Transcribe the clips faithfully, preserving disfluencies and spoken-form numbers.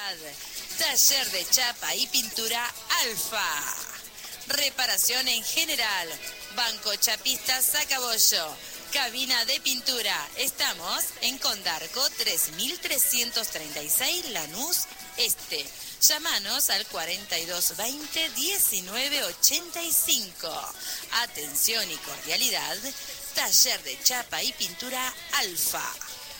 calidad. Taller de chapa y pintura Alfa. Reparación en general. Banco Chapista Sacabollo. Cabina de pintura. Estamos en Condarco tres mil trescientos treinta y seis Lanús Este. Llámanos al cuarenta y dos veinte diecinueve ochenta y cinco. Atención y cordialidad. Taller de chapa y pintura Alfa.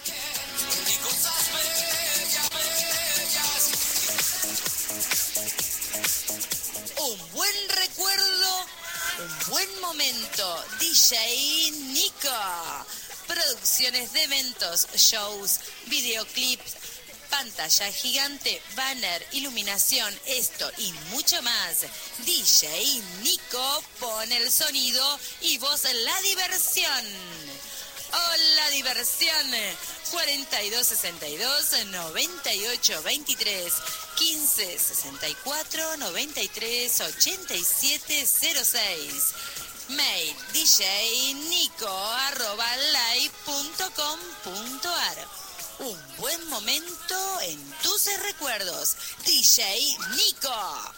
Un buen recuerdo, un buen momento. D J Nico. Producciones de eventos, shows, videoclips, pantalla gigante, banner, iluminación, esto y mucho más. D J Nico pone el sonido y vos la diversión. Hola diversión. cuarenta y dos sesenta y dos noventa y ocho veintitrés quince sesenta y cuatro noventa y tres ochenta y siete cero seis. Mail djnico arroba live punto com punto ar. Un buen momento en tus recuerdos. D J Nico.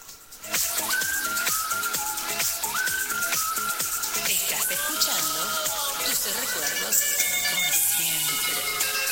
Estás escuchando tus recuerdos por siempre.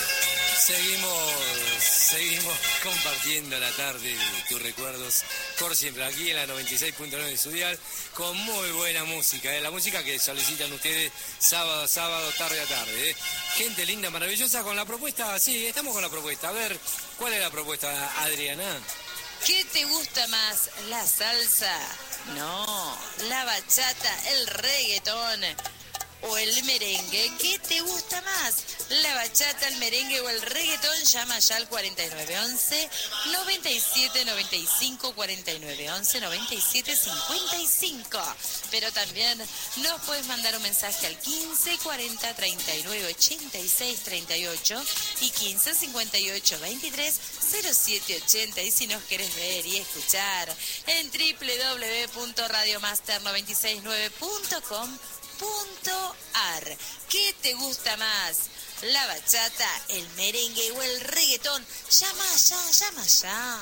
Seguimos, seguimos compartiendo la tarde de tus recuerdos por siempre, aquí en la noventa y seis punto nueve de su dial, con muy buena música, ¿eh? La música que solicitan ustedes sábado a sábado, tarde a tarde, ¿eh? Gente linda, maravillosa, con la propuesta, sí, estamos con la propuesta. A ver, ¿cuál es la propuesta, Adriana? ¿Qué te gusta más, la salsa? No, la bachata, el reggaetón o el merengue. ¿Qué te gusta más? La bachata, el merengue o el reggaetón. Llama ya al cuarenta y nueve once noventa y siete noventa y cinco, cuarenta y nueve once noventa y siete cincuenta y cinco. Pero también nos puedes mandar un mensaje al quince cuarenta treinta y nueve ochenta y seis treinta y ocho y quince cincuenta y ocho veintitrés cero siete ochenta. Y si nos querés ver y escuchar en doble u doble u doble u punto radio master noventa y seis nueve punto com punto ar. ¿Qué te gusta más? ¿La bachata, el merengue o el reggaetón? Llama ya, llama ya.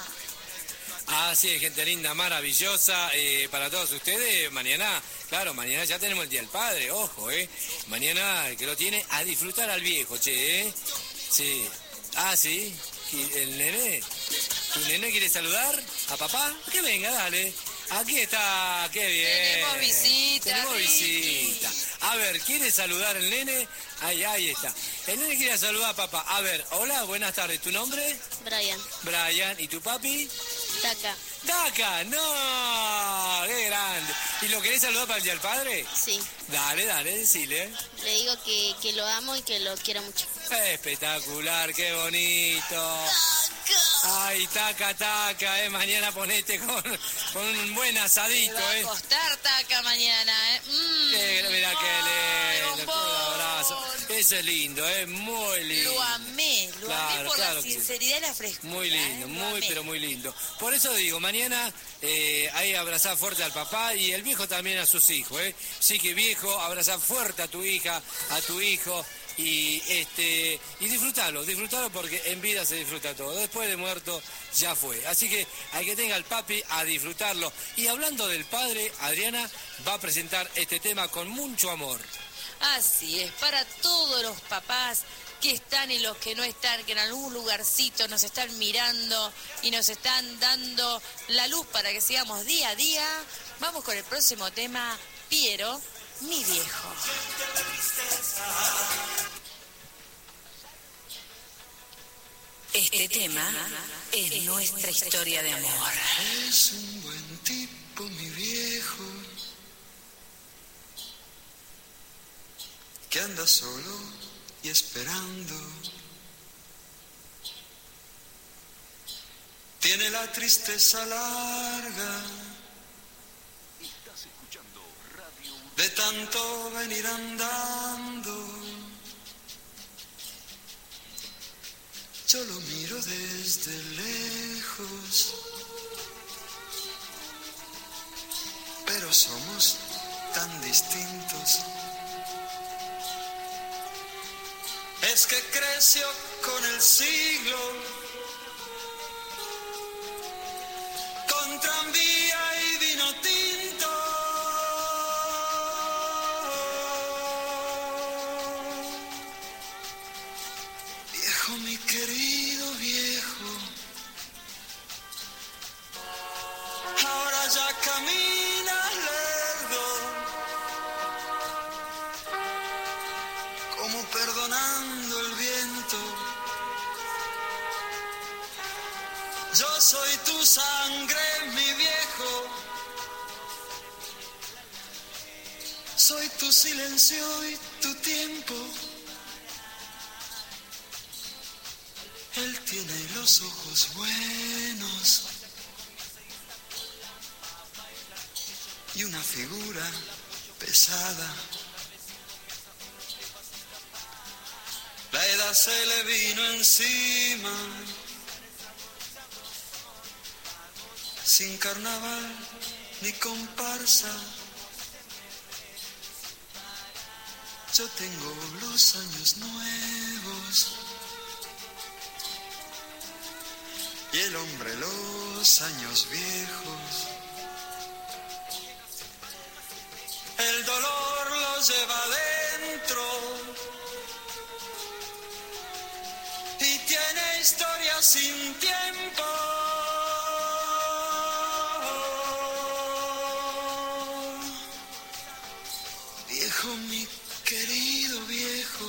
Así es, gente linda, maravillosa, eh, para todos ustedes. Mañana, claro, mañana ya tenemos el Día del Padre, ojo, eh. Mañana el que lo tiene, a disfrutar al viejo, che, eh. Sí. Ah, sí. ¿El nene? ¿Tu nene quiere saludar a papá? Que venga, dale. Aquí está, qué bien. Tenemos visita. Tenemos visita. A ver, ¿quiere saludar el nene? Ahí, ahí está. El nene quiere saludar a papá. A ver, hola, buenas tardes. ¿Tu nombre? Brian. Brian. ¿Y tu papi? Taca. ¡Taca! ¡No! ¡Qué grande! ¿Y lo querés saludar para el Día del Padre? Sí. Dale, dale, decile. Le digo que, que lo amo y que lo quiero mucho. Espectacular, qué bonito. Ay, taca, taca, eh. Mañana ponete con, con un buen asadito, va eh. a costar taca mañana, eh. Mm. Qué, mirá qué lindo, Ay, un abrazo. Eso es lindo, eh. Muy lindo. Lo amé, lo Claro, amé por claro la que sí. sinceridad y la frescura. Muy lindo, eh. Lo muy, amé. pero muy lindo. Por eso digo, mañana eh, ahí abrazar fuerte al papá y el viejo también a sus hijos, eh. Sí que viejo, abrazar fuerte a tu hija, a tu hijo. Y este y disfrutalo, disfrutalo porque en vida se disfruta todo. Después de muerto ya fue. Así que hay que tenga al papi a disfrutarlo. Y hablando del padre, Adriana va a presentar este tema con mucho amor. Así es, para todos los papás que están y los que no están, que en algún lugarcito nos están mirando y nos están dando la luz para que sigamos día a día. Vamos con el próximo tema, Piero, mi viejo. Este tema es nuestra historia de amor. Es un buen tipo, mi viejo, que anda solo y esperando. Tiene la tristeza larga de tanto venir andando. Yo lo miro desde lejos, pero somos tan distintos. Es que creció con el siglo Yo soy tu sangre, mi viejo. Soy tu silencio y tu tiempo. Él tiene los ojos buenos y una figura pesada. La edad se le vino encima. Sin carnaval ni comparsa. Yo tengo los años nuevos y el hombre los años viejos. El dolor los lleva adentro y tiene historia sin tiempo. Viejo, mi querido viejo,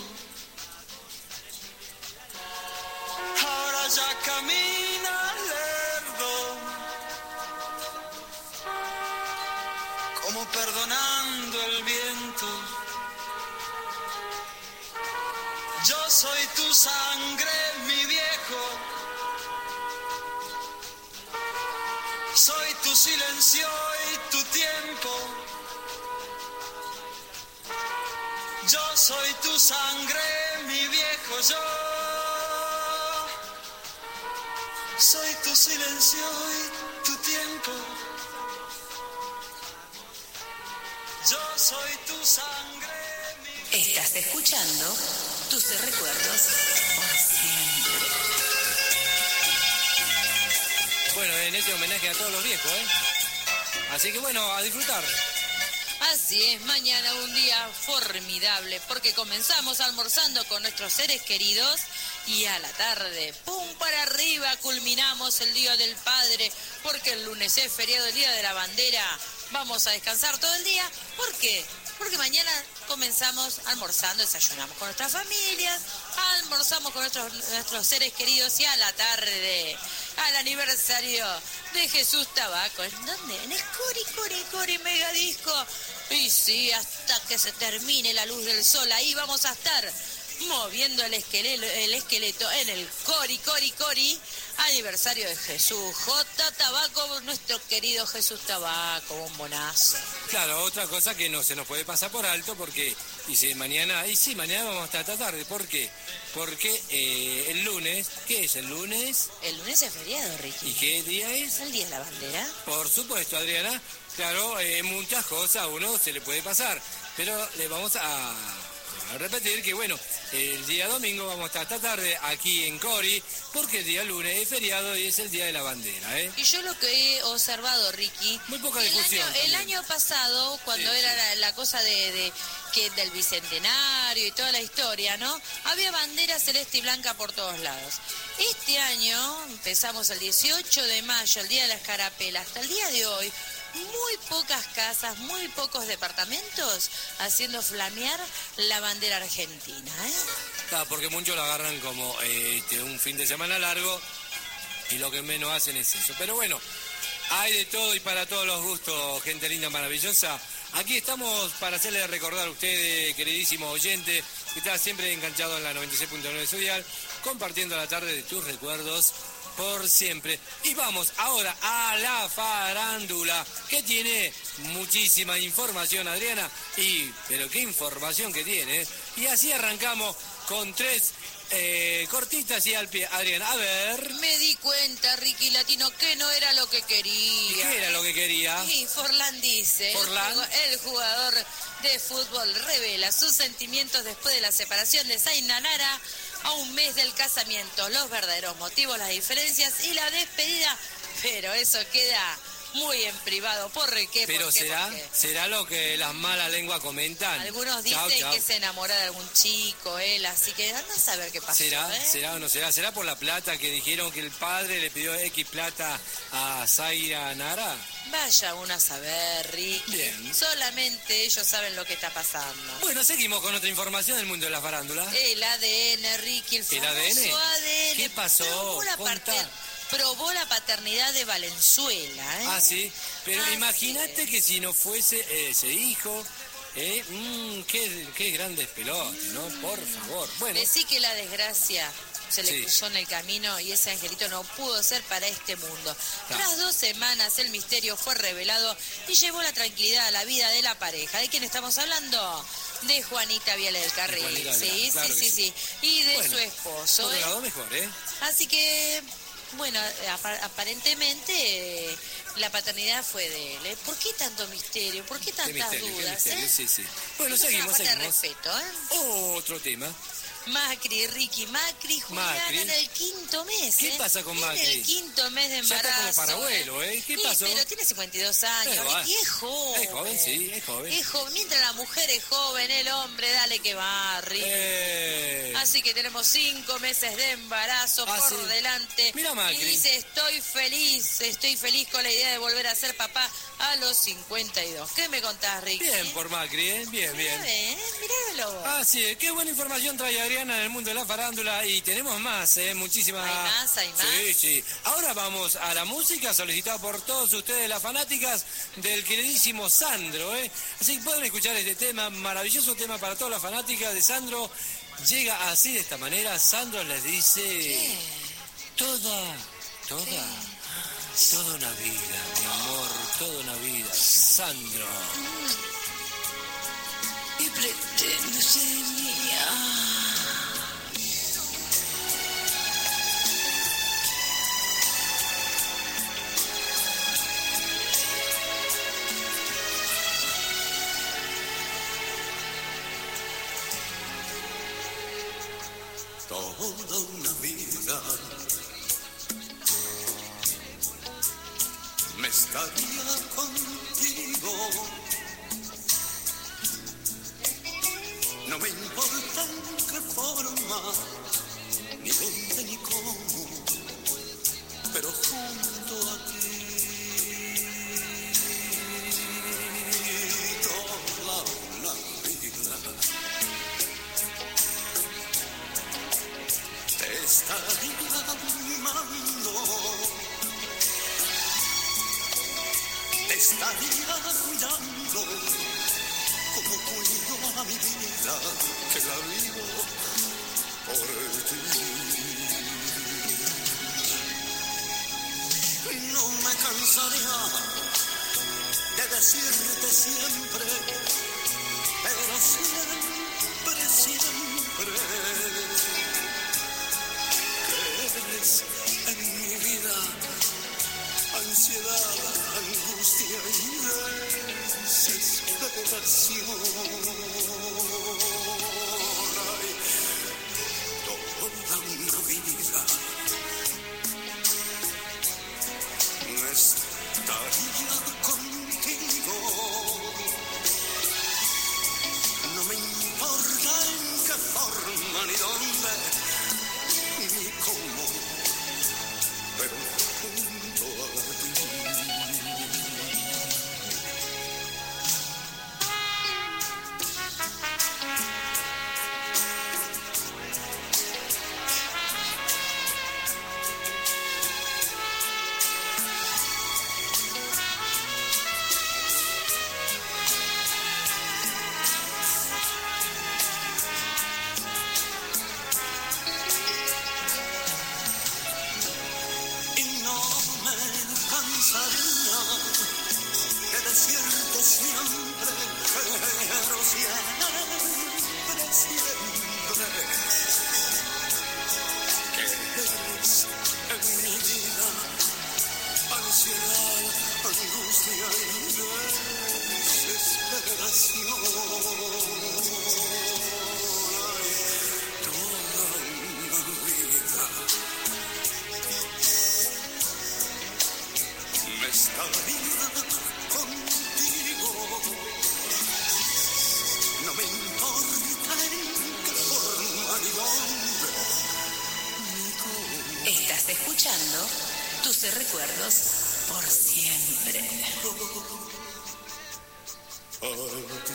ahora ya camina lerdo, como perdonando el viento. Yo soy tu sangre, mi viejo, soy tu silencio y tu tiempo. Yo soy tu sangre, mi viejo, yo soy tu silencio y tu tiempo. Yo soy tu sangre, mi viejo. Estás escuchando tus recuerdos por siempre. Bueno, en este homenaje a todos los viejos, ¿eh? Así que bueno, a disfrutar. Así es, mañana un día formidable porque comenzamos almorzando con nuestros seres queridos y a la tarde, pum para arriba, culminamos el Día del Padre porque el lunes es feriado, el Día de la Bandera. Vamos a descansar todo el día. ¿Por qué? Porque mañana comenzamos almorzando, desayunamos con nuestras familias, almorzamos con nuestros, nuestros seres queridos y a la tarde, al aniversario de Jesús Tabaco. ¿En dónde? En Escori, Cori, Cori, Megadisco. Y sí, hasta que se termine la luz del sol, ahí vamos a estar moviendo el esqueleto, el esqueleto en el Cori, Cori, Cori, aniversario de Jesús J. Tabaco, nuestro querido Jesús Tabaco, bombonazo. Claro, otra cosa que no se nos puede pasar por alto porque dice mañana, y sí, mañana vamos hasta esta tarde. ¿Por qué? Porque eh, el lunes, ¿qué es el lunes? El lunes es feriado, Ricky. ¿Y qué día es? ¿El Día de la Bandera? Por supuesto, Adriana. Claro, eh, muchas cosas a uno se le puede pasar, pero le vamos a... A repetir que, bueno, el día domingo vamos a estar esta tarde aquí en Cori, porque el día lunes es feriado y es el Día de la Bandera, ¿eh? Y yo lo que he observado, Ricky... Muy poca el discusión año, el también. año pasado, cuando Sí, era sí. La, la cosa de, de que del Bicentenario y toda la historia, ¿no? Había bandera celeste y blanca por todos lados. Este año, empezamos el dieciocho de mayo, el Día de la Escarapela, hasta el día de hoy... Muy pocas casas, muy pocos departamentos haciendo flamear la bandera argentina, ¿eh? Claro, porque muchos lo agarran como eh, este, un fin de semana largo y lo que menos hacen es eso. Pero bueno, hay de todo y para todos los gustos, gente linda, maravillosa. Aquí estamos para hacerle recordar a ustedes, queridísimo oyente, que está siempre enganchado en la noventa y seis punto nueve Zodial, compartiendo la tarde de tus recuerdos por siempre. Y vamos ahora a la farándula, que tiene muchísima información, Adriana. Y, pero qué información que tiene. Y así arrancamos con tres eh, cortitas y al pie. Adriana, a ver. Me di cuenta, Ricky Latino, que no era lo que quería. ¿Y qué era lo que quería? Y Forlán dice, Forlán. El, jug- el jugador de fútbol revela sus sentimientos después de la separación de Zayn Nanara a un mes del casamiento, los verdaderos motivos, las diferencias y la despedida, pero eso queda muy en privado. ¿Por qué? Pero ¿Por qué? será, ¿Por qué? será lo que las malas lenguas comentan. Algunos Chau, dicen chau. que se enamora de algún chico, él, así que anda a saber qué pasó. ¿Será? ¿eh? ¿Será o no será? ¿Será por la plata que dijeron que el padre le pidió X plata a Zaira Nara? Vaya uno a saber, Ricky. Bien. Solamente ellos saben lo que está pasando. Bueno, seguimos con otra información del mundo de la farándula. El A D N, Ricky, el ¿El famoso A D N? A D N. ¿Qué pasó? Pero una Contá. parte probó la paternidad de Valenzuela. ¿eh? Ah, sí. Pero Así imagínate es. que si no fuese ese hijo, eh, mmm, qué, qué grandes pelotas, ¿no? Por favor. Bueno, Decí que la desgracia se le Sí. cruzó en el camino y ese angelito no pudo ser para este mundo. Claro. Tras dos semanas el misterio fue revelado y llevó la tranquilidad a la vida de la pareja. ¿De quién estamos hablando? De Juanita Viale del Carril. De Juanita Sí, Viale, claro sí, que sí, sí. sí. Y de Bueno, su esposo. por ¿eh? un lado mejor, ¿eh? Así que, bueno, apa- aparentemente eh, la paternidad fue de él. ¿eh? ¿Por qué tanto misterio? ¿Por qué Qué tantas misterio, qué dudas? misterio, ¿eh? sí, sí. Bueno, Es una seguimos, falta de seguimos. respeto, ¿eh? Otro tema. Macri, Ricky Macri, Juliana Macri. en el quinto mes. ¿Qué ¿eh? pasa con En Macri? el quinto mes de Ya embarazo. está como para abuelo, ¿eh? ¿Qué Sí, pasó? pero tiene cincuenta y dos años, Pero va. y es joven. Es joven, sí, es joven. Es joven. Mientras la mujer es joven, el hombre, dale que va, Ricky. Eh, Así que tenemos cinco meses de embarazo Ah, por sí. delante. Mira Macri. Y dice, estoy feliz, estoy feliz con la idea de volver a ser papá a los cincuenta y dos. ¿Qué me contás, Ricky? bien por Macri, ¿eh? Bien, bien. Bien, míralo. Así es, qué buena información trae Adriana en el mundo de la farándula y tenemos más, ¿eh? Muchísimas... Hay más, hay más. Sí, sí. Ahora vamos a la música solicitada por todos ustedes, las fanáticas del queridísimo Sandro, ¿eh? Así que pueden escuchar este tema, maravilloso tema para todas las fanáticas de Sandro. Llega así, de esta manera, Sandro les dice... ¿Qué? Toda, toda, toda una vida, mi amor, toda una vida, Sandro. Y pretendo ser mía. Toda una vida me estaría contigo. No me importa en qué forma, ni dónde ni cómo, pero junto a ti. Toda una vida te estaría mimando, te estaría cuidando, como cuido a mi vida, que la vivo por ti. No me cansaría de decirte siempre, pero siempre, siempre, eres en mi vida ansiedad, angustia y desesperación. Ay, toda una vida me estaría contigo. No me importa en qué forma ni dónde ni cómo, pero junto a ti. Y no me cansaría de decirte siempre, pero siempre, siempre, que eres en mi vida ansiedad, angustia y desesperación. Ay, toda una vida me estaría contigo. No me importa en qué forma ni dónde ni cómo. Estás escuchando tus recuerdos por siempre. A ti.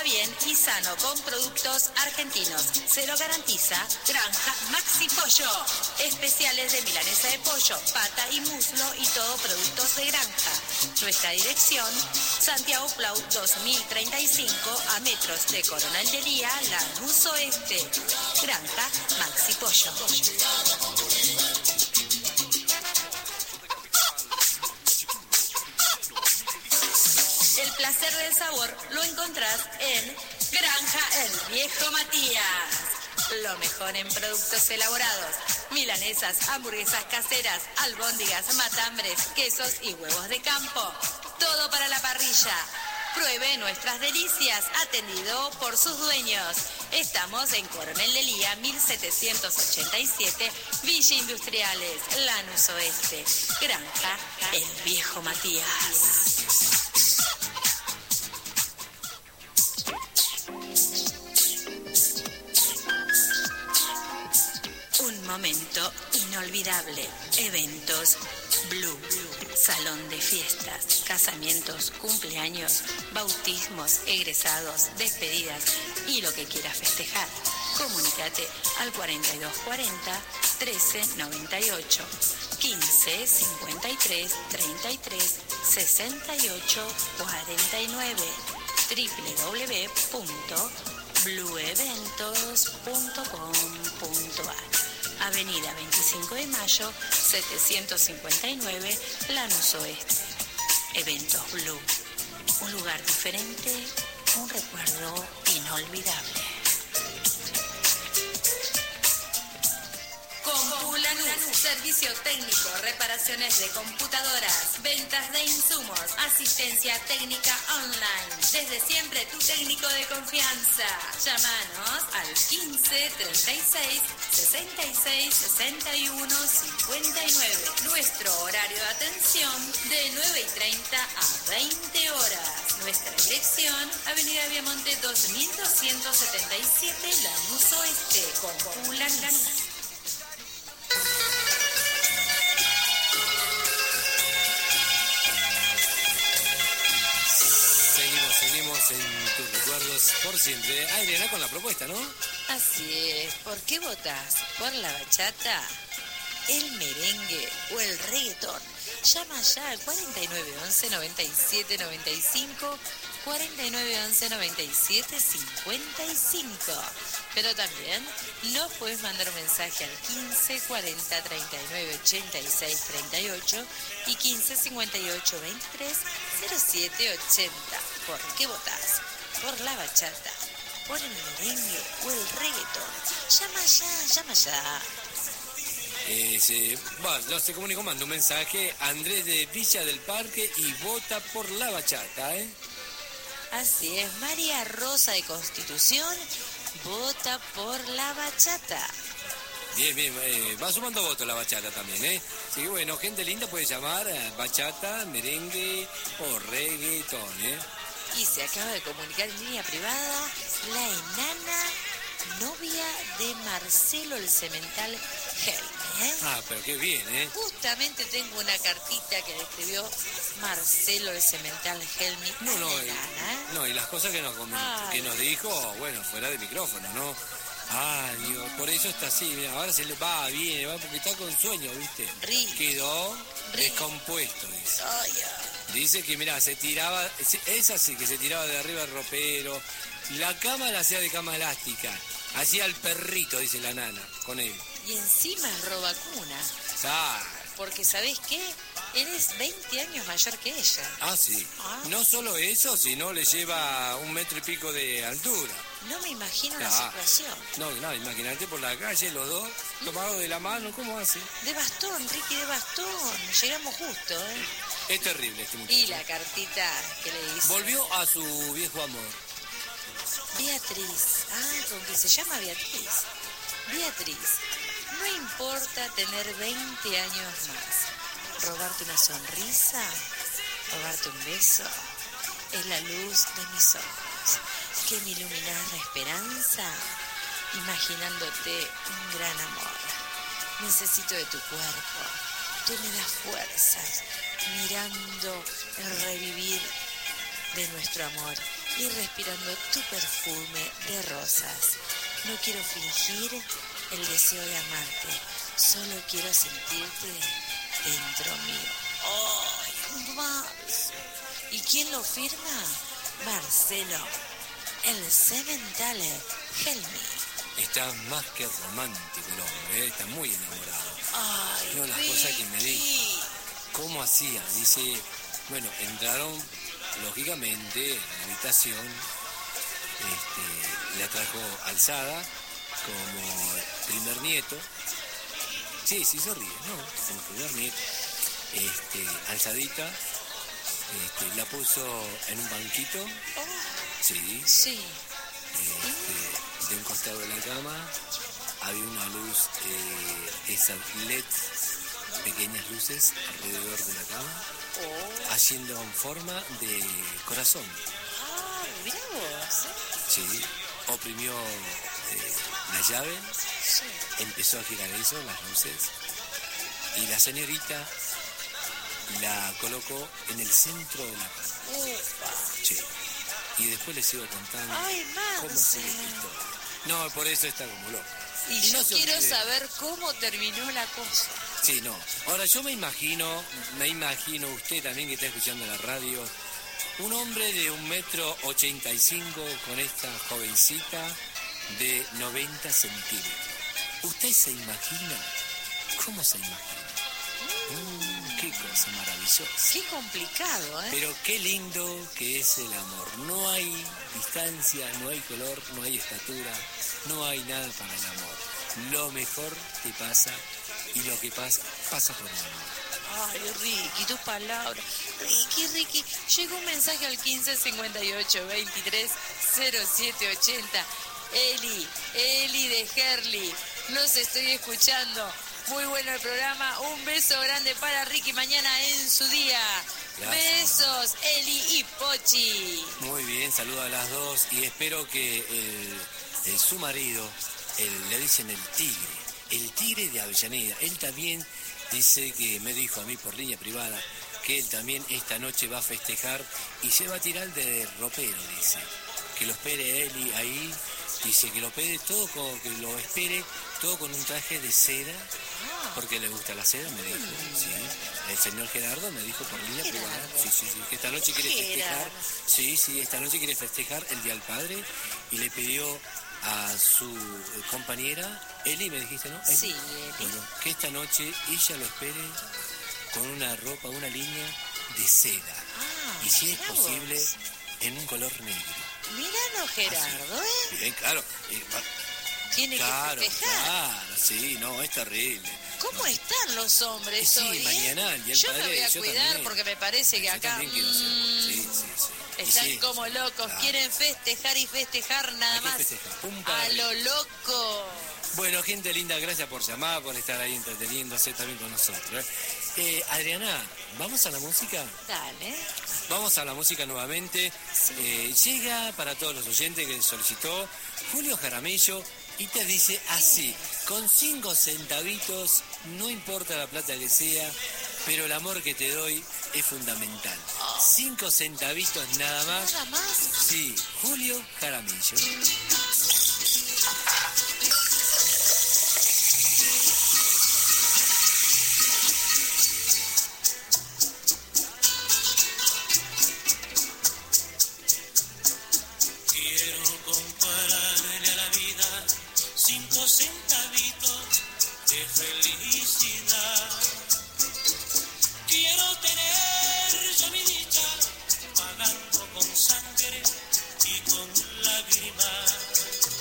bien y sano con productos argentinos. Se lo garantiza Granja Maxi Pollo. Especiales de milanesa de pollo, pata y muslo y todo productos de granja. Nuestra dirección, Santiago Plau dos mil treinta y cinco, a metros de Coronel de Lía, Lanús Oeste. Granja Maxi Pollo. El placer del sabor lo encontrás en Granja El Viejo Matías. Lo mejor en productos elaborados. Milanesas, hamburguesas caseras, albóndigas, matambres, quesos y huevos de campo. Todo para la parrilla. Pruebe nuestras delicias, atendido por sus dueños. Estamos en Coronel de Lía, mil setecientos ochenta y siete, Villa Industriales, Lanús Oeste. Granja El Viejo Matías. Un momento inolvidable. Eventos Blue. Salón de fiestas, casamientos, cumpleaños, bautismos, egresados, despedidas y lo que quieras festejar. Comunícate al cuarenta y dos cuarenta, trece noventa y ocho, quince cincuenta y tres, treinta y tres, sesenta y ocho, cuarenta y nueve, doble u doble u doble u punto blue eventos punto com punto a r. Avenida veinticinco de mayo, setecientos cincuenta y nueve, Lanús Oeste. Eventos Blue. Un lugar diferente, un recuerdo inolvidable. Compulanús, servicio técnico, reparaciones de computadoras, ventas de insumos, asistencia técnica online. Desde siempre tu técnico de confianza. Llámanos al quince, treinta y seis, sesenta y seis, sesenta y uno, cincuenta y nueve. Nuestro horario de atención de nueve y treinta a veinte horas. Nuestra dirección, Avenida Viamonte dos mil doscientos setenta y siete, Lanús Oeste. Compulanús. Seguimos, seguimos en tus recuerdos por siempre. Adriana con la propuesta, ¿no? Así es. ¿Por qué votás? ¿Por la bachata, el merengue o el reggaetón? Llama ya al cuarenta y nueve once, noventa y siete noventa y cinco, cuarenta y nueve once, noventa y siete cincuenta y cinco. Pero también nos puedes mandar un mensaje al quince, cuarenta, treinta y nueve, ochenta y seis, treinta y ocho y quince, cincuenta y ocho, veintitrés, cero siete ochenta. ¿Por qué votás? ¿Por la bachata, por el merengue o el reggaetón? Llama ya, llama ya. Eh, se, bueno, no se comunicó, manda un mensaje Andrés de Villa del Parque y vota por la bachata, ¿eh? Así es, María Rosa de Constitución vota por la bachata. Bien, bien, eh, va sumando votos la bachata también, ¿eh? Así que bueno, gente linda puede llamar a bachata, merengue o reggaetón, ¿eh? Y se acaba de comunicar en línea privada la enana novia de Marcelo el Cemental Helmi, ¿eh? Ah, pero qué bien, ¿eh? Justamente tengo una cartita que le escribió Marcelo el Cemental Helmi No, a no, la y, enana, ¿eh? no, y las cosas que nos, comen- que nos dijo, bueno, fuera de micrófono, ¿no? Ah, digo, por eso está así, mira, ahora se le va, viene, va porque está con sueño, ¿viste? Rico. Quedó Rico. descompuesto, dice. Ay, ay. Dice que, mira, se tiraba, es así, que se tiraba de arriba el ropero, la cama la hacía de cama elástica, hacía el perrito, dice la nana, con él. Y encima es robacuna. Ah, Porque, ¿sabés qué? Él es veinte años mayor que ella. ah, sí. Ah. No solo eso, sino le lleva un metro y pico de altura. No me imagino la Ah. situación. No, no, imagínate por la calle, los dos, tomados de la mano, ¿cómo hace? De bastón, Ricky, de bastón. Llegamos justo, ¿eh? Es terrible este muchacho. Y la cartita que le hizo. Volvió a su viejo amor. Beatriz. Ah, ¿con qué se llama Beatriz? Beatriz, no importa tener veinte años más. Robarte una sonrisa, robarte un beso, es la luz de mis ojos. Que me iluminas la esperanza, imaginándote un gran amor. Necesito de tu cuerpo, tú me das fuerzas, mirando el revivir de nuestro amor y respirando tu perfume de rosas. No quiero fingir el deseo de amarte, solo quiero sentirte dentro mío. ¡Ay, más! ¿Y quién lo firma? Marcelo, el Sementale Helmi. Está más que romántico el hombre, ¿eh? Está muy enamorado. Ay, No, las Ricky. cosas que me dijo. ¿Cómo hacía? Dice, bueno, entraron lógicamente en la habitación, este, la trajo alzada como primer nieto. Sí, sí se ríe, ¿no? Como primer nieto. Este, alzadita, este, la puso en un banquito, sí, Sí. este, de un costado de la cama había una luz, eh, esas L E D, pequeñas luces alrededor de la cama, Oh. haciendo en forma de corazón. Ah, mira vos. ¿eh? Sí, oprimió eh, la llave, Sí. empezó a girar eso, las luces, y la señorita la colocó en el centro de la cama. Upa. Sí. Y después les sigo contando Ay, cómo Marce. sigue la historia. No, por eso está como loco. Y, Y yo no se quiero olvide. saber cómo terminó la cosa. Sí, no. Ahora yo me imagino, me imagino usted también que está escuchando la radio, un hombre de un metro ochenta y cinco con esta jovencita de noventa centímetros. ¿Usted se imagina? ¿Cómo se imagina? Mm, qué cosa maravillosa. Qué complicado, ¿eh? Pero qué lindo que es el amor. No hay distancia, no hay color, no hay estatura, no hay nada para el amor. Lo mejor te pasa y lo que pasa, pasa por el amor. Ay, Ricky, tus palabras. Ricky, Ricky, llegó un mensaje al quince cincuenta y ocho veintitrés cero siete ochenta. Eli, Eli de Herli, los estoy escuchando. Muy bueno el programa. Un beso grande para Ricky mañana en su día. Gracias. Besos, Eli y Pochi. Muy bien, saludo a las dos y espero que el, el- su marido, el- le dicen el tigre, el tigre de Avellaneda, él también dice que me dijo a mí por línea privada que él también esta noche va a festejar y se va a tirar de ropero, dice. Que lo espere Eli ahí, dice que lo espere todo con, que lo espere todo con un traje de seda, porque le gusta la seda, me dijo, sí. El señor Gerardo me dijo por línea Gerardo. privada, sí, sí, sí, que esta noche quiere festejar, Gerardo. sí, sí, esta noche quiere festejar el Día del Padre y le pidió a su eh, compañera, Eli, me dijiste, ¿no? Eli. Sí, Eli. Bueno, que esta noche ella lo espere con una ropa, una línea de seda. Ah, Y si es mirá vos. posible, en un color negro. Míralo, Gerardo, ¿eh? Bien, claro. eh, va- Tiene claro, que festejar. claro, sí, no, es terrible. ¿Cómo están los hombres Sí, hoy? eh? mañana, y el yo me padre, voy a yo cuidar también. porque me parece que Yo acá también quiero hacer. mm, Sí, sí, sí. Y están sí, como locos, claro. quieren festejar y festejar nada Hay que más. festejar, pum, A para lo arriba. loco. Bueno, gente linda, gracias por llamar, por estar ahí entreteniéndose también con nosotros. ¿eh? Eh, Adriana, ¿vamos a la música? Dale. Vamos a la música nuevamente. Eh, llega para todos los oyentes que solicitó Julio Jaramillo y te dice así, con cinco centavitos, no importa la plata que sea, pero el amor que te doy es fundamental. Cinco centavitos nada más. Nada más. Sí, Julio Jaramillo. Quiero comprarle a la vida cinco centavitos de felicidad. Quiero tener yo mi dicha pagando con sangre y con lágrimas.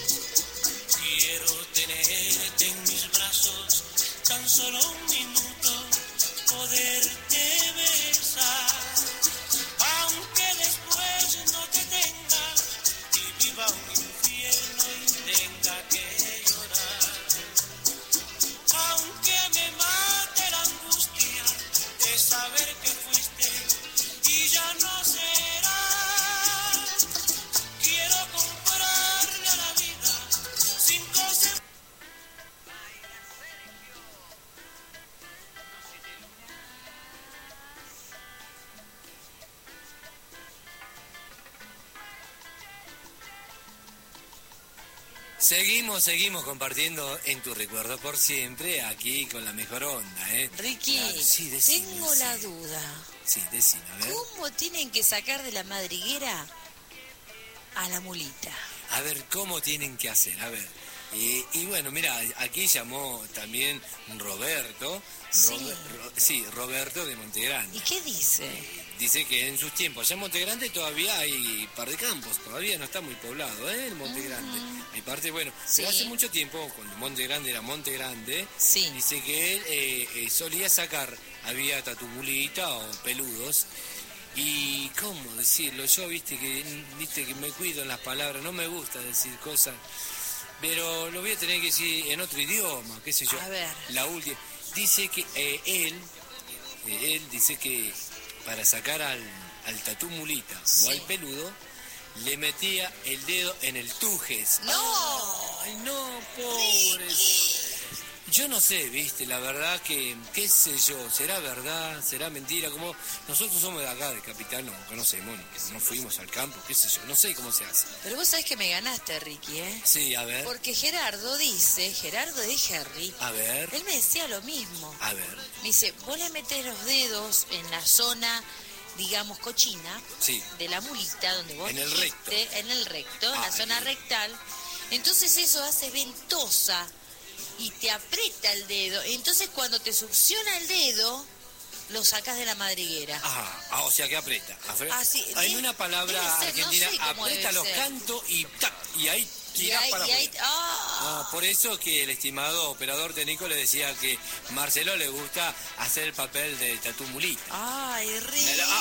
Seguimos, seguimos compartiendo en tu recuerdo por siempre, aquí con la mejor onda, ¿eh? Ricky, Claro, sí, decime, tengo decime. la duda. Sí, decime, a ver. ¿Cómo tienen que sacar de la madriguera a la mulita? A ver, ¿cómo tienen que hacer? A ver. Eh, y bueno, mira, aquí llamó también Roberto. Sí. Robe- Ro- sí, Roberto de Montegrande. ¿Y qué dice? Dice que en sus tiempos, allá en Montegrande todavía hay par de campos, todavía no está muy poblado, ¿eh? El Montegrande. Hay parte, bueno, Sí. pero hace mucho tiempo, cuando Montegrande era Montegrande, Sí. dice que él eh, eh, solía sacar, había tatumulita o peludos, y cómo decirlo, yo viste que viste que me cuido en las palabras, no me gusta decir cosas, pero lo voy a tener que decir en otro idioma, qué sé yo. A ver. La última. Dice que eh, él, eh, él dice que para sacar al, al tatú mulita Sí. o al peludo, le metía el dedo en el tujes. ¡No! Ay, no, pobres. Yo no sé, viste, la verdad que, qué sé yo, será verdad, será mentira, como nosotros somos de acá, de Capital, no conocemos, no, no fuimos al campo, qué sé yo, no sé cómo se hace. Pero vos sabés que me ganaste, Ricky, ¿eh? Sí, a ver, Porque Gerardo dice, Gerardo de Jerry, a ver, él me decía lo mismo. a ver, Me dice, vos le metés los dedos en la zona, digamos, cochina, sí, de la mulita, donde vos En el dijiste, recto. en el recto, en Ah, la zona bien. rectal. Entonces eso hace ventosa y te aprieta el dedo. Entonces cuando te succiona el dedo, lo sacas de la madriguera. ah, ah, o sea que aprieta, apre- Ah, sí, en de- una palabra debe ser, no argentina, sé cómo aprieta debe los ser. cantos y tac, y ahí y tirás ahí, para y ahí- afuera. ¡ah! Ah, por eso que el estimado operador técnico le decía que Marcelo le gusta hacer el papel de tatú mulita. ¡Ay, Ricky! Ah,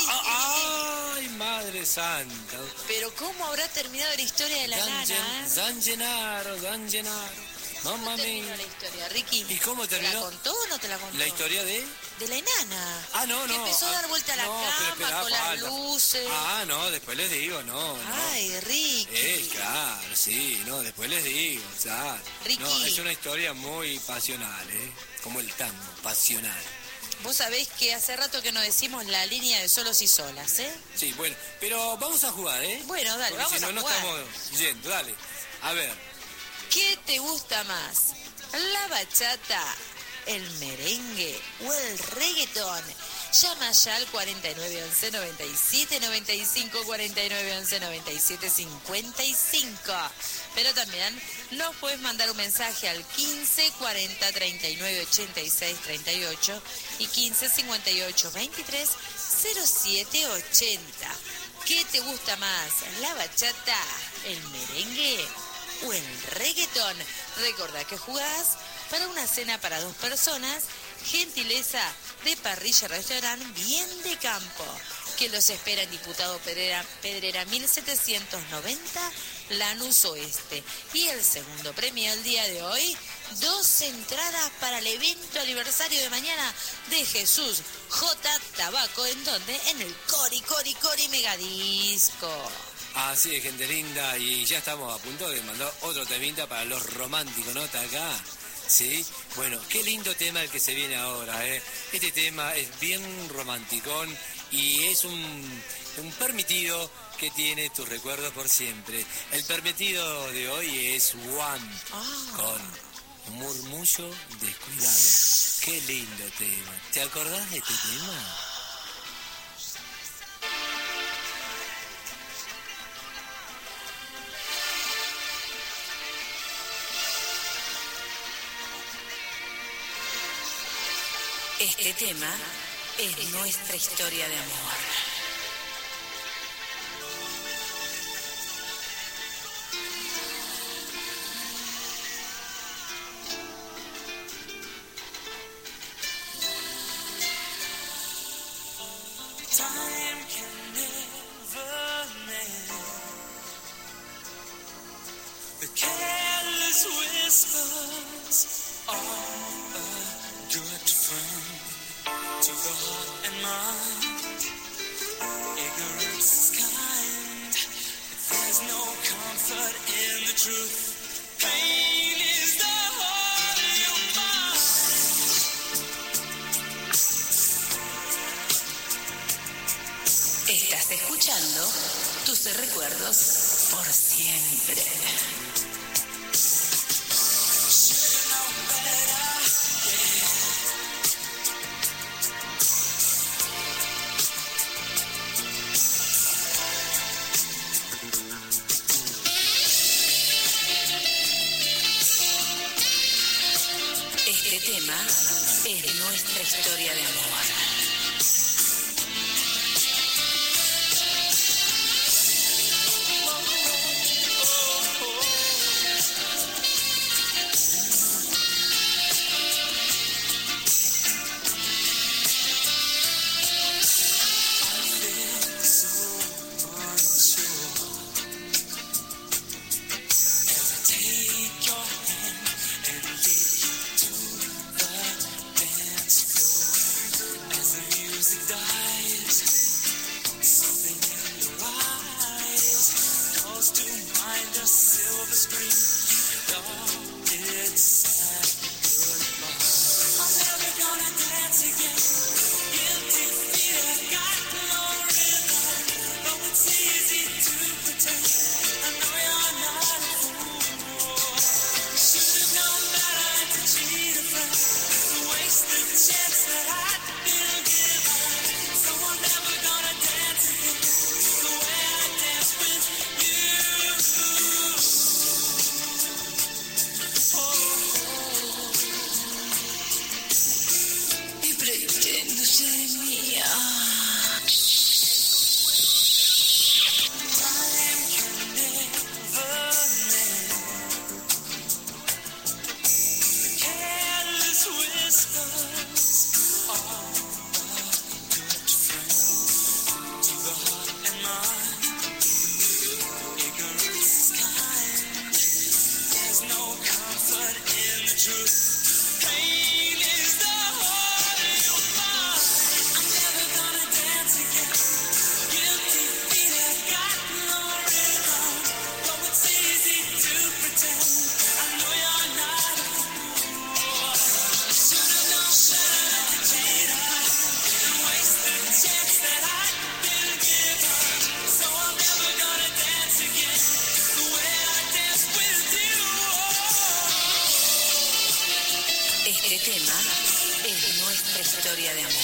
ah, ¡Ay, madre santa! Pero ¿cómo habrá terminado la historia de la Dan, nana, Gen- eh? Dan Gennaro, Dan Gennaro. Mamma ¿Cómo terminó mía. la historia, Ricky? ¿Y cómo ¿Te terminó? la contó o no te la contó? La historia de... De la enana. Ah, no, Que no. empezó a dar ah, vuelta a la no, pero cama esperá, con las falta. luces. Ah, no, después les digo, no, no. Ay, Ricky. Eh, claro, sí, no, después les digo, o sea, Ricky. no, es una historia muy pasional, ¿eh? Como el tango, pasional. Vos sabés que hace rato que no decimos la línea de solos y solas, ¿eh? Sí, bueno, pero vamos a jugar, ¿eh? Bueno, dale, Porque vamos si no, a no jugar. estamos yendo, dale. A ver, ¿Qué te gusta más? ¿La bachata, el merengue o el reggaetón? Llama ya al cuarenta y nueve once noventa y siete noventa y cinco, cuarenta y nueve once noventa y siete cincuenta y cinco. Pero también nos puedes mandar un mensaje al quince cuarenta treinta y nueve ochenta y seis treinta y ocho y quince cincuenta y ocho veintitrés cero siete ochenta. ¿Qué te gusta más? ¿La bachata, el merengue o el reggaetón? Recordá que jugás para una cena para dos personas, gentileza de Parrilla Restaurant Bien de Campo, que los espera en Diputado Pedrera, Pedrera mil setecientos noventa, Lanús Oeste. Y el segundo premio del día de hoy, dos entradas para el evento aniversario de mañana de Jesús J. Tabaco. ¿En dónde? En el Cori, Cori, Cori Megadisco. así es, gente linda, y ya estamos a punto de mandar otro temita para los románticos, ¿no? Está acá, ¿sí? Bueno, qué lindo tema el que se viene ahora, ¿eh? Este tema es bien romanticón y es un, un permitido que tiene tus recuerdos por siempre. El permitido de hoy es One, Ah. con Murmullo Descuidado. Qué lindo tema. ¿Te acordás de este tema? Este tema es nuestra historia de amor. Time can never mend the careless whispers of a good friend to the heart and mind. Ignorance is kind, but there's no comfort in the truth. Pain is the whole you find. Estás escuchando tus recuerdos por siempre. tema es nuestra historia de amor. Este tema es nuestra historia de amor.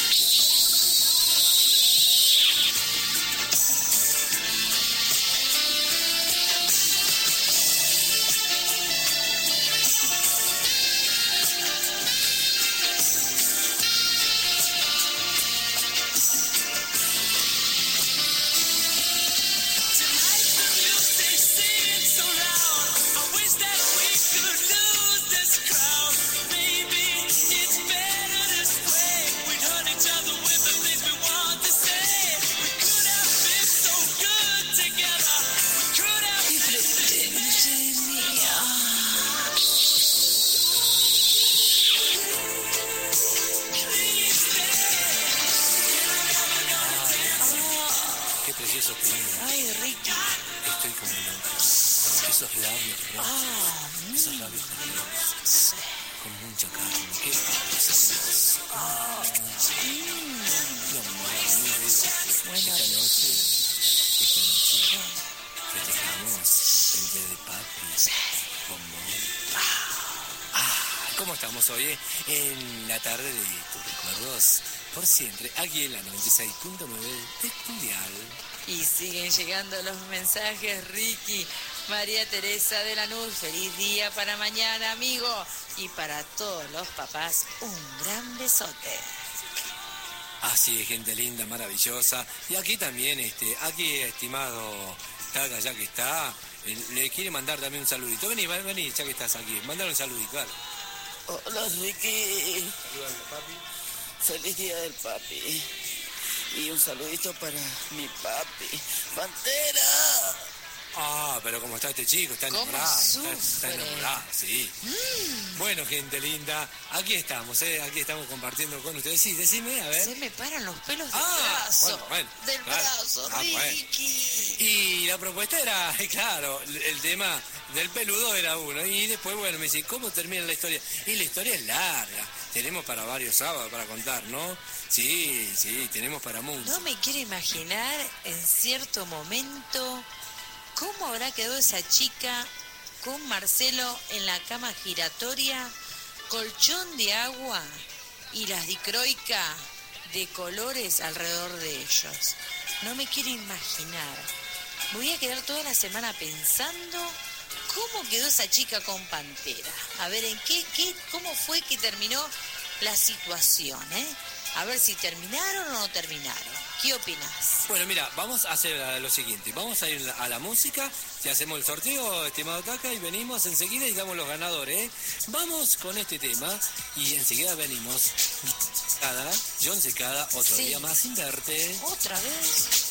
Ay, Ricky. Estoy como loco. Esos labios rojos. Ah, Esos labios rojos. Con mucha carne. Qué hermoso. Ah, mm. No, no, no, bueno, esta noche, esta noche, festejamos el día de papi. Como... Ah, ¿cómo estamos hoy? eh? En la tarde de tus recuerdos. Por siempre, aquí en la noventa y seis punto nueve de tu dial. Y siguen llegando los mensajes, Ricky. María Teresa de Lanús, feliz día para mañana, amigo. Y para todos los papás, un gran besote. Así es, gente linda, maravillosa. Y aquí también, este, aquí, estimado Taga, ya que está, eh, le quiere mandar también un saludito. Vení, vení, ya que estás aquí. Mandale un saludito, dale. Hola, Ricky. Saludando, papi. Feliz día del papi. Y un saludito para mi papi. ¡Pantera! Ah, pero como está este chico, está ¿Cómo enamorado. Está, sufre? está enamorado, sí. Mm. Bueno, gente linda, aquí estamos, ¿eh? Aquí estamos compartiendo con ustedes. Sí, decime, a ver. Se me paran los pelos del Ah, brazo. bueno, bueno, del claro. brazo, Ah, bueno. Ricky. Y la propuesta era, claro, el tema del peludo era uno. Y después, bueno, me dice, ¿cómo termina la historia? Y la historia es larga. Tenemos para varios sábados para contar, ¿no? Sí, sí, tenemos para mucho. No me quiero imaginar en cierto momento cómo habrá quedado esa chica con Marcelo en la cama giratoria, colchón de agua y las dicroicas de colores alrededor de ellos. No me quiero imaginar. Voy a quedar toda la semana pensando cómo ¿cómo quedó esa chica con Pantera? A ver, ¿en qué, qué, cómo fue que terminó la situación, eh? A ver si terminaron o no terminaron. ¿Qué opinás? Bueno, mira, vamos a hacer lo siguiente. Vamos a ir a la música, si hacemos el sorteo, estimado Taca, y venimos enseguida y damos los ganadores, ¿eh? Vamos con este tema y enseguida venimos. Cada, John Secada, otro sí. día más sin verte. ¿Otra vez?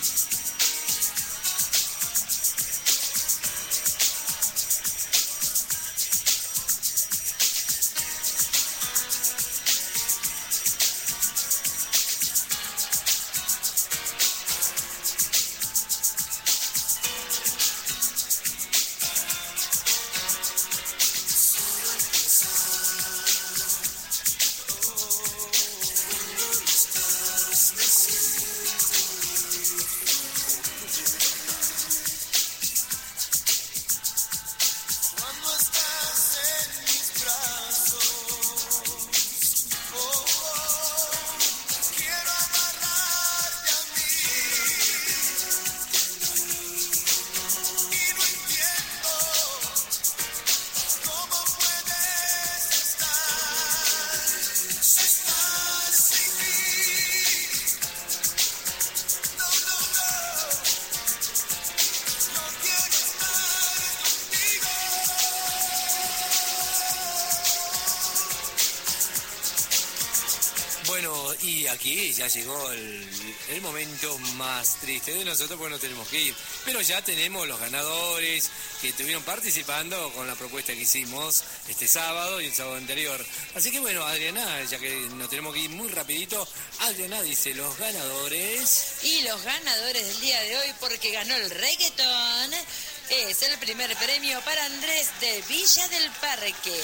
Bueno, y aquí ya llegó el, el momento más triste de nosotros porque no tenemos que ir. Pero ya tenemos los ganadores que estuvieron participando con la propuesta que hicimos este sábado y el sábado anterior. Así que bueno, Adriana, ya que nos tenemos que ir muy rapidito, Adriana dice los ganadores. Y los ganadores del día de hoy, porque ganó el reggaetón, es el primer premio para Andrés de Villa del Parque.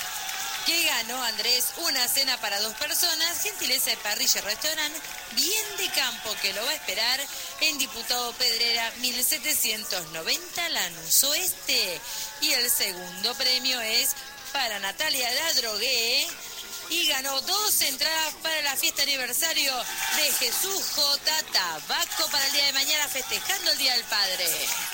Que ganó Andrés una cena para dos personas, gentileza de parrilla restaurante, bien de campo, que lo va a esperar en Diputado Pedrera mil setecientos noventa, Lanús Oeste. Y el segundo premio es para Natalia Ladrogué y ganó dos entradas para la fiesta aniversario de Jesús J. Tabaco para el día de mañana, festejando el Día del Padre.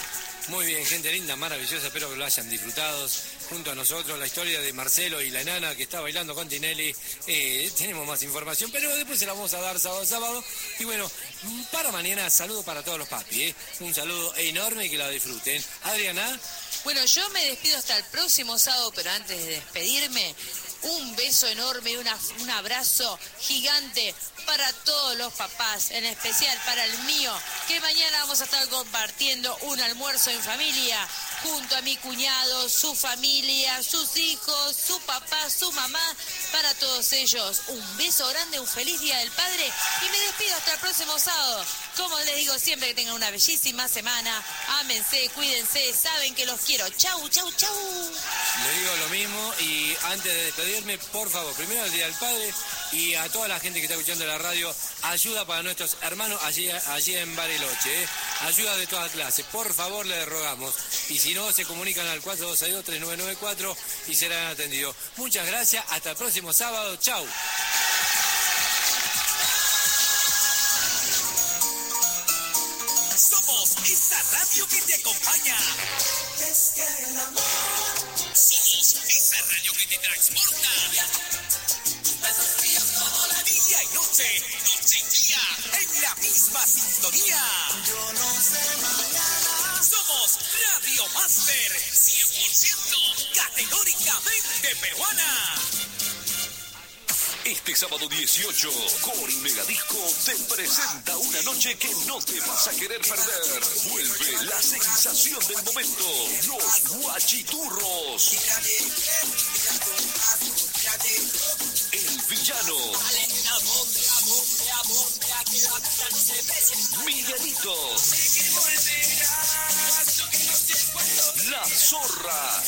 Muy bien, gente linda, maravillosa, espero que lo hayan disfrutado junto a nosotros. La historia de Marcelo y la enana que está bailando con Tinelli, eh, tenemos más información, pero después se la vamos a dar sábado sábado. Y bueno, para mañana, saludo para todos los papis, ¿eh? Un saludo enorme y que la disfruten. Adriana. Bueno, yo me despido hasta el próximo sábado, pero antes de despedirme, un beso enorme y una, un abrazo gigante para todos los papás, en especial para el mío, que mañana vamos a estar compartiendo un almuerzo en familia, junto a mi cuñado, su familia, sus hijos, su papá, su mamá, para todos ellos. Un beso grande, un feliz Día del Padre y me despido hasta el próximo sábado. Como les digo siempre, que tengan una bellísima semana, ámense, cuídense, saben que los quiero. Chau, chau, chau. Le digo lo mismo y antes de despedirme, por favor, primero el Día del Padre y a toda la gente que está escuchando la radio, ayuda para nuestros hermanos allí, allí en Bariloche, ¿eh? Ayuda de toda clase, por favor les rogamos. Y si no, se comunican al cuatro dos seis dos, tres nueve nueve cuatro y serán atendidos. Muchas gracias, hasta el próximo sábado, chau. Somos esa radio que te acompaña. Desde el amor. Somos esa radio que te transporta. Besos fríos como la día y noche, noche y día, en la misma sintonía. Yo no sé mañana. Somos Radio Master, cien por ciento categóricamente peruana. Este sábado dieciocho, Cori Megadisco te presenta una noche que no te vas a querer perder. Vuelve la sensación del momento, los Guachiturros. El Villano. Miguelito. La Zorra.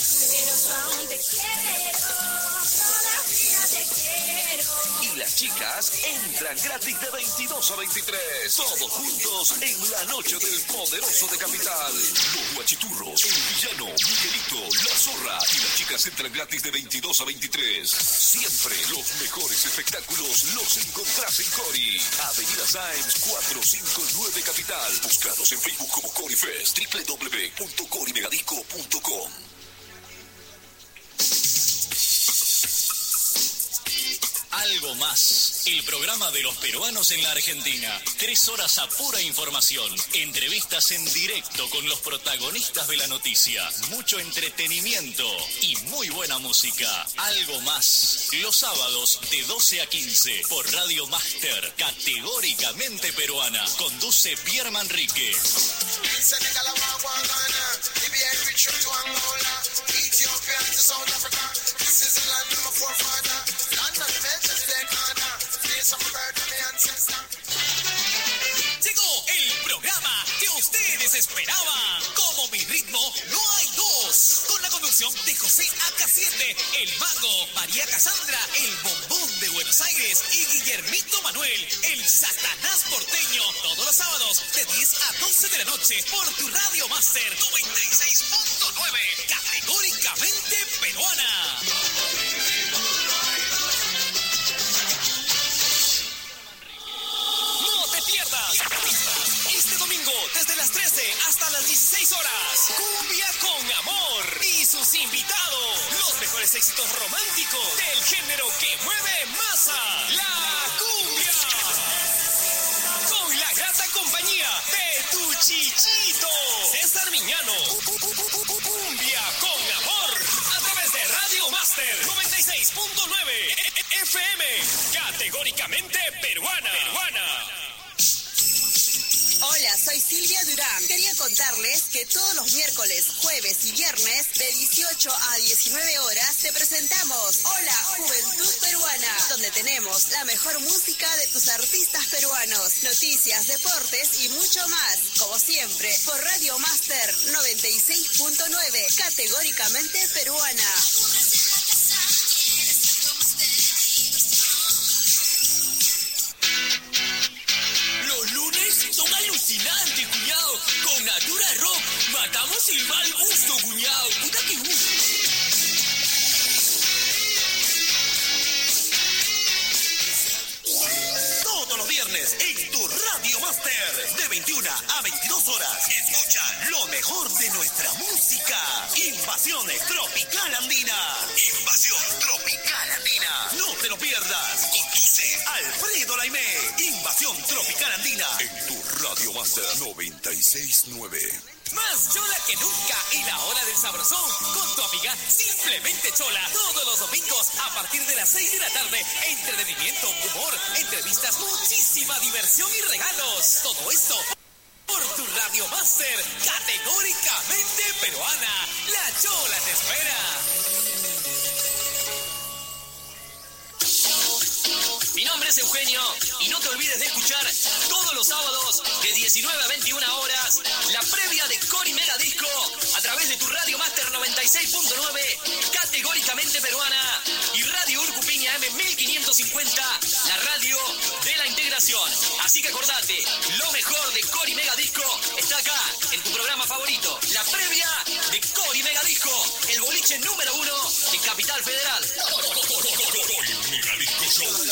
Y las chicas entran gratis de veintidós a veintitrés. Todos juntos en la noche del poderoso de Capital. Los Guachiturros, El Villano, Miguelito, La Zorra y las chicas entran gratis de veintidós a veintitrés. Siempre los mejores espectáculos los encontrás en Cori. Avenida Sáenz cuatrocientos cincuenta y nueve Capital. Búscanos en Facebook como Cori Fest. doble u doble u doble u punto cori megadisco punto com. Algo Más, el programa de los peruanos en la Argentina. Tres horas a pura información, entrevistas en directo con los protagonistas de la noticia, mucho entretenimiento y muy buena música. Algo Más, los sábados de doce a quince por Radio Master, categóricamente peruana. Conduce Pierre Manrique. Llegó el programa que ustedes esperaban. Como Mi Ritmo, no hay dos. Con la conducción de José A K siete, el Mago, María Casandra, el Bombón de Buenos Aires y Guillermito Manuel, el Satanás porteño. Todos los sábados de diez a doce de la noche por tu Radio Master noventa y seis punto nueve, categóricamente peruana. No te pierdas. Este domingo, desde las trece hasta las dieciséis horas, Cumbia con Amor y sus invitados, los mejores éxitos románticos del género que mueve masa, la cumbia. Con la grata compañía de tu Chichito, César Miñano. Cumbia con Amor, a través de Radio Master noventa y seis punto nueve F M, categóricamente peruana. peruana. Hola, soy Silvia Durán. Quería contarles que todos los miércoles, jueves y viernes de dieciocho a diecinueve horas te presentamos Hola Juventud Peruana, donde tenemos la mejor música de tus artistas peruanos, noticias, deportes y mucho más. Como siempre, por Radio Master noventa y seis punto nueve, categóricamente peruana. Son alucinantes, cuñado. Con Natura Rock matamos el mal gusto, cuñado. Puta que gusto. Todos los viernes en tu Radio Master de veintiuna a veintidós horas. Escucha lo mejor de nuestra música. Invasión Tropical Andina. Invasión Tropical Andina. No te lo pierdas. Conduce Alfredo Laimé. Invasión Tropical Andina. En tu Radio Master noventa y seis punto nueve. Más chola que nunca en la hora del sabrosón con tu amiga Simplemente Chola. Todos los domingos a partir de las seis de la tarde. Entretenimiento, humor, entrevistas, muchísima diversión y regalos. Todo esto por tu Radio Master, categóricamente peruana. La Chola te espera. Mi nombre es Eugenio y no te olvides de escuchar todos los sábados de diecinueve a veintiuna horas la previa de Cori Mega Disco a través de tu Radio Master noventa y seis punto nueve, categóricamente peruana, y Radio Urcupiña M mil quinientos cincuenta, la radio de la integración. Así que acordate, lo mejor de Cori Mega Disco está acá en tu programa favorito, la previa de Cori Mega Disco, el boliche número uno de Capital Federal. Cori Mega Disco Show.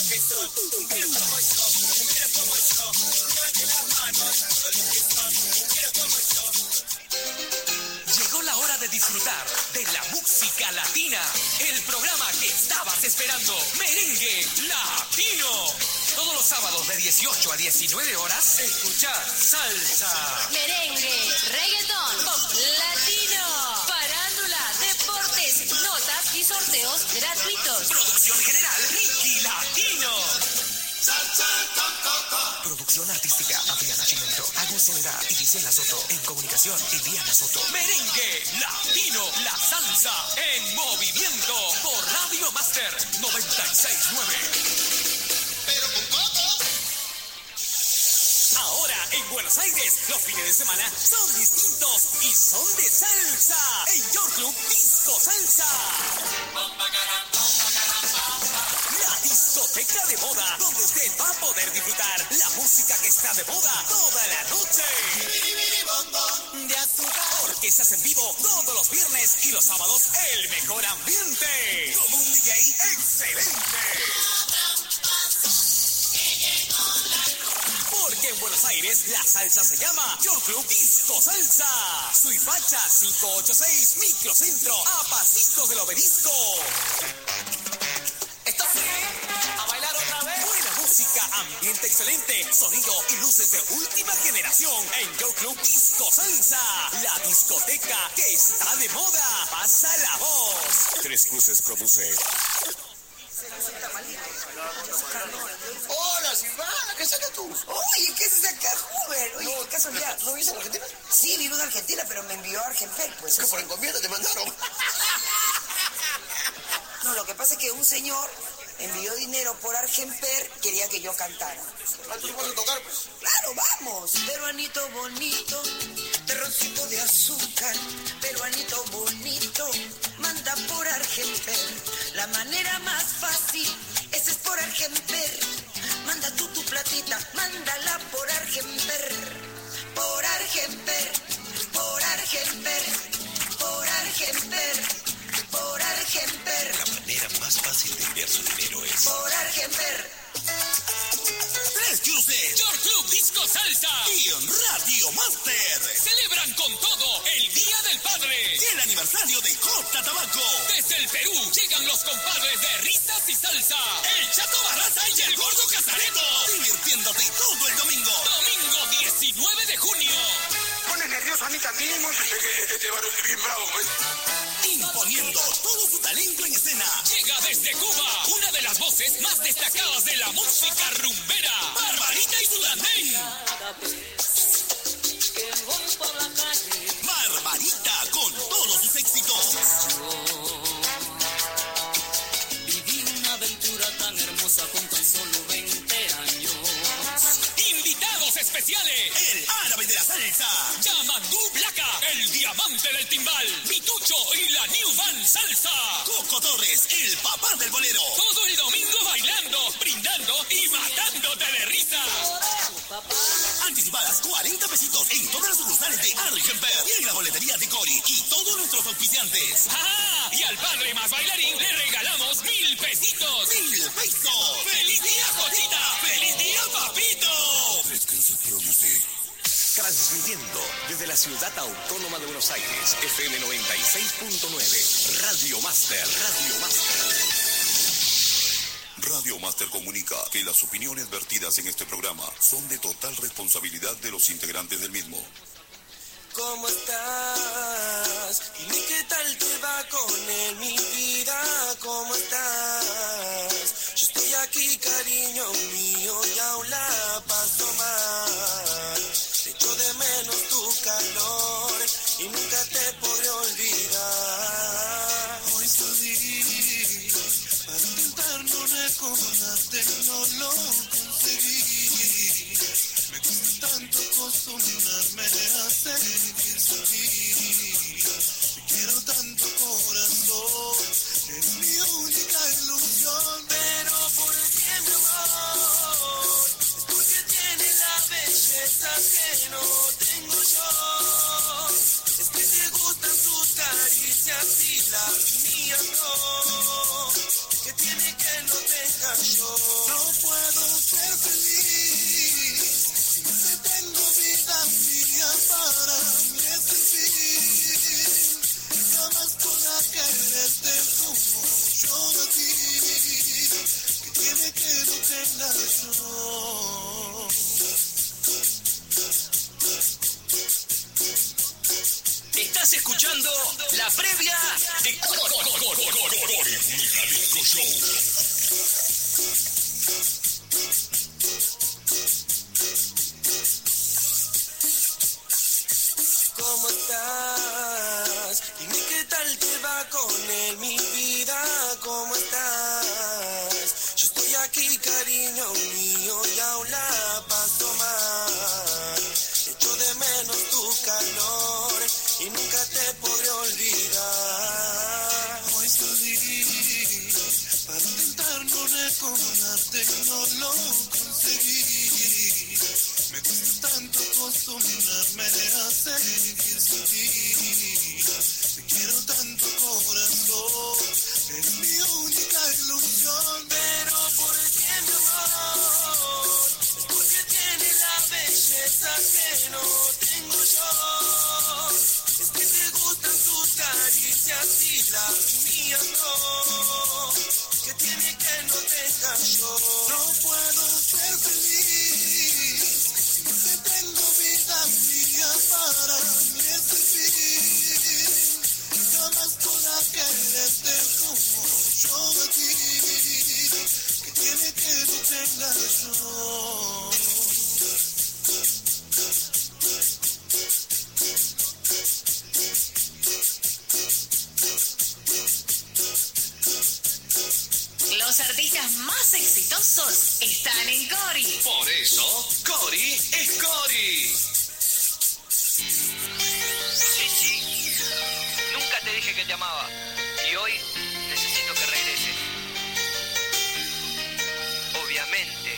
Llegó la hora de disfrutar de la música latina, el programa que estabas esperando, Merengue Latino. Todos los sábados de dieciocho a diecinueve horas, escuchar salsa, Merengue, reggaetón, pop latino, farándula, deportes, notas y sorteos gratuitos. Producción general, Ricky Latino. Producción artística, Adriana Chimento, Agus Soledad y Gisela Soto. En comunicación, Iliana Soto. Merengue Latino, la salsa en movimiento por Radio Master noventa y seis punto nueve. Ahora en Buenos Aires, los fines de semana son distintos y son de salsa. En York Club Disco Salsa. La discoteca de moda, donde usted va a poder disfrutar la música que está de moda toda la noche. De azúcar. Orquestas en vivo todos los viernes y los sábados, el mejor ambiente. Como un D J excelente. Porque en Buenos Aires la salsa se llama York Club Disco Salsa. Suipacha cinco ocho seis, Microcentro, a pasitos del Obelisco. ¿Estás a bailar otra música, ambiente excelente, sonido y luces de última generación en Go Club Disco Salsa, la discoteca que está de moda. Pasa la voz. Tres Cruces produce. Hola, Silvana, ¿qué sacas tú? Oye, ¿qué haces acá, joven? Oye, No, ¿qué casualidad? ¿No vives en Argentina? Sí, vivo en Argentina, pero me envió a Argentel, pues. ¿Qué por encomienda te mandaron? No, lo que pasa es que un señor envió dinero por Argenper, quería que yo cantara. Ah, ¿tú puedes tocar, pues? Claro, vamos. Peruanito bonito, terroncito de azúcar, peruanito bonito, manda por Argenper. La manera más fácil, esa es por Argenper. Manda tú tu platita, mándala por Argenper. Por Argenper, por Argenper, por Argenper. Por Argenper. La manera más fácil de enviar su dinero es por Argenper. Tres Cruces, Your Club Disco Salsa y Radio Master celebran con todo el Día del Padre y el aniversario de J Tabaco. Desde el Perú llegan los compadres de risas y salsa, el Chato Barraza y el Gordo Casareto, divirtiéndote todo el domingo. Domingo diecinueve de junio. Pone nervioso a mí también, oye. Este, este varón es bien bravo, ¿eh? Imponiendo todo su talento en escena. Llega desde Cuba una de las voces más destacadas de la música rumbera, Barbarita y su Landén. Barbarita con todos sus éxitos. Viví una aventura tan hermosa con tan solo veinte años. Invitados especiales: el árabe de la salsa, Yamandú Blaca, el diamante del timbal, Vitucho y la New Band Salsa, Coco Torres, el papá del bolero. Todo el domingo bailando, brindando y matándote de risa. Anticipadas cuarenta pesitos en todas las sucursales de Argenper y en la boletería de Cori y todos nuestros auspiciantes. ¡Ah! Y al padre más bailarín le regalamos mil pesitos. ¡Mil pesos! ¡Feliz día, Cochita! ¡Feliz día, papito! Tres Cruces produce. Transmitiendo desde la ciudad autónoma de Buenos Aires, F M noventa y seis punto nueve, Radio Master, Radio Master. Radio Master comunica que las opiniones vertidas en este programa son de total responsabilidad de los integrantes del mismo. ¿Cómo estás? Dime qué tal te va con él, mi vida, ¿cómo estás? Yo estoy aquí, cariño mío, y aún la paso mal. Te echo de menos tu calor y nunca te podré olvidar. Hoy salí para intentar no recordarte, no lo conseguí. Me cuesta tanto acostumbrarme a seguir sin ti. Te quiero tanto, corazón, es mi única ilusión. Pero por qué, mi amor, es porque tiene la belleza que no tengo yo. Es que te gustan tus caricias y las mías no. Que tiene que no tenga yo. No puedo ser feliz. Si tengo vida mía, para mí es el fin. Jamás podrá quererte como yo a ti. Que tiene que no tenga yo. Estás escuchando la previa de Cori Disco Show. ¿Cómo estás? Dime qué tal te va con él, mi vida, ¿cómo estás? Yo estoy aquí, cariño mío, y aún la paso mal. Echo de menos tu calor y nunca te podré olvidar. Hoy salí para intentar no recordarte, no lo conseguí. Me cuesta tanto acostumbrarme a seguir sin ti. Te quiero tanto, corazón, es mi única ilusión. Pero por qué, mi amor, es porque tiene la belleza que no tengo yo. Es que te gustan tus caricias y las mías no. ¿Qué tiene que no tenga yo? No puedo ser feliz si no te tengo, vida mía, para mí es difícil. Jamás podrá quererte como yo a ti. ¿Qué tiene que no tenga yo? Los artistas más exitosos están en Cori. Por eso, Cori es Cori. Sí, sí. Nunca te dije que te amaba. Y hoy necesito que regreses. Obviamente.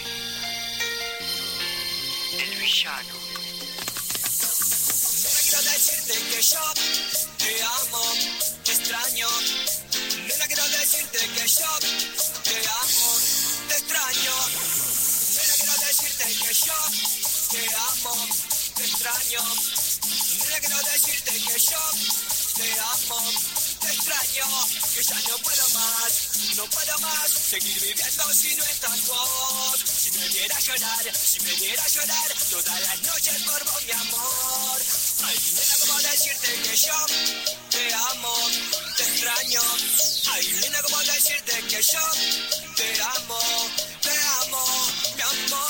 El villano. Nena, quiero decirte que yo te amo, te extraño. Nena, quiero decirte que yo te amo, te extraño. Nena, quiero decirte que yo te amo, te extraño. Nena, quiero decirte que yo te amo, te extraño. Que ya no puedo más, no puedo más seguir viviendo si no estás vos. Si me viera llorar, si me viera llorar todas las noches por vos, mi amor. Ay, nena, ¿cómo decirte que yo te amo, te extraño? Ay, nena, ¿cómo decirte que yo te amo, te amo, mi amor?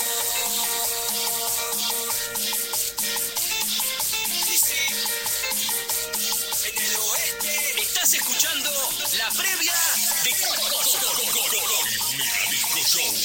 Sí, sí, en el oeste. Estás escuchando la previa de Mega Disco Show.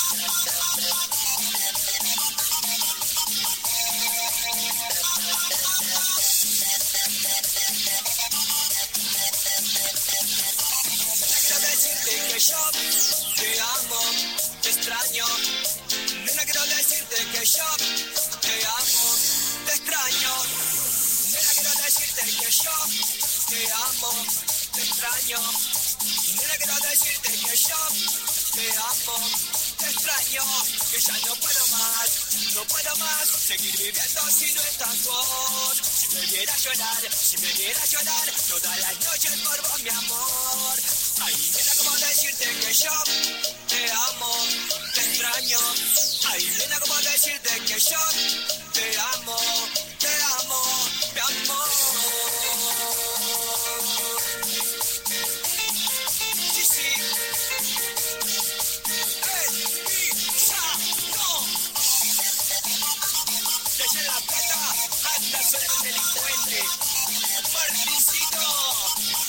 Quiero decirte que yo te amo, te extraño. Nena, quiero decirte que yo te amo, te extraño. Nena, quiero decirte que yo te amo, te extraño. Nena, quiero decirte que yo te amo, te extraño. Que ya no puedo más, no puedo más seguir viviendo si no estás vos. Si me viera llorar, si me viera llorar todas las noches por vos, mi amor. Ay, nena, ¿cómo decirte que yo te amo, te extraño? Ay, nena, ¿cómo decirte que yo te amo, te amo, mi amor? Sí, sí. El villano. Desde La Plata hasta ser un delincuente. Martincito.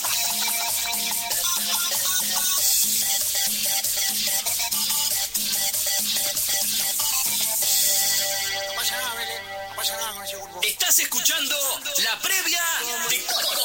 Estás escuchando la previa de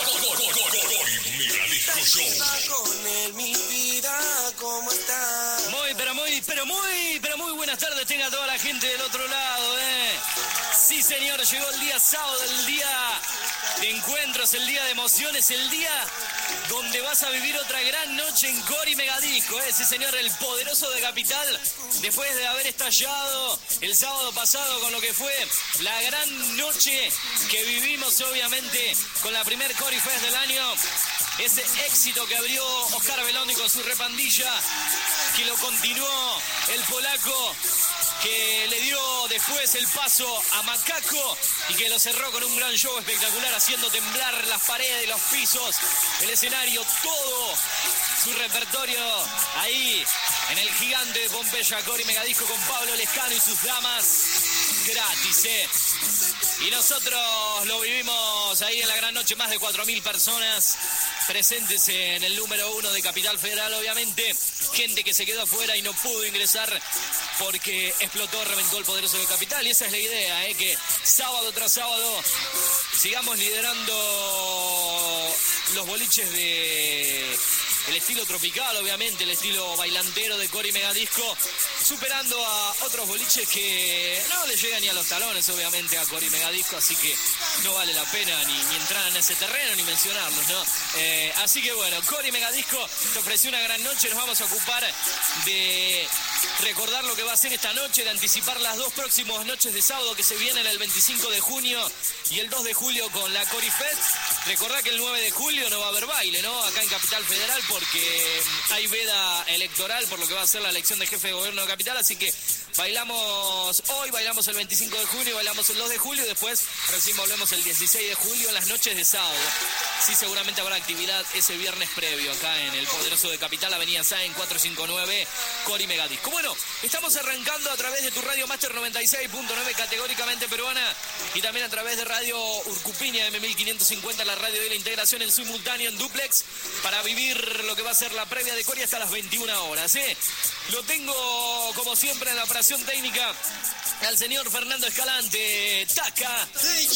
Mega Disco Show. Con él, mi vida, ¿cómo está? Muy, pero muy, pero muy, pero muy buenas tardes tenga toda la gente del otro lado, ¿eh? Sí, señor, llegó el día sábado, el día de encuentros, el día de emociones, el día donde vas a vivir otra gran noche en Cori Megadisco, ¿eh? Sí, señor, el poderoso de Capital, después de haber estallado el sábado pasado con lo que fue la gran noche que vivimos, obviamente, con la primer Cori Fest del año. Ese éxito que abrió Oscar Belondi con su repandilla, que lo continuó el polaco, que le dio después el paso a Macaco y que lo cerró con un gran show espectacular, haciendo temblar las paredes, los pisos, el escenario, todo su repertorio ahí en el gigante de Pompeya, Cori Megadisco, con Pablo Lescano y sus damas, gratis, ¿eh? Y nosotros lo vivimos ahí en la gran noche, más de cuatro mil personas presentes en el número uno de Capital Federal, obviamente, gente que se quedó afuera y no pudo ingresar porque explotó, reventó el poderoso de Capital, y esa es la idea, ¿eh? Que sábado tras sábado sigamos liderando los boliches de el estilo tropical, obviamente, el estilo bailantero de Cori Megadisco, superando a otros boliches que no le llegan ni a los talones, obviamente, a Cori Megadisco, así que no vale la pena ni, ni entrar en ese terreno ni mencionarlos, ¿no? Eh, así que bueno, Cori Megadisco te ofreció una gran noche, nos vamos a ocupar de recordar lo que va a ser esta noche, de anticipar las dos próximas noches de sábado que se vienen el veinticinco de junio y el dos de julio con la Cori Fest. Recordá que el nueve de julio no va a haber baile, ¿no? Acá en Capital Federal, porque hay veda electoral por lo que va a ser la elección de jefe de gobierno de Capital, así que bailamos hoy, bailamos el veinticinco de junio, bailamos el dos de julio y después recién volvemos el dieciséis de julio en las noches de sábado. Sí, seguramente habrá actividad ese viernes previo acá en el Poderoso de Capital, Avenida Sáenz cuatrocientos cincuenta y nueve, Cori Megadisco. Bueno, estamos arrancando a través de tu Radio Master noventa y seis punto nueve, categóricamente peruana, y también a través de Radio Urcupiña M mil quinientos cincuenta, la radio de la integración en simultáneo en duplex, para vivir lo que va a ser la previa de Cori hasta las veintiuna horas, ¿eh? Lo tengo, como siempre, en la operación técnica al señor Fernando Escalante. Taca.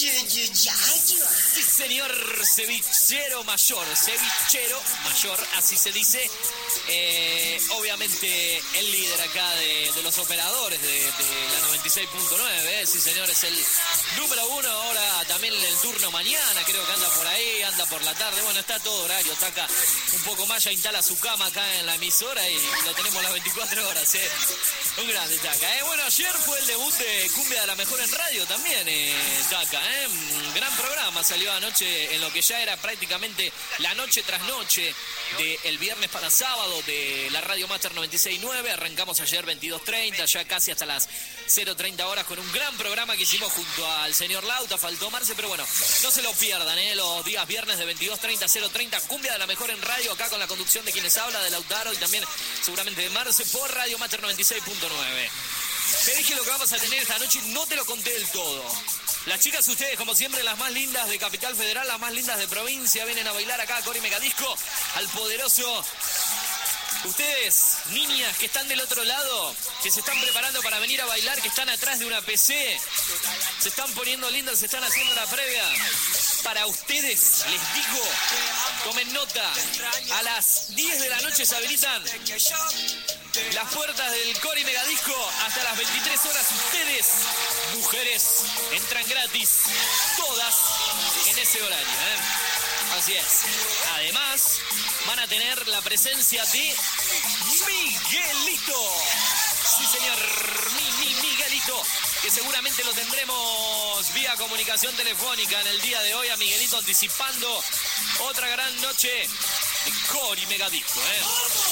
Sí, señor cevichero mayor, cevichero mayor, así se dice. Eh, obviamente el líder acá de, de los operadores de, de la noventa y seis punto nueve, ¿eh? Sí, señor, es el número uno. Ahora también en el turno mañana, creo que anda por ahí, anda por la tarde. Bueno, está todo horario. Taca un poco más, ya instala su cama acá en la emisora y lo tenemos las veinticuatro horas, ¿eh? Un grande Taca, ¿eh? Bueno, ayer fue el debut de Cumbia de la Mejor en radio también, eh, Taca, ¿eh? Un gran programa salió anoche en lo que ya era prácticamente la noche tras noche del viernes para sábado de la Radio Master noventa y seis punto nueve. Arrancamos ayer veintidós treinta, ya casi hasta las cero treinta horas con un gran programa que hicimos junto al señor Lauta. Faltó Marce, pero bueno, no se lo pierdan, ¿eh? Los días viernes de veintidós treinta a cero treinta, Cumbia de la Mejor en radio, acá con la conducción de quienes habla, de Lautaro y también seguramente de Marce por Radio Master noventa y seis punto nueve. Te dije lo que vamos a tener esta noche, no te lo conté del todo. Las chicas, ustedes, como siempre, las más lindas de Capital Federal, las más lindas de provincia, vienen a bailar acá a Cori Megadisco, al Poderoso. Ustedes, niñas que están del otro lado, que se están preparando para venir a bailar, que están atrás de una P C, se están poniendo lindas, se están haciendo la previa. Para ustedes, les digo, tomen nota, a las diez de la noche se habilitan las puertas del Cori Megadisco hasta las veintitrés horas. Ustedes, mujeres, entran gratis, todas en ese horario, ¿eh? Así es. Además, van a tener la presencia de Miguelito. Sí, señor, mi, mi Miguelito, que seguramente lo tendremos vía comunicación telefónica en el día de hoy, a Miguelito anticipando otra gran noche de Cori Megadisco, ¿eh?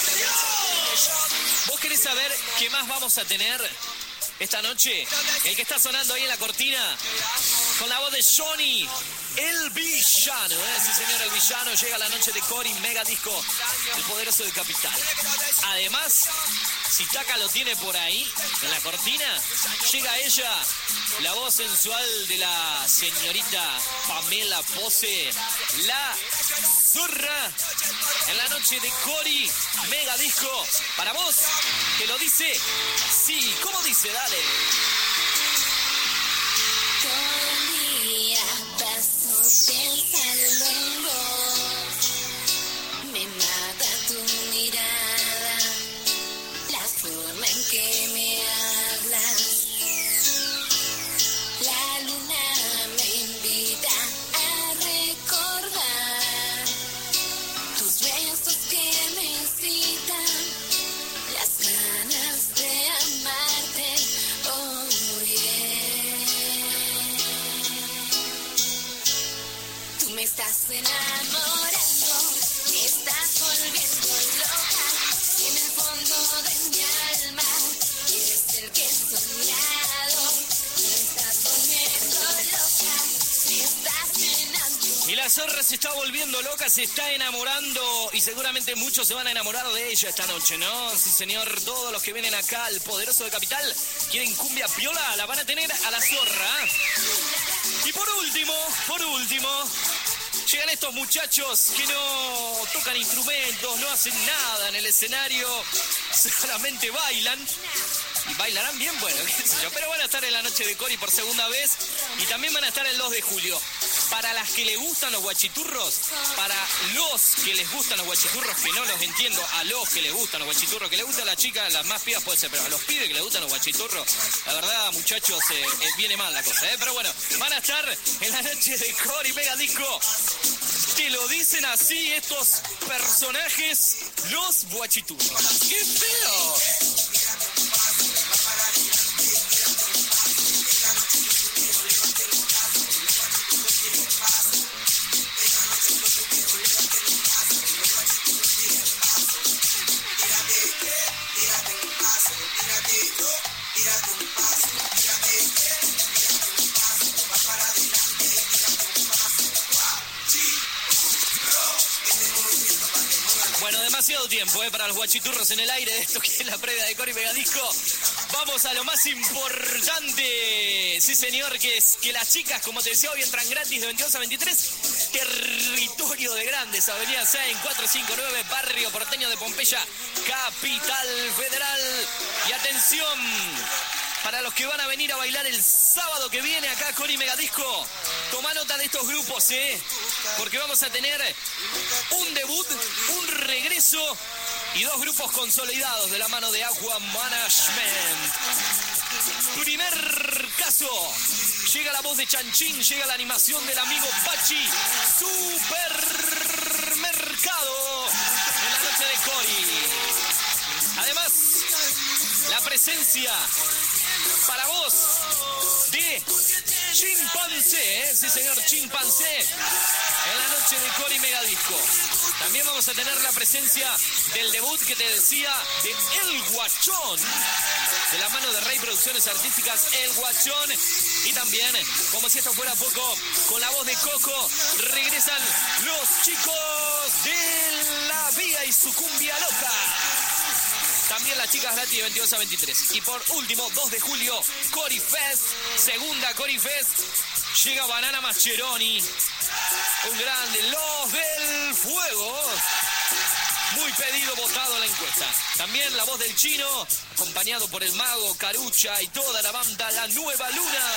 ¿Vos querés saber qué más vamos a tener esta noche? El que está sonando ahí en la cortina, con la voz de Johnny, el villano, ¿eh? Sí, señor, el villano llega a la noche de Cori Megadisco, el Poderoso de Capital. Además, si Taca lo tiene por ahí, en la cortina, llega ella, la voz sensual de la señorita Pamela Pose, la zorra, en la noche de Cori Megadisco. Para vos, que lo dice, sí, ¿cómo dice? Dale. Todo el día paso pensando en vos, me mata tu mirada, la forma en que me hablas, la luna me invita a recordar tus besos que me citan, las ganas de amarte, oh yeah. Tú me estás enamorando, me estás volviendo loca, en el fondo de mi alma, eres el que he soñado, me estás volviendo loca, me estás enamorando. Y la zorra se está volviendo loca, se está enamorando y seguramente muchos se van a enamorar de ella esta noche, ¿no? Sí, señor, todos los que vienen acá al Poderoso de Capital quieren cumbia piola, la van a tener a la zorra. Y por último, por último, llegan estos muchachos que no tocan instrumentos, no hacen nada en el escenario, solamente bailan. Y bailarán bien, bueno, qué sé yo, pero van a estar en la noche de Cori por segunda vez y también van a estar el dos de julio. Para las que les gustan los guachiturros, para los que les gustan los guachiturros, que no los entiendo, a los que les gustan los guachiturros, que les gustan a las chicas, las más pibas puede ser, pero a los pibes que les gustan los guachiturros, la verdad, muchachos, eh, eh, viene mal la cosa, ¿eh? Pero bueno, van a estar en la noche de Cori Megadisco. Te lo dicen así estos personajes, los guachiturros. ¡Qué feo! Bueno, demasiado tiempo eh, para los guachiturros en el aire de esto que es la previa de Cori Megadisco. Vamos a lo más importante. Sí, señor, que es que las chicas, como te decía, hoy entran gratis de veintidós a veintitrés. Territorio de Grandes, Avenida seis, cuatrocientos cincuenta y nueve, Barrio Porteño de Pompeya, Capital Federal. Y atención, para los que van a venir a bailar el sábado que viene acá a Cori Megadisco, toma nota de estos grupos, ¿eh? Porque vamos a tener un debut, un regreso y dos grupos consolidados de la mano de Aqua Management. Primer caso, llega la voz de Chanchín, llega la animación del amigo Pachi, Supermercado en la noche de Cori. Además, la presencia para vos de Chimpancé, ¿eh? Sí, señor, Chimpancé en la noche de Cori Megadisco. También vamos a tener la presencia del debut que te decía de El Guachón, de la mano de Rey Producciones Artísticas, El Guachón. Y también, como si esto fuera poco, con la voz de Coco, regresan los chicos de La Vía y su cumbia loca. También las chicas gratis de veintidós a veintitrés. Y por último, dos de julio, Cori Fest, segunda Cori Fest. Llega Banana Mascheroni, un grande, los del fuego. Muy pedido, votado en la encuesta. También la voz del Chino, acompañado por el Mago, Carucha y toda la banda La Nueva Luna.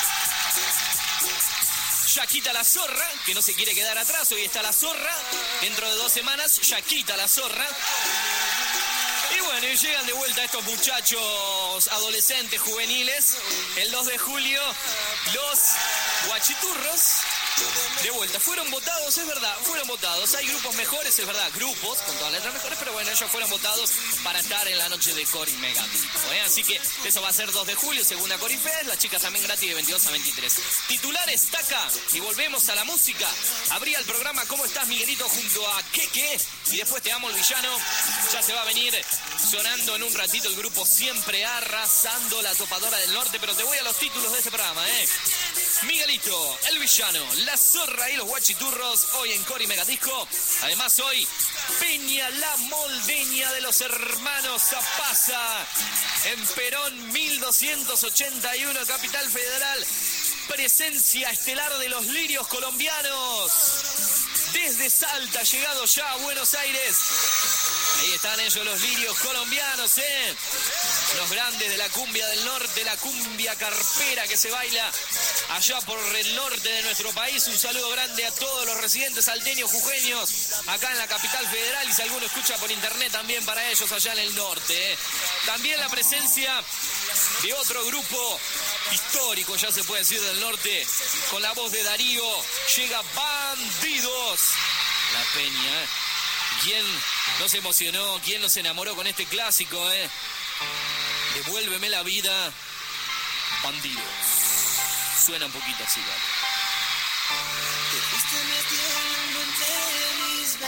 Yaquita la Zorra, que no se quiere quedar atrás, hoy está la Zorra. Dentro de dos semanas, Yaquita la Zorra. Y bueno, y llegan de vuelta estos muchachos adolescentes, juveniles. El dos de julio, los guachiturros. De vuelta, fueron votados, es verdad, fueron votados. Hay grupos mejores, es verdad, grupos con todas las letras mejores, pero bueno, ellos fueron votados para estar en la noche de Cori Megadisco, ¿eh? Así que eso va a ser dos de julio, segunda Cori Fest, las chicas también gratis de veintidós a veintitrés. Titulares, taca, y volvemos a la música. Abría el programa ¿Cómo estás, Miguelito? Junto a Keke, y después Te Amo el Villano. Ya se va a venir sonando en un ratito el grupo Siempre Arrasando, la topadora del norte, pero te voy a los títulos de este programa, ¿eh? Miguelito, el Villano, La Zorra y los Guachiturros, hoy en Cori Megadisco. Además hoy, Peña la Moldeña de los hermanos Zapaza, en Perón mil doscientos ochenta y uno, Capital Federal. Presencia estelar de los lirios colombianos. Desde Salta, llegado ya a Buenos Aires. Ahí están ellos, los lirios colombianos, ¿eh? Los grandes de la cumbia del norte, la cumbia carpera que se baila allá por el norte de nuestro país. Un saludo grande a todos los residentes salteños, jujeños, acá en la Capital Federal. Y si alguno escucha por internet, también para ellos allá en el norte, ¿eh? También la presencia de otro grupo histórico, ya se puede decir, del norte, con la voz de Darío. Llega Bandidos, la Peña, ¿eh? ¿Quién no se emocionó? ¿Quién no se enamoró con este clásico, eh? Devuélveme la vida, Bandidos. Suena un poquito así, ¿vale? Te fuiste metiendo entre mis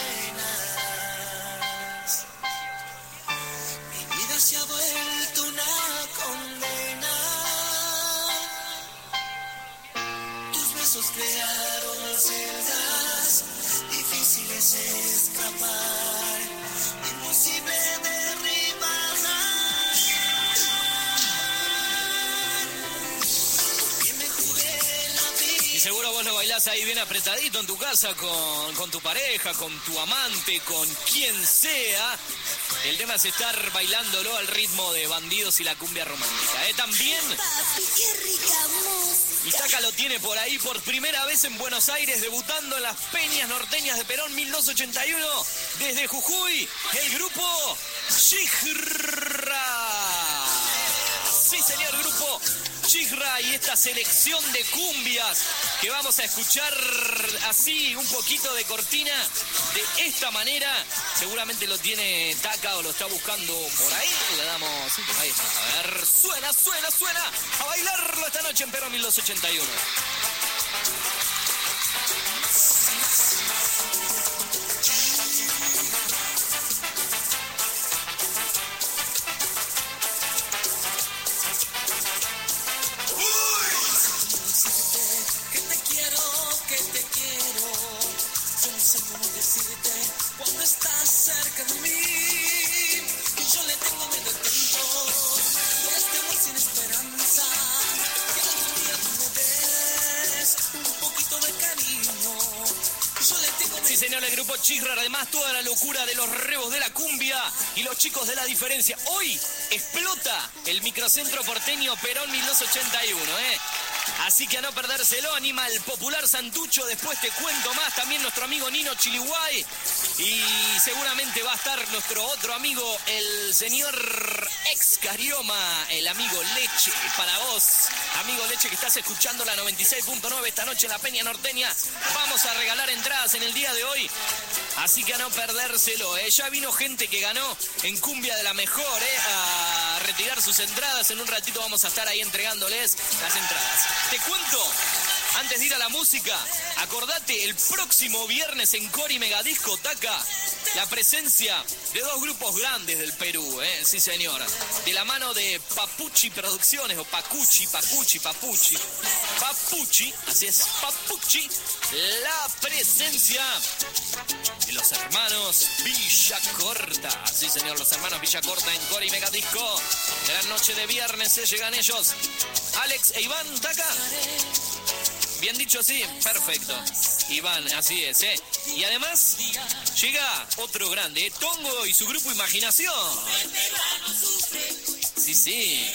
venas. Mi vida se ha vuelto una condena. Tus besos crearon celdas difíciles escapar, imposible derribar. Porque me jugué la vida. Y seguro vos lo bailás ahí bien apretadito en tu casa con, con tu pareja, con tu amante, con quien sea. El tema es estar bailándolo al ritmo de Bandidos y la cumbia romántica, ¿eh? También. Papi, qué rica música. Y Taca lo tiene por ahí por primera vez en Buenos Aires, debutando en las Peñas Norteñas de Perón mil novecientos ochenta y uno. Desde Jujuy, el grupo Chijra. Sí, señor, grupo Chijra, y esta selección de cumbias que vamos a escuchar así, un poquito de cortina, de esta manera. Seguramente lo tiene Taca o lo está buscando por ahí. Le damos, ahí está, a ver, suena, suena, suena, a bailarlo esta noche en Perón mil novecientos ochenta y uno. Cuando estás cerca señor, el grupo Chisrar, además toda la locura de los rebos de la cumbia y los chicos de la diferencia. Hoy explota el microcentro porteño Perón mil doscientos ochenta y uno, ¿eh? Así que a no perdérselo, anima el popular Santucho, después te cuento más, también nuestro amigo Nino Chiliguay, y seguramente va a estar nuestro otro amigo, el señor ex Carioma, el amigo Leche, para vos, amigo Leche, que estás escuchando la noventa y seis punto nueve esta noche en la Peña Norteña. Vamos a regalar entradas en el día de hoy, así que a no perdérselo, ¿eh? Ya vino gente que ganó en Cumbia de la Mejor, ¿eh? A retirar sus entradas. En un ratito vamos a estar ahí entregándoles las entradas. Te cuento, antes de ir a la música, acordate, el próximo viernes en Cori Megadisco, Taca, la presencia de dos grupos grandes del Perú, ¿eh? Sí, señor. De la mano de Papuchi Producciones, o Pacuchi, Pacuchi, Papuchi. Papuchi, así es, Papuchi. La presencia de los hermanos Villacorta. Sí, señor, los hermanos Villacorta en Cori Megadisco. Gran noche de viernes, se llegan ellos. Alex e Iván, Taca. Bien dicho, sí, perfecto. Iván, así es, ¿eh? Y además llega otro grande, ¿eh? Tongo y su grupo Imaginación. Sí, sí.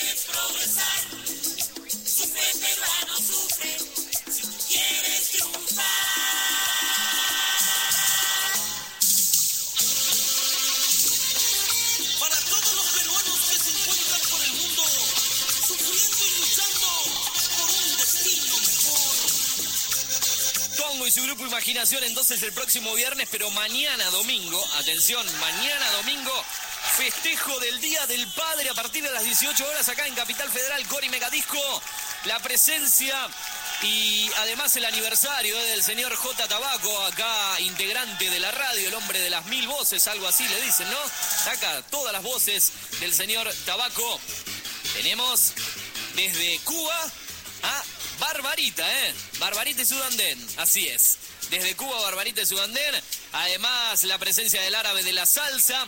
Para todos los peruanos que se encuentran por el mundo, sufriendo y luchando por un destino mejor. Tongo y su grupo Imaginación entonces el próximo viernes, pero mañana domingo, atención, mañana domingo, festejo del Día del Padre a partir de las dieciocho horas acá en Capital Federal, Cori Megadisco. La presencia y además el aniversario eh, del señor J. Tabaco, acá integrante de la radio, el hombre de las mil voces, algo así le dicen, ¿no? Acá todas las voces del señor Tabaco. Tenemos desde Cuba a Barbarita, ¿eh? Barbarita y Sudandén, así es. Desde Cuba, Barbarita y Sudandén. Además, la presencia del árabe de la salsa.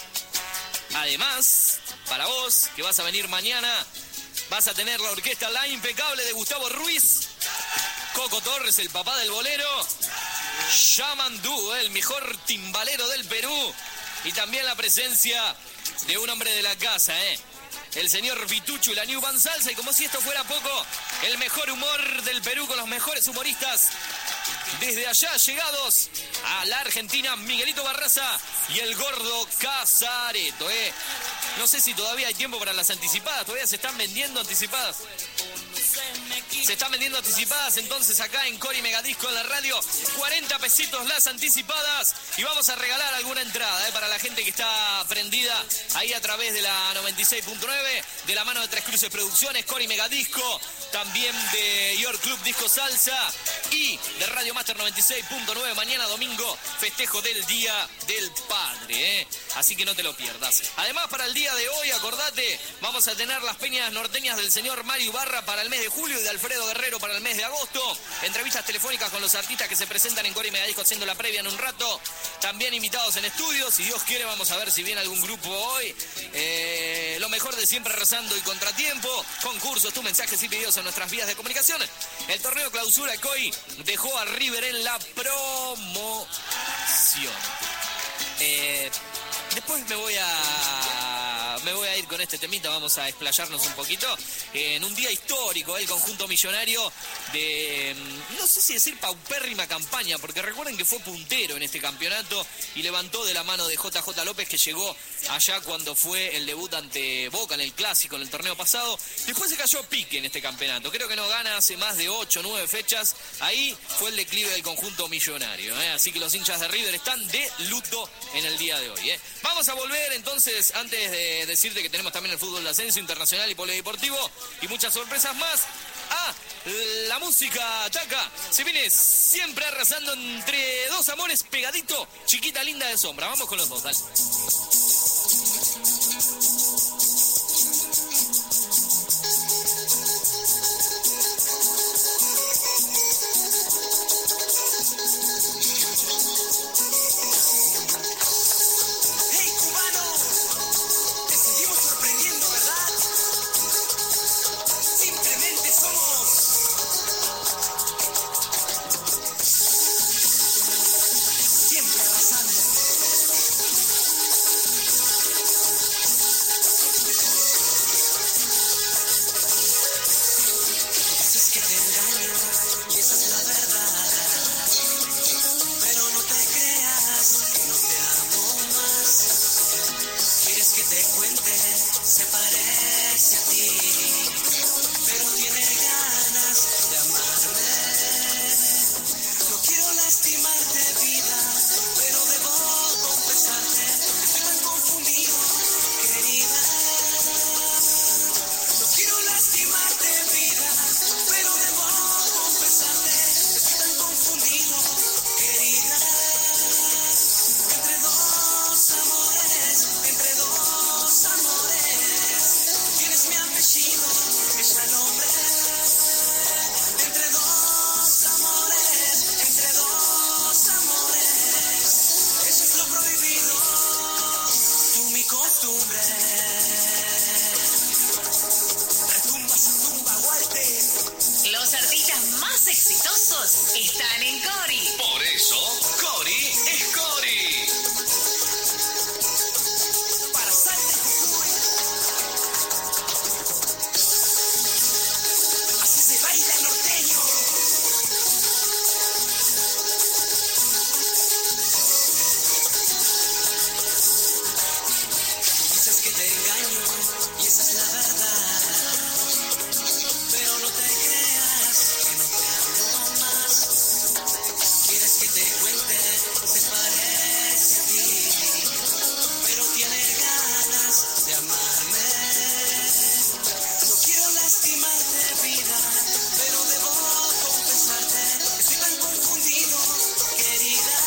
Además, para vos, que vas a venir mañana, vas a tener la orquesta La Impecable de Gustavo Ruiz. Coco Torres, el papá del bolero. Yamandú, el mejor timbalero del Perú. Y también la presencia de un hombre de la casa, ¿eh? El señor Vitucho y la New Band Salsa. Y como si esto fuera poco, el mejor humor del Perú con los mejores humoristas desde allá llegados a la Argentina, Miguelito Barraza y el gordo Casareto, ¿eh? No sé si todavía hay tiempo para las anticipadas. ¿Todavía se están vendiendo anticipadas? Se están vendiendo anticipadas entonces acá en Cori Megadisco en la radio. cuarenta pesitos las anticipadas. Y vamos a regalar alguna entrada, ¿eh? Para la gente que está prendida ahí a través de la noventa y seis punto nueve. De la mano de Tres Cruces Producciones, Cori Megadisco. También de York Club Disco Salsa. Y de Radio Master noventa y seis punto nueve. Mañana domingo, festejo del Día del Padre, ¿eh? Así que no te lo pierdas. Además, para el día de hoy, acordate, vamos a tener las peñas norteñas del señor Mario Barra para el mes de julio y de Alfredo Guerrero para el mes de agosto. Entrevistas telefónicas con los artistas que se presentan en Cori Megadisco haciendo la previa en un rato. También invitados en estudios. Si Dios quiere, vamos a ver si viene algún grupo hoy. Eh, lo mejor de siempre rezando y contratiempo. Concursos, tus mensajes y pedidos en nuestras vías de comunicación. El torneo clausura C O I dejó a River en la promoción. Eh, después me voy a me voy a ir con este temita, vamos a explayarnos un poquito en un día histórico, el conjunto millonario de, no sé si decir paupérrima campaña, porque recuerden que fue puntero en este campeonato y levantó de la mano de J J López, que llegó allá cuando fue el debut ante Boca en el Clásico, en el torneo pasado. Después se cayó pique en este campeonato, creo que no gana hace más de ocho o nueve fechas. Ahí fue el declive del conjunto millonario, ¿eh? Así que los hinchas de River están de luto en el día de hoy, ¿eh? Vamos a volver entonces, antes de decirte que tenemos también el fútbol de ascenso internacional y polideportivo y muchas sorpresas más, a la música, Taca. Se viene siempre arrasando entre dos amores, pegadito, Chiquita Linda de Sombra. Vamos con los dos, dale. Simplemente somos costumbre. Retumba, tumba, Walter. Los artistas más exitosos están en Cori. Por eso, Cori es Cori. Para Salta y Jujuy. Así se baila norteño. Tú dices que te engaño y esa es la verdad. Pero no te creas que no te amo más. Quieres que te cuente, se parece a ti, pero tiene ganas de amarme. No quiero lastimarte, vida, pero debo confesarte, estoy tan confundido, querida.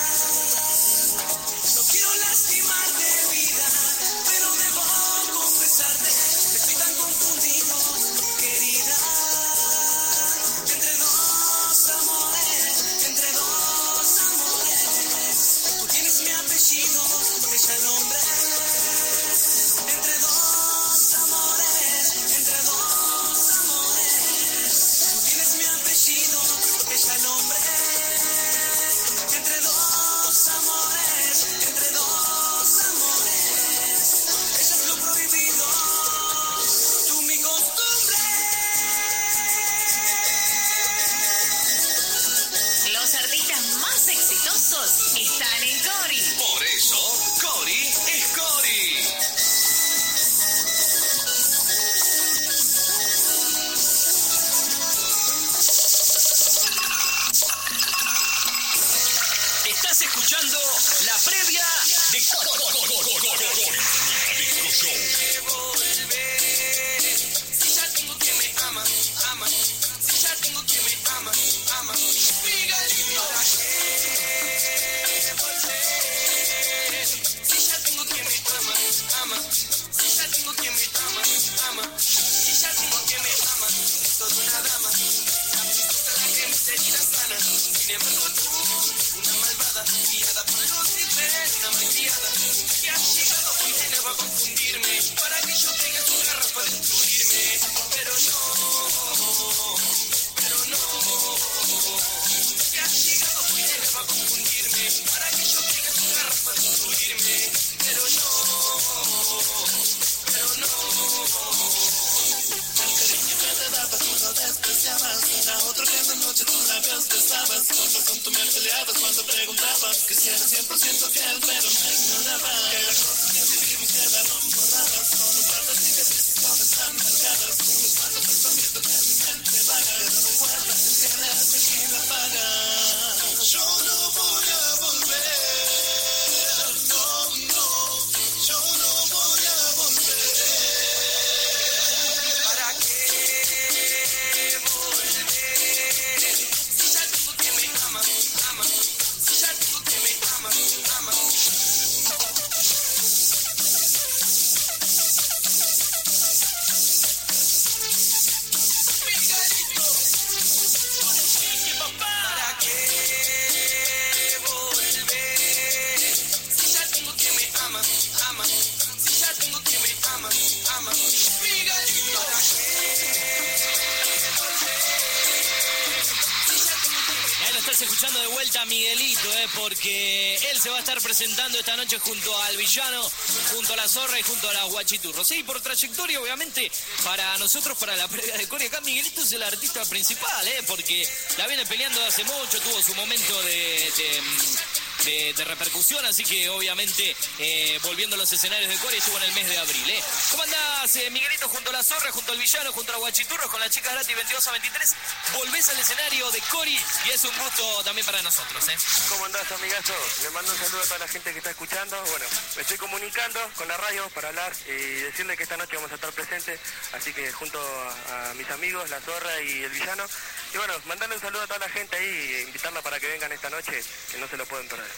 No quiero lastimarte, vida, pero debo confesarte, estoy tan confundido, querida. Entre dos amores, entre dos amores, tú tienes mi apellido, ella el nombre. Entre dos amores, entre dos amores, tú tienes mi apellido, ella el nombre. Entre dos amores, entre dos amores, ella es lo prohibido, tú mi costumbre. Los artistas más exitosos están en Cori. Por eso, Cori es Cori. Estás escuchando la previa de Cori Disco Show. Si ya tengo quien me ama, ama. Si ya tengo quien me ama, ama. Miguelito, ¿para qué volver? Si ya tengo quien me ama, ama. Si ya tengo quien me ama, ama. Si ya tengo quien me ama, toda una dama. La princesa la que mis heridas sana. Sin embargo tú, una malvada, guiada por Lucifer, una malcriada, que ha llegado muy lejos a confundirme, para que yo tenga tus garras para destruirme. Pero no, pero no, que ha llegado muy lejos a confundirme, para que yo tenga tus garras para destruirme. Pero no, pero no. El cariño que te daba tú lo despreciabas, era otro que en la noche tú labios besabas. Con razón tú me peleabas cuando preguntabas que si eres cien por ciento fiel, pero me ignorabas. Que las cosas que vivimos quedaron borradas, con un par de cicatrices todas están marcadas, con los malos pensamientos de mi mente vaga. Pero recuerda que el que le hace aquí la paga. Yo no voy a volver, no, no, yo no voy a volver. ¿Para qué volver? Si ya tengo quien me ama, ama. Si ya tengo quien me ama, ama. Miguelito, ¿para qué volver? Si ya tengo quien me ama, ama. Si ya tengo quien me ama, ama. Miguelito, ¿para qué volver? Si ya tengo quien me Ahí lo estás escuchando de vuelta a Miguelito, eh, porque él se va a estar presentando esta noche junto al Villano, junto a la Zorra y junto a la Guachiturro. Sí, por trayectoria, obviamente, para nosotros, para la previa de Cori, acá Miguelito es el artista principal, eh, porque la viene peleando hace mucho, tuvo su momento de... de De, de repercusión, así que obviamente eh, volviendo a los escenarios de Cori estuvo en el mes de abril. ¿eh? ¿Cómo andás, eh, Miguelito, junto a la Zorra, junto al Villano, junto a Guachiturros, con las chicas gratis veintidós a veintitrés? Volvés al escenario de Cori y es un gusto también para nosotros. ¿eh? ¿Cómo andás, amigazo? Le mando un saludo a toda la gente que está escuchando. Bueno, me estoy comunicando con la radio para hablar y decirle que esta noche vamos a estar presentes, así que junto a, a mis amigos, la Zorra y el Villano. Y bueno, mandarle un saludo a toda la gente ahí e invitarla para que vengan esta noche, que no se lo pueden perder.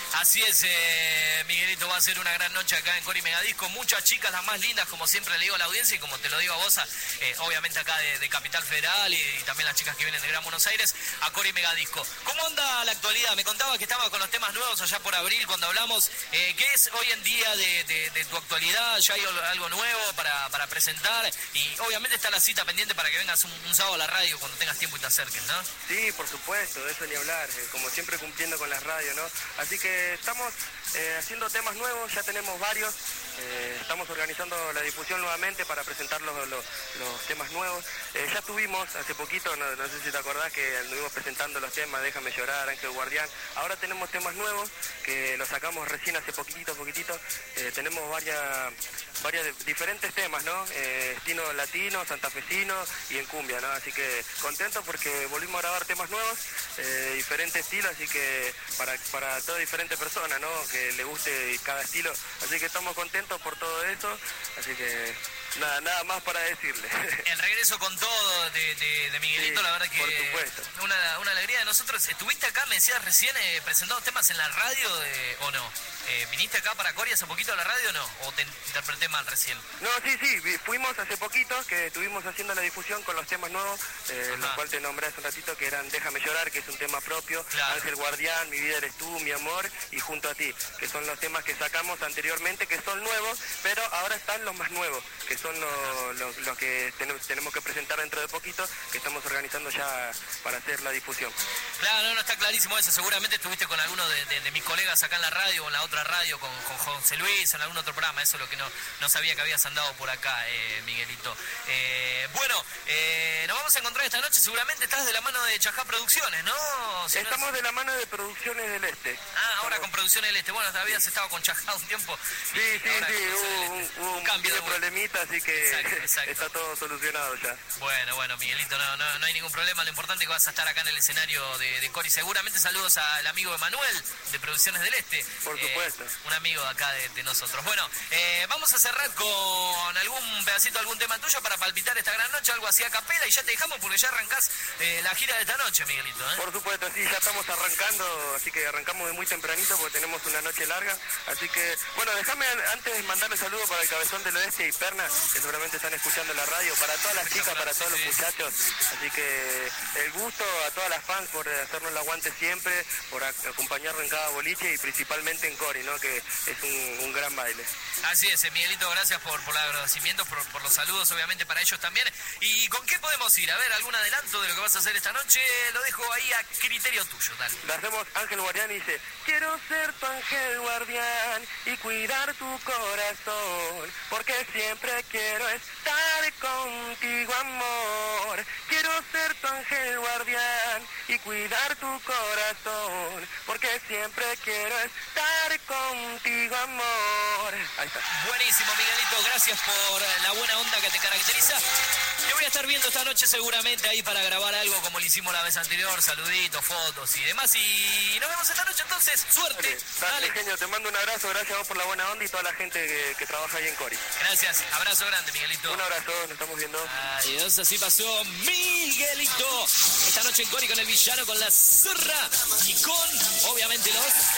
Así es, eh, Miguelito, va a ser una gran noche acá en Cori Megadisco. Muchas chicas, las más lindas, como siempre le digo a la audiencia y como te lo digo a vos, eh, obviamente acá de, de Capital Federal y, y también las chicas que vienen de Gran Buenos Aires, a Cori Megadisco. ¿Cómo anda la actualidad? Me contaba que estaba con los temas nuevos allá por abril cuando hablamos. Eh, ¿Qué es hoy en día de, de, de tu actualidad? ¿Ya hay algo nuevo para, para presentar? Y obviamente está la cita pendiente para que vengas un, un sábado a la radio cuando tengas tiempo y te acerques, ¿no? Sí, por supuesto, de eso ni hablar, eh, como siempre cumpliendo con las radios, ¿no? Así que estamos eh, haciendo temas nuevos, ya tenemos varios, eh, estamos organizando la difusión nuevamente para presentar los, los, los temas nuevos. Eh, ya tuvimos hace poquito, no, no sé si te acordás, que anduvimos presentando los temas Déjame Llorar, Ángel Guardián. Ahora tenemos temas nuevos que los sacamos recién hace poquitito, poquitito. Eh, tenemos varias, varias de, diferentes temas, ¿no? Eh, estilo latino, santafesino y en cumbia, ¿no? Así que contento porque volvimos a grabar temas nuevos, eh, diferentes estilos, así que para, para toda diferente persona, ¿no? Que le guste cada estilo. Así que estamos contentos por todo eso, así que nada, nada más para decirle. El regreso con todo de, de, de Miguelito, Sí, la verdad que por supuesto. Una, una alegría de nosotros. ¿Estuviste acá, me decías recién, eh, presentando temas en la radio eh, o no? Eh, ¿Viniste acá para Cori hace poquito a la radio o no? ¿O te interpreté mal recién? No, sí, sí, vi- fuimos hace poquito, que estuvimos haciendo la difusión con los temas nuevos, eh, los cuales te nombré hace un ratito, que eran Déjame Llorar, que es un tema propio, Ángel Guardián, Mi Vida Eres Tú, Mi Amor, y Junto a Ti, que son los temas que sacamos anteriormente, que son nuevos, pero ahora están los más nuevos, que son los, los, los que ten- tenemos que presentar dentro de poquito, que estamos organizando ya para hacer la difusión. Claro, no, no, está clarísimo eso. Seguramente estuviste con alguno de, de- de mis colegas acá en la radio o en la otra radio, con, con José Luis, en algún otro programa. Eso es lo que no, no sabía que habías andado por acá, eh, Miguelito. Eh, bueno, eh, nos vamos a encontrar esta noche. Seguramente estás de la mano de Chajá Producciones, ¿no? Si no Estamos es- de la mano de Producciones del Este. Ah, ahora con Producciones del Este. Bueno, habías estado con Chajá un tiempo. Sí, sí, sí, hubo un, hubo un cambio de pequeño problemita, así que Exacto, exacto. está todo solucionado ya. Bueno, bueno, Miguelito, no, no, no hay ningún problema. Lo importante es que vas a estar acá en el escenario de, de Cori. Seguramente saludos al amigo Emanuel de Producciones del Este. Por Eh, supuesto. un amigo de acá de, de nosotros. Bueno, eh, vamos a cerrar con algún pedacito, algún tema tuyo para palpitar esta gran noche, algo así a capela, y ya te dejamos porque ya arrancás eh, la gira de esta noche, Miguelito. ¿eh? Por supuesto, sí, ya estamos arrancando, así que arrancamos de muy tempranito porque tenemos una noche larga. Así que, bueno, déjame antes mandarle saludos para el Cabezón del Oeste y Perna, que seguramente están escuchando la radio, para todas las chicas, para todos los muchachos. Así que el gusto a todas las fans por hacernos el aguante siempre, por ac- acompañarnos en cada boliche y principalmente en Cori, ¿no? Que es un, un gran baile. Así es, eh, Miguelito, gracias por, por los agradecimientos, por, por los saludos, obviamente, para ellos también. ¿Y con qué podemos ir? A ver, ¿algún adelanto de lo que vas a hacer esta noche? Lo dejo ahí a criterio tuyo, dale. Le hacemos Ángel Guardián y dice: quiero ser tu ángel guardián y cuidar tu corazón, porque siempre quiero estar contigo, amor. Quiero ser tu ángel guardián y cuidar tu corazón, porque siempre quiero estar contigo, amor. Ahí está. Buenísimo, Miguelito, gracias por la buena onda que te caracteriza. Te voy a estar viendo esta noche seguramente ahí para grabar algo como lo hicimos la vez anterior, saluditos, fotos y demás. Y nos vemos esta noche entonces, suerte. Dale, genio, te mando un abrazo, gracias a vos por la buena onda y toda la gente que, que trabaja ahí en Cori. Gracias, abrazo grande, Miguelito. Un abrazo, nos estamos viendo. Adiós, así pasó Miguelito. Esta noche en Cori con el villano, con la zorra y con, obviamente,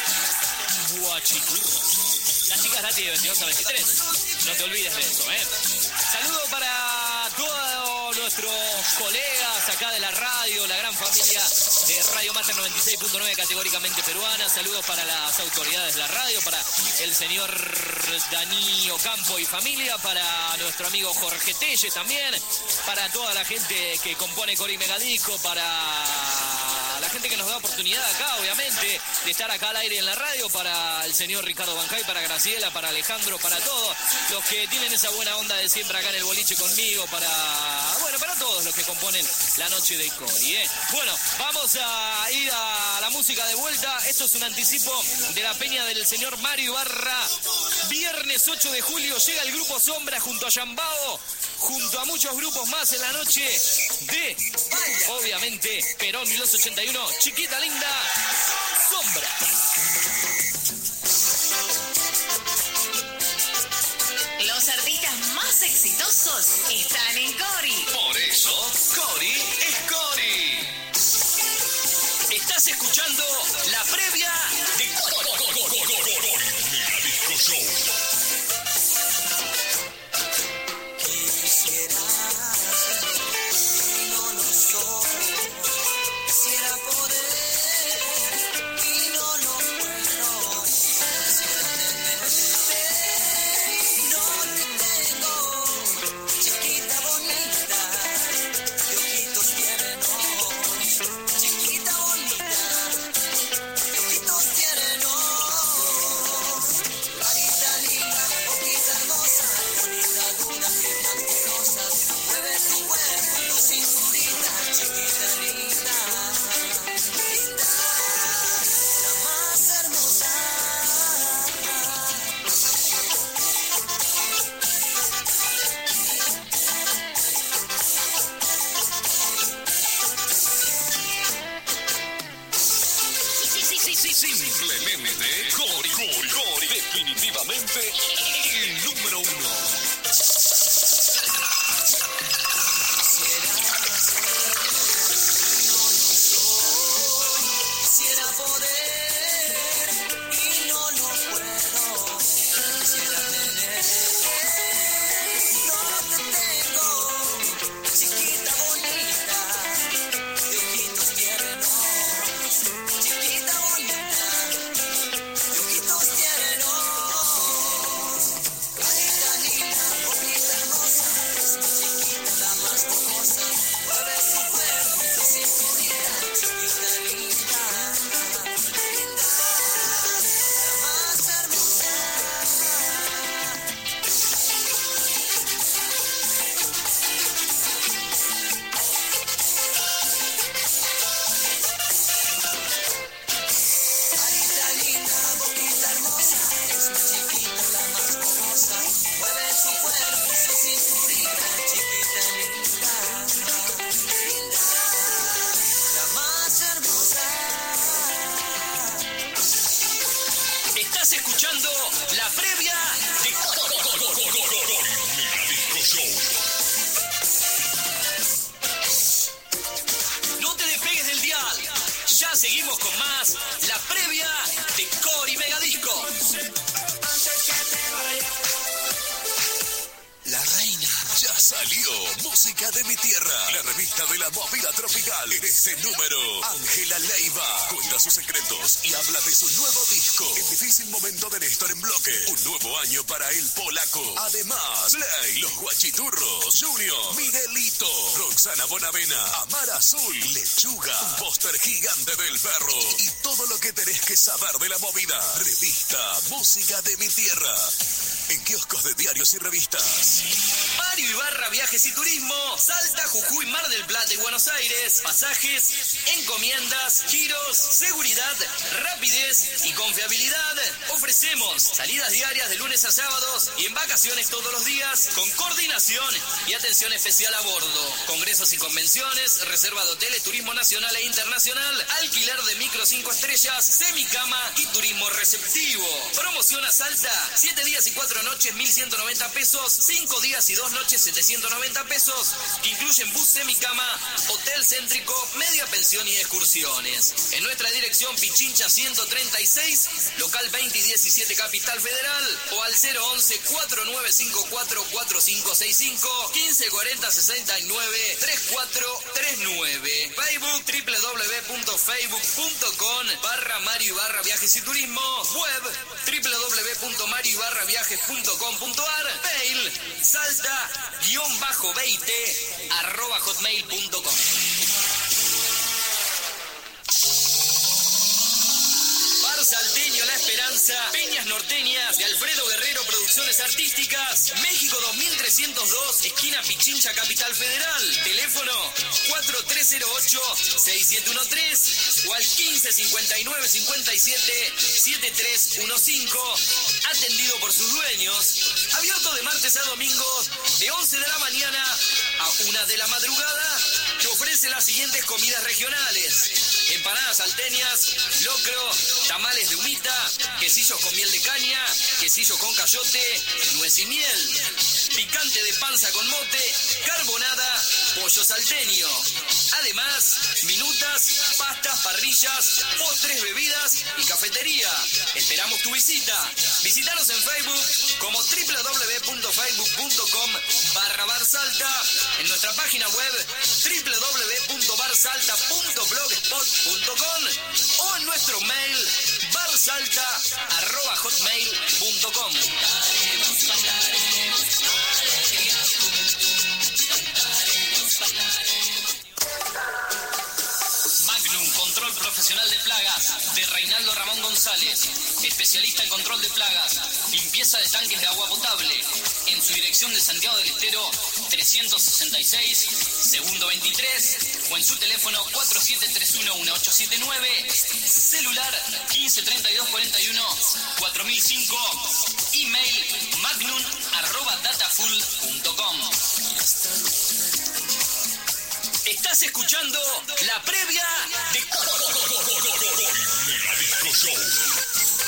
los guachiturros. Las chicas Nati de veintidós a veintitrés. No te olvides de eso, ¿eh? Saludo para todos nuestros colegas acá de la radio, la gran familia de Radio Master noventa y seis punto nueve, categóricamente peruana. Saludos para las autoridades de la radio, para el señor Dani Ocampo y familia, para nuestro amigo Jorge Telle también, para toda la gente que compone Cori Megadisco, para la gente que nos da oportunidad acá, obviamente, de estar acá al aire en la radio, para el señor Ricardo Bancay, para Graciela, para Alejandro, para todos los que tienen esa buena onda de siempre acá en el boliche conmigo, para, bueno, para todos los que componen la noche de Cori, ¿eh? Bueno, vamos a ir a la música de vuelta. Esto es un anticipo de la peña del señor Mario Ibarra. Viernes ocho de julio llega el grupo Sombra junto a Yambao, junto a muchos grupos más en la noche de, obviamente, Perón mil novecientos ochenta y uno, Chiquita Linda, Sombra. Los artistas más exitosos están en Cori. Por eso, Cori es Cori. Estás escuchando la previa de Cori. viene de Cori, Cori, Cori. Definitivamente el número uno. Quisiera poder y no lo puedo. Quisiera tener, no te tengo, chiquita bonita, de ojitos tiernos, chiquita bonita, de ojitos tiernos. Carita linda, bonita, hermosa, es mi chiquita, la más famosa, mueve su cuerpo, su cinturita, chiquita linda. Estás escuchando la previa de No te despegues del dial. Ya seguimos con más. La previa de Cori Megadisco. La reina ya salió. Música de mi tierra. La revista de la movida tropical. En este número, Ángela Leiva cuenta sus secretos y habla de su nuevo disco. El difícil momento de Néstor en bloque. Un nuevo año para el polaco. Además, Play, Los Guachiturros, Junior, Miguelito, Roxana Bonavena, Amar Azul, Lechuga, un póster gigante del perro y todo lo que tenés que saber de la movida. Revista Música de mi tierra. En kioscos de diarios y revistas. Mario Ibarra Viajes y Turismo, Salta, Jujuy, Mar del Plata y Buenos Aires. Pasajes, encomiendas, giros, seguridad, rapidez y confiabilidad. Ofrecemos salidas diarias de lunes a sábados y en vacaciones todos los días con coordinación y atención especial a bordo. Congresos y convenciones, reserva de hoteles, turismo nacional e internacional, alquiler de micro cinco estrellas, semicama y turismo receptivo. Promoción a Salta, siete días y cuatro noches, mil ciento noventa pesos, cinco días y dos noches, setecientos noventa pesos, que incluyen bus semicama, hotel céntrico, media pensión y excursiones. En nuestra dirección Pichincha ciento treinta y seis, local veinte y diecisiete Capital Federal, o al cero once, cuatro nueve cinco cuatro, cuatro cinco seis cinco, quince cuarenta sesenta y nueve, treinta y cuatro treinta y nueve. Facebook w w w punto facebook punto com barra Mario Ibarra Viajes y Turismo. Web w w w punto mario ibarra viajes punto com punto a r. Mail salta guión bajo veinte arroba hotmail punto com. Bar Salteño La Esperanza, Peñas Norteñas de Alfredo Guerrero Producciones Artísticas, México dos mil trescientos dos, esquina Pichincha, Capital Federal. Teléfono cuatro tres cero ocho, seis siete uno tres o al quince cincuenta y nueve cincuenta y siete, setenta y tres quince. Atendido por sus dueños. Abierto de martes a domingo de once de la mañana a una de la madrugada. Te ofrece las siguientes comidas regionales: empanadas salteñas, locro, tamales de humita, quesillos con miel de caña, quesillo con cayote, nuez y miel, picante de panza con mote, carbonada, pollo salteño. Además, minutas, pastas, parrillas, postres, bebidas y cafetería. Esperamos tu visita. Visítanos en Facebook como w w w punto facebook punto com barra barsalta, en nuestra página web w w w punto barsalta punto blogspot punto com o en nuestro mail barsalta arroba hotmail punto com. Magnum Control Profesional de Plagas de Reinaldo Ramón González, especialista en control de plagas, limpieza de tanques de agua potable, en su dirección de Santiago del Estero trescientos sesenta y seis, segundo veintitrés, o en su teléfono cuatro siete tres uno, uno ocho siete nueve, celular quince treinta y dos cuarenta y uno, cuatro mil cinco, email magnum arroba datafull punto com. Estás escuchando la previa de Megadisco Show.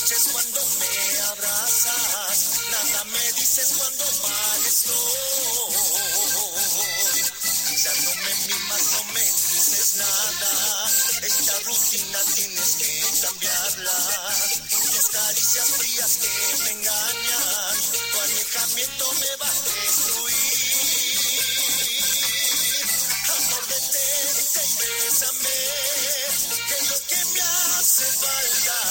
noches cuando me abrazas, nada me dices cuando mal estoy. Ya no me mimas, no me dices nada, esta rutina tienes que cambiarla. Tus caricias frías que me engañan, tu alejamiento me va a destruir. Amor, detente y bésame, que es lo que me hace falta.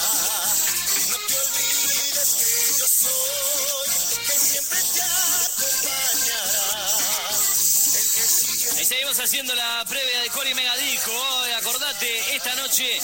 No te olvides que yo soy, que siempre te acompañará. Ahí seguimos haciendo la previa de Cori Megadico. Oh, acordate, esta noche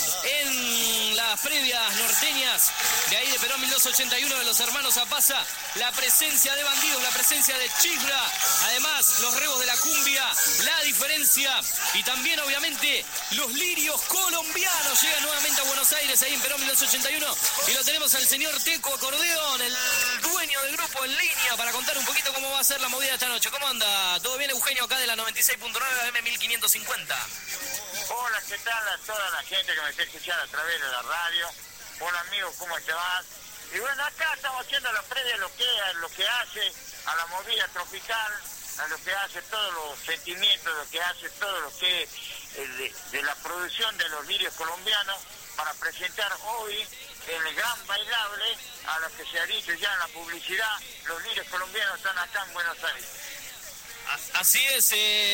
en las previas norteñas de ahí de Perón mil doscientos ochenta y uno de los hermanos Apaza, la presencia de Bandidos, la presencia de Chifra, además los rebos de la cumbia, la diferencia y también obviamente los lirios colombianos llegan nuevamente a Buenos Aires ahí en Perón mil doscientos ochenta y uno y lo tenemos al señor Teco Acordeón, el dueño del grupo en línea para contar un poquito cómo va a ser la movida esta noche. ¿Cómo anda? ¿Todo bien, Eugenio, acá de la noventa y seis punto nueve M mil quinientos cincuenta? Hola, ¿qué tal a toda la gente que me está escuchando a través de la radio? Hola, amigos, ¿cómo te vas? Y bueno, acá estamos haciendo la previa de lo que, lo que hace a la movida tropical, a lo que hace todos los sentimientos, lo que hace todo lo que es eh, de, de la producción de los lirios colombianos para presentar hoy el gran bailable a lo que se ha dicho ya en la publicidad. Los lirios colombianos están acá en Buenos Aires. Así es,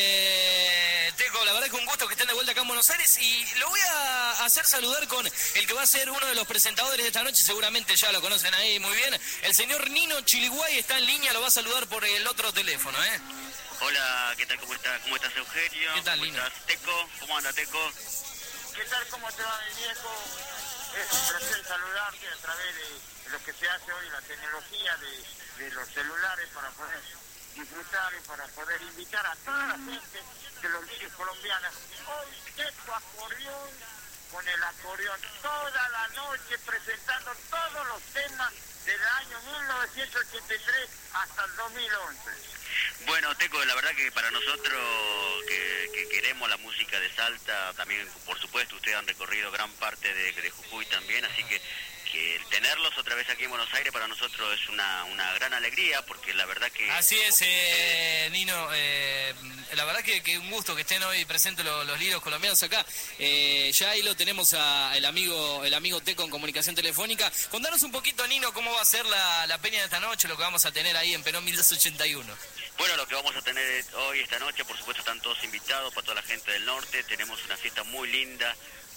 eh, Teco, la verdad que un gusto que estén de vuelta acá en Buenos Aires y lo voy a hacer saludar con el que va a ser uno de los presentadores de esta noche, seguramente ya lo conocen ahí muy bien, el señor Nino Chiliguay está en línea, lo va a saludar por el otro teléfono, ¿eh? Hola, ¿qué tal? ¿Cómo estás? ¿Cómo estás, Eugenio? ¿Qué tal, ¿Cómo Nino? estás, Teco? ¿Cómo anda, Teco? ¿Qué tal? ¿Cómo te va, mi viejo? Es un placer saludarte a través de lo que se hace hoy, la tecnología de, de los celulares para poder disfrutar y para poder invitar a toda la gente de los lirios colombianos. Hoy Teco Acordeón con el acordeón toda la noche presentando todos los temas del año mil novecientos ochenta y tres hasta el dos mil once. Bueno, Teco, la verdad que para nosotros que, que queremos la música de Salta, también por supuesto ustedes han recorrido gran parte de, de Jujuy también, así que que el tenerlos otra vez aquí en Buenos Aires para nosotros es una, una gran alegría, porque la verdad que... Así es, eh, Nino, eh, la verdad que, que un gusto que estén hoy presentes los, los lirios colombianos acá. Eh, ya ahí lo tenemos a el amigo el amigo Teco en comunicación telefónica. Contanos un poquito, Nino, cómo va a ser la, la peña de esta noche, lo que vamos a tener ahí en Perón mil doscientos ochenta y uno. Bueno, lo que vamos a tener hoy, esta noche, por supuesto están todos invitados, para toda la gente del norte, tenemos una fiesta muy linda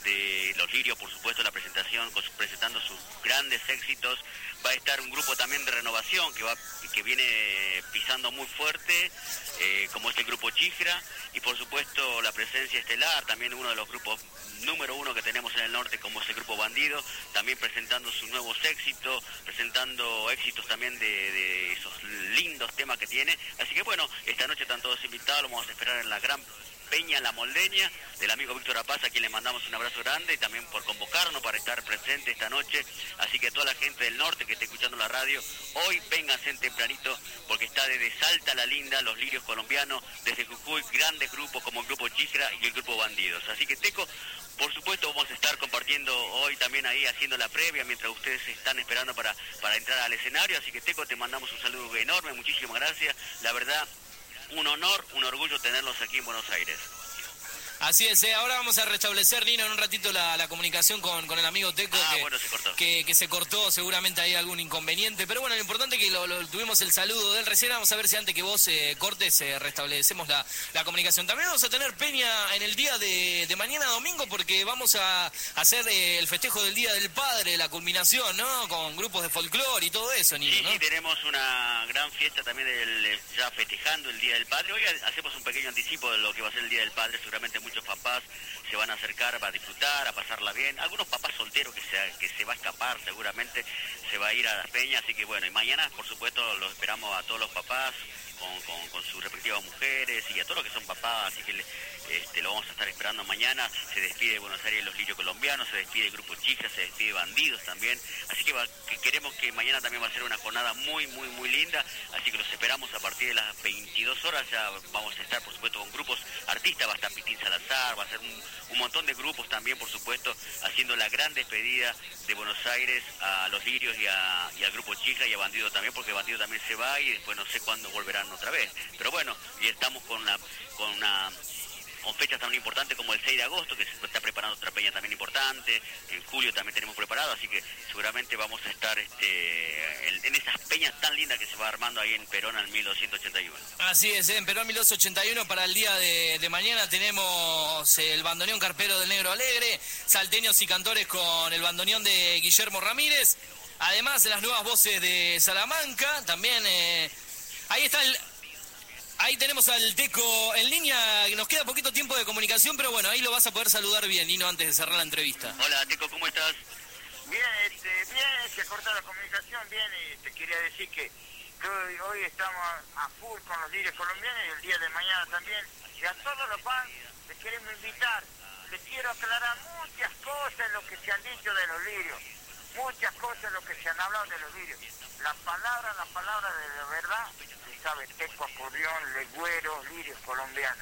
de los lirios, por supuesto, la presentación, presentando sus grandes éxitos. Va a estar un grupo también de renovación que va que viene pisando muy fuerte, eh, como es el grupo Chifra, y por supuesto la presencia estelar, también uno de los grupos número uno que tenemos en el norte, como es el grupo Bandido, también presentando sus nuevos éxitos, presentando éxitos también de, de esos lindos temas que tiene. Así que bueno, esta noche están todos invitados, lo vamos a esperar en la gran Peña La Moldeña, del amigo Víctor Apaz, a quien le mandamos un abrazo grande, y también por convocarnos para estar presente esta noche. Así que toda la gente del norte que esté escuchando la radio, hoy vénganse tempranito, porque está desde Salta la Linda, los lirios colombianos, desde Jujuy, grandes grupos como el grupo Chisra y el grupo Bandidos. Así que, Teco, por supuesto vamos a estar compartiendo hoy también ahí, haciendo la previa, mientras ustedes están esperando para, para entrar al escenario. Así que, Teco, te mandamos un saludo enorme, muchísimas gracias. La verdad, un honor, un orgullo tenerlos aquí en Buenos Aires. Así es, eh, ahora vamos a restablecer, Nino, en un ratito la, la comunicación con, con el amigo Teco, ah, que, bueno, se cortó. Que, que se cortó, seguramente hay algún inconveniente, pero bueno, lo importante es que lo, lo, tuvimos el saludo de él recién. Vamos a ver si antes que vos eh, cortes eh, restablecemos la, la comunicación. También vamos a tener peña en el día de, de mañana domingo, porque vamos a hacer eh, el festejo del Día del Padre, la culminación, ¿no? Con grupos de folclore y todo eso, Nino, sí, ¿no? Sí, tenemos una gran fiesta también del, ya festejando el Día del Padre. Hoy hacemos un pequeño anticipo de lo que va a ser el Día del Padre. Seguramente muchos papás se van a acercar, va a disfrutar, a pasarla bien. Algunos papás solteros que se, que se va a escapar, seguramente se va a ir a las peñas. Así que bueno, y mañana, por supuesto, los esperamos a todos los papás con, con, con sus respectivas mujeres y a todos los que son papás. Así que le, este, lo vamos a estar esperando mañana. Se despide Buenos Aires los Lirios Colombianos, se despide el Grupo Chija, se despide Bandidos también. Así que, va, que queremos que mañana también va a ser una jornada muy, muy, muy linda. Así que los esperamos a partir de las veintidós horas. Ya vamos a estar, por supuesto, con grupos artistas. Va a estar Pitín Salazar, va a ser un, un montón de grupos también, por supuesto, haciendo la gran despedida de Buenos Aires a los Lirios y, a, y al Grupo Chija y a Bandido también, porque Bandido también se va y después no sé cuándo volverán otra vez. Pero bueno, y estamos con la con una con fechas tan importantes como el seis de agosto, que se está preparando otra peña también importante. En julio también tenemos preparado, así que seguramente vamos a estar este en, en esas peñas tan lindas que se va armando ahí en Perón al mil doscientos ochenta y uno. Así es, en Perón mil doscientos ochenta y uno para el día de, de mañana tenemos el bandoneón carpero del Negro Alegre, salteños y cantores con el bandoneón de Guillermo Ramírez, además las nuevas voces de Salamanca, también eh, ahí está el... Ahí tenemos al Teco en línea, nos queda poquito tiempo de comunicación, pero bueno, ahí lo vas a poder saludar bien, Nino, antes de cerrar la entrevista. Hola, Teco, ¿cómo estás? Bien, este, bien, se corta la comunicación, bien, y te quería decir que, que hoy, hoy estamos a full con los Lirios Colombianos y el día de mañana también. Y a todos los fans les queremos invitar, les quiero aclarar muchas cosas en lo que se han dicho de los Lirios, muchas cosas en lo que se han hablado de los Lirios. La palabra, la palabra de la verdad, sabe, Teco, acordeón, legüero, Lirios Colombianos.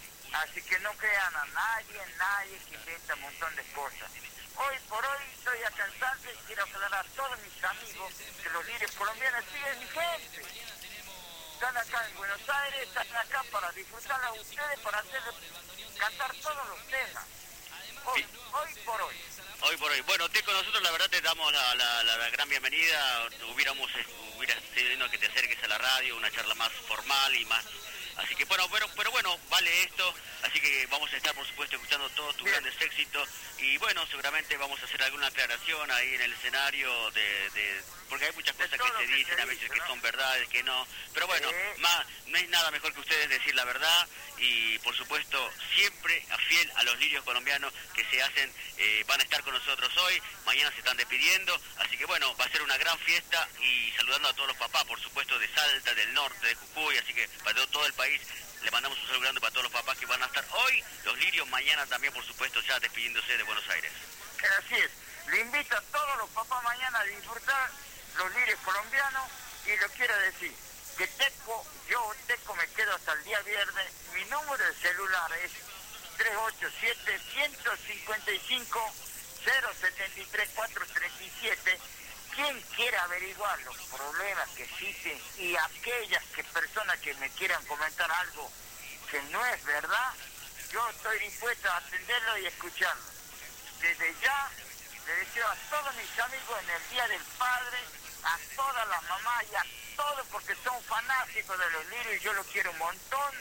Así que no crean a nadie, nadie que inventa un montón de cosas. Hoy por hoy estoy acá en Salta y quiero aclarar a todos mis amigos que los Lirios Colombianos siguen vigentes. Están acá en Buenos Aires, están acá para disfrutar a ustedes, para hacerles cantar todos los temas. Hoy, hoy por hoy. Hoy por hoy. Bueno, Teco, nosotros la verdad te damos la, la, la, la gran bienvenida. Hubiéramos, hubiera sido lindo que te acerques a la radio, una charla más formal y más... Así que bueno, pero, pero bueno, vale esto. Así que vamos a estar, por supuesto, escuchando todos tus grandes éxitos. Y bueno, seguramente vamos a hacer alguna aclaración ahí en el escenario de... de porque hay muchas cosas que se dicen a veces que son verdades, que no. Pero bueno, más, no es nada mejor que ustedes decir la verdad. Y por supuesto, siempre fiel a los Lirios Colombianos que se hacen, eh, van a estar con nosotros hoy. Mañana se están despidiendo. Así que bueno, va a ser una gran fiesta. Y saludando a todos los papás, por supuesto, de Salta, del norte, de Jujuy. Así que para todo el país le mandamos un saludo grande para todos los papás que van a estar hoy. Los Lirios mañana también, por supuesto, ya despidiéndose de Buenos Aires. Así es. Le invito a todos los papás mañana a disfrutar los Lirios Colombianos y lo quiero decir, que Teco, yo Teco me quedo hasta el día viernes. Mi número de celular es tres ocho siete, uno cinco cinco, cero siete tres, cuatro tres siete. Quien quiera averiguar los problemas que existen y aquellas que personas que me quieran comentar algo que no es verdad, yo estoy dispuesto a atenderlo y escucharlo. Desde ya le deseo a todos mis amigos en el Día del Padre, a todas las mamás y a todos porque son fanáticos de los Lirios y yo los quiero un montón.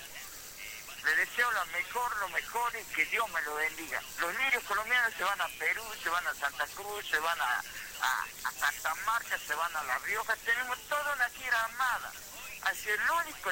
Le deseo lo mejor, lo mejor y que Dios me lo bendiga. Los Lirios Colombianos se van a Perú, se van a Santa Cruz, se van a, a, a Santa Marta, se van a La Rioja. Tenemos toda una gira armada. Así es lo único.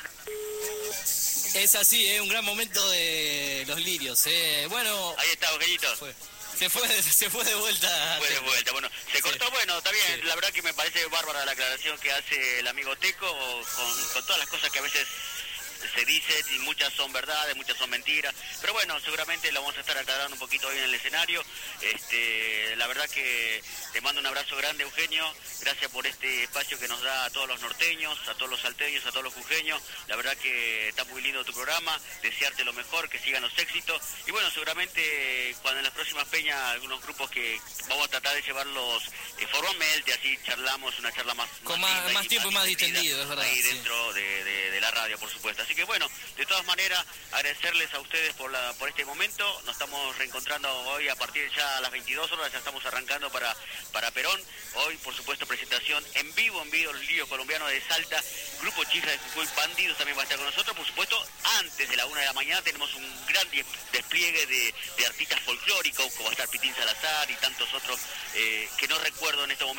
Es así, es ¿eh? Un gran momento de los Lirios. ¿eh? Bueno. Ahí está, Eugenito. Fue. Se fue, se fue de vuelta. Fue de vuelta, bueno, se cortó, sí. Bueno, está bien, sí. La verdad que me parece bárbara la aclaración que hace el amigo Teco con, con todas las cosas que a veces se dicen y muchas son verdades, muchas son mentiras, pero bueno, seguramente lo vamos a estar aclarando un poquito hoy en el escenario. Este, la verdad que te mando un abrazo grande, Eugenio, gracias por este espacio que nos da a todos los norteños, a todos los salteños, a todos los jujeños. La verdad que está muy lindo tu programa, desearte lo mejor, que sigan los éxitos y bueno, seguramente cuando en las próximas peñas algunos grupos que vamos a tratar de llevarlos eh, formalmente, así charlamos, una charla más con más, más, más tiempo y más distendido, es verdad, ahí sí. Dentro de, de, de la radio, por supuesto. Así que bueno, de todas maneras, agradecerles a ustedes por la por este momento. Nos estamos reencontrando hoy a partir ya a las veintidós horas, ya estamos arrancando para, para Perón. Hoy, por supuesto, presentación en vivo, en vivo, los Lirios Colombianos de Salta, Grupo Chija de Jujuy, Bandidos también va a estar con nosotros. Por supuesto, antes de la una de la mañana tenemos un gran despliegue de, de artistas folclóricos, como va a estar Pitín Salazar y tantos otros eh, que no recuerdo en este momento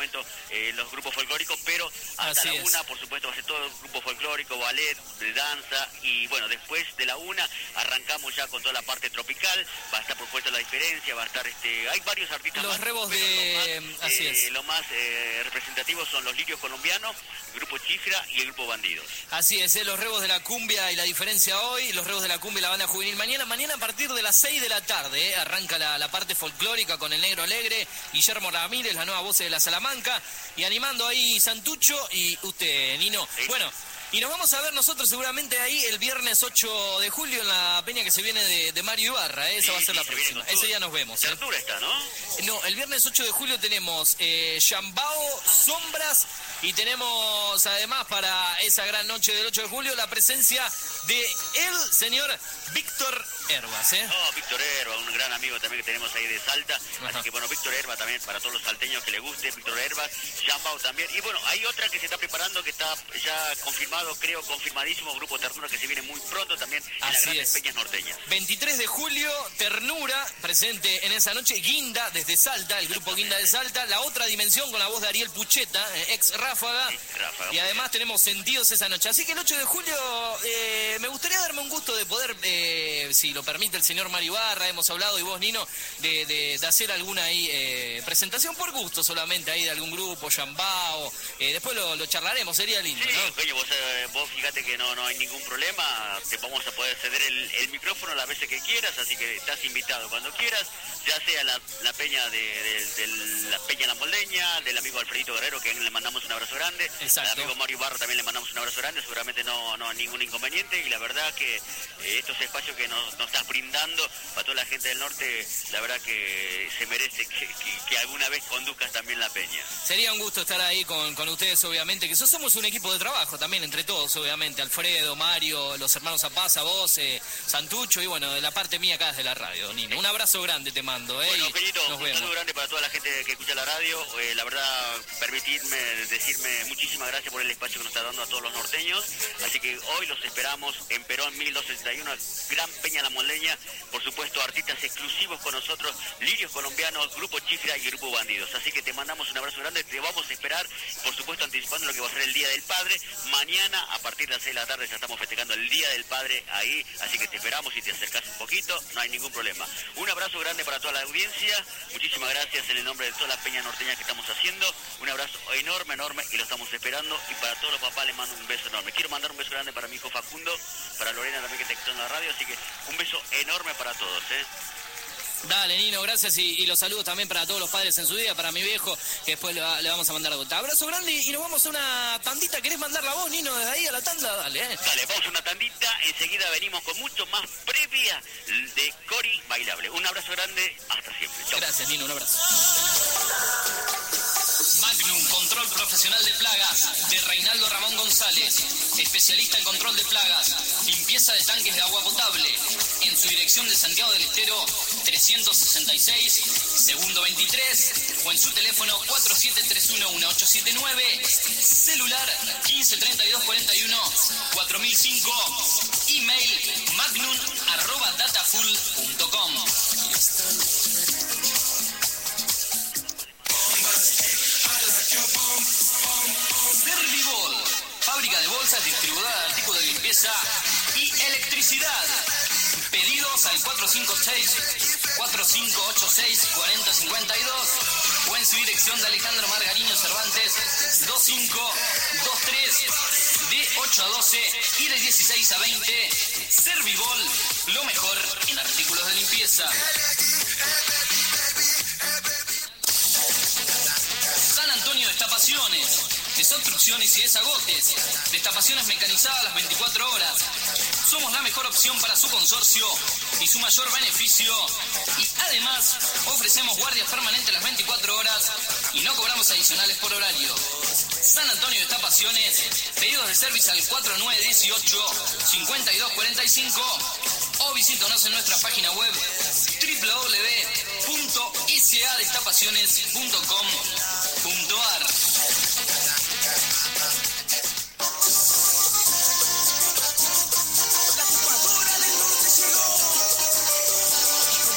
eh, los grupos folclóricos, pero hasta Así la es. una, por supuesto, va a ser todo el grupo folclórico, ballet, de danza, y bueno, después de la una arrancamos ya con toda la parte tropical, va a estar por supuesto La Diferencia, va a estar, este, hay varios artistas Los más, rebos pero de... lo más, Así eh, es. lo más eh, representativos son los Lirios Colombianos, el grupo Chifra y el grupo Bandidos. Así es, ¿eh? Los rebos de la cumbia y La Diferencia hoy, los rebos de la cumbia y la banda juvenil mañana. Mañana a partir de las seis de la tarde, ¿eh? Arranca la, la parte folclórica con el Negro Alegre, Guillermo Ramírez, la nueva voz de la Salamanca, y animando ahí Santucho y usted, Nino. Bueno, y nos vamos a ver nosotros seguramente ahí el viernes ocho de julio en la peña que se viene de, de Mario Ibarra, ¿eh? Esa Sí, va a ser sí, la se viene próxima. con todo. Ese día nos vemos. ¿eh? Certura está, ¿no? No, el viernes ocho de julio tenemos eh, Yambao, Sombras, y tenemos además para esa gran noche del ocho de julio la presencia de el señor Víctor Herbas, ¿eh? Oh, Víctor Herba, un gran amigo también que tenemos ahí de Salta. Así que bueno, Víctor Herba también para todos los salteños que le guste, Víctor Herba, Jambao también. Y bueno, hay otra que se está preparando, que está ya confirmado, creo, confirmadísimo, Grupo Ternura, que se viene muy pronto también en las Así grandes es. peñas norteñas. veintitrés de julio, Ternura, presente en esa noche, Guinda desde Salta, el grupo Guinda de Salta, La Otra Dimensión con la voz de Ariel Pucheta, eh, ex Ráfaga, Ráfaga, y además tenemos Sentidos esa noche. Así que el ocho de julio eh, me gustaría darme un gusto de poder, eh, si lo permite el señor Mario Ibarra, hemos hablado, y vos, Nino, de, de, de hacer alguna ahí eh, presentación por gusto solamente ahí de algún grupo, Yambao, eh, después lo, lo charlaremos, sería lindo, Sí, ¿no? coño, vos, eh, vos fíjate que no, no hay ningún problema, te vamos a poder ceder el, el micrófono las veces que quieras, así que estás invitado cuando quieras, ya sea la, la peña de, de, de la peña La Moldeña, del amigo Alfredito Guerrero, que le mandamos un abrazo grande, Exacto. al amigo Mario Ibarra también le mandamos un abrazo grande, seguramente no, no hay ningún inconveniente, y la verdad que eh, estos espacios que nos, nos estás brindando para toda la gente del norte, la verdad que se merece que, que, que alguna vez conduzcas también la peña. Sería un gusto estar ahí con, con ustedes, obviamente, que so- somos un equipo de trabajo también, entre todos, obviamente. Alfredo, Mario, los hermanos Apaza, vos, eh, Santucho, y bueno, de la parte mía acá desde la radio, Nino. Un abrazo grande te mando, ¿eh? Bueno, y Peñito, nos un vemos. saludo grande para toda la gente que escucha la radio. Eh, la verdad, permitidme decirme muchísimas gracias por el espacio que nos está dando a todos los norteños. Así que hoy los esperamos en Perón mil doscientos sesenta y uno, Gran Peña La Moldeña. Por supuesto, artistas exclusivos con nosotros, Lirios Colombianos, Grupo Chifra y Grupo Bandidos. Así que te mandamos un abrazo grande, te vamos a esperar, por supuesto, anticipando lo que va a ser el Día del Padre. Mañana, a partir de las seis de la tarde, ya estamos festejando el Día del Padre ahí. Así que te esperamos y te acercás un poquito, no hay ningún problema. Un abrazo grande para toda la audiencia. Muchísimas gracias en el nombre de toda la peña norteña que estamos haciendo. Un abrazo enorme, enorme, y lo estamos esperando. Y para todos los papás les mando un beso enorme. Quiero mandar un beso grande para mi hijo Facundo, para Lorena también que está escuchando la radio. Así que un beso enorme para todos, ¿eh? Dale, Nino, gracias, y, y los saludos también para todos los padres en su día, para mi viejo, que después le, va- le vamos a mandar de vuelta. Abrazo grande y nos vamos a una tandita. ¿Querés mandar la voz, Nino, desde ahí a la tanda? Dale, ¿eh? Dale, vamos a una tandita. Enseguida venimos con mucho más previa de Cori Bailable. Un abrazo grande. Hasta siempre. Chau. Gracias, Nino, un abrazo. Magnum Control Profesional de Plagas de Reinaldo Ramón González, especialista en control de plagas, limpieza de tanques de agua potable, en su dirección de Santiago del Estero trescientos sesenta y seis, segundo veintitrés, o en su teléfono cuatro siete tres uno uno ocho siete nueve, celular quince treinta y dos cuarenta y uno cuatro mil cinco, email magnum arroba datafull punto com. Servibol, fábrica de bolsas, distribuidora de artículos de limpieza y electricidad. Pedidos al cuatro cinco seis, cuatro cinco ocho seis, cuatro cero cinco dos o en su dirección de Alejandro Margarino Cervantes dos cinco dos tres, de ocho a doce y de dieciséis a veinte. Servibol, lo mejor en artículos de limpieza. San Antonio Destapaciones, desobstrucciones y desagotes, destapaciones mecanizadas las veinticuatro horas. Somos la mejor opción para su consorcio y su mayor beneficio. Y además ofrecemos guardias permanentes las veinticuatro horas y no cobramos adicionales por horario. San Antonio Destapaciones, pedidos de servicio al cuatro nueve uno ocho, cinco dos cuatro cinco o visítanos en nuestra página web doble u doble u doble u punto s a destapaciones punto com punto a r.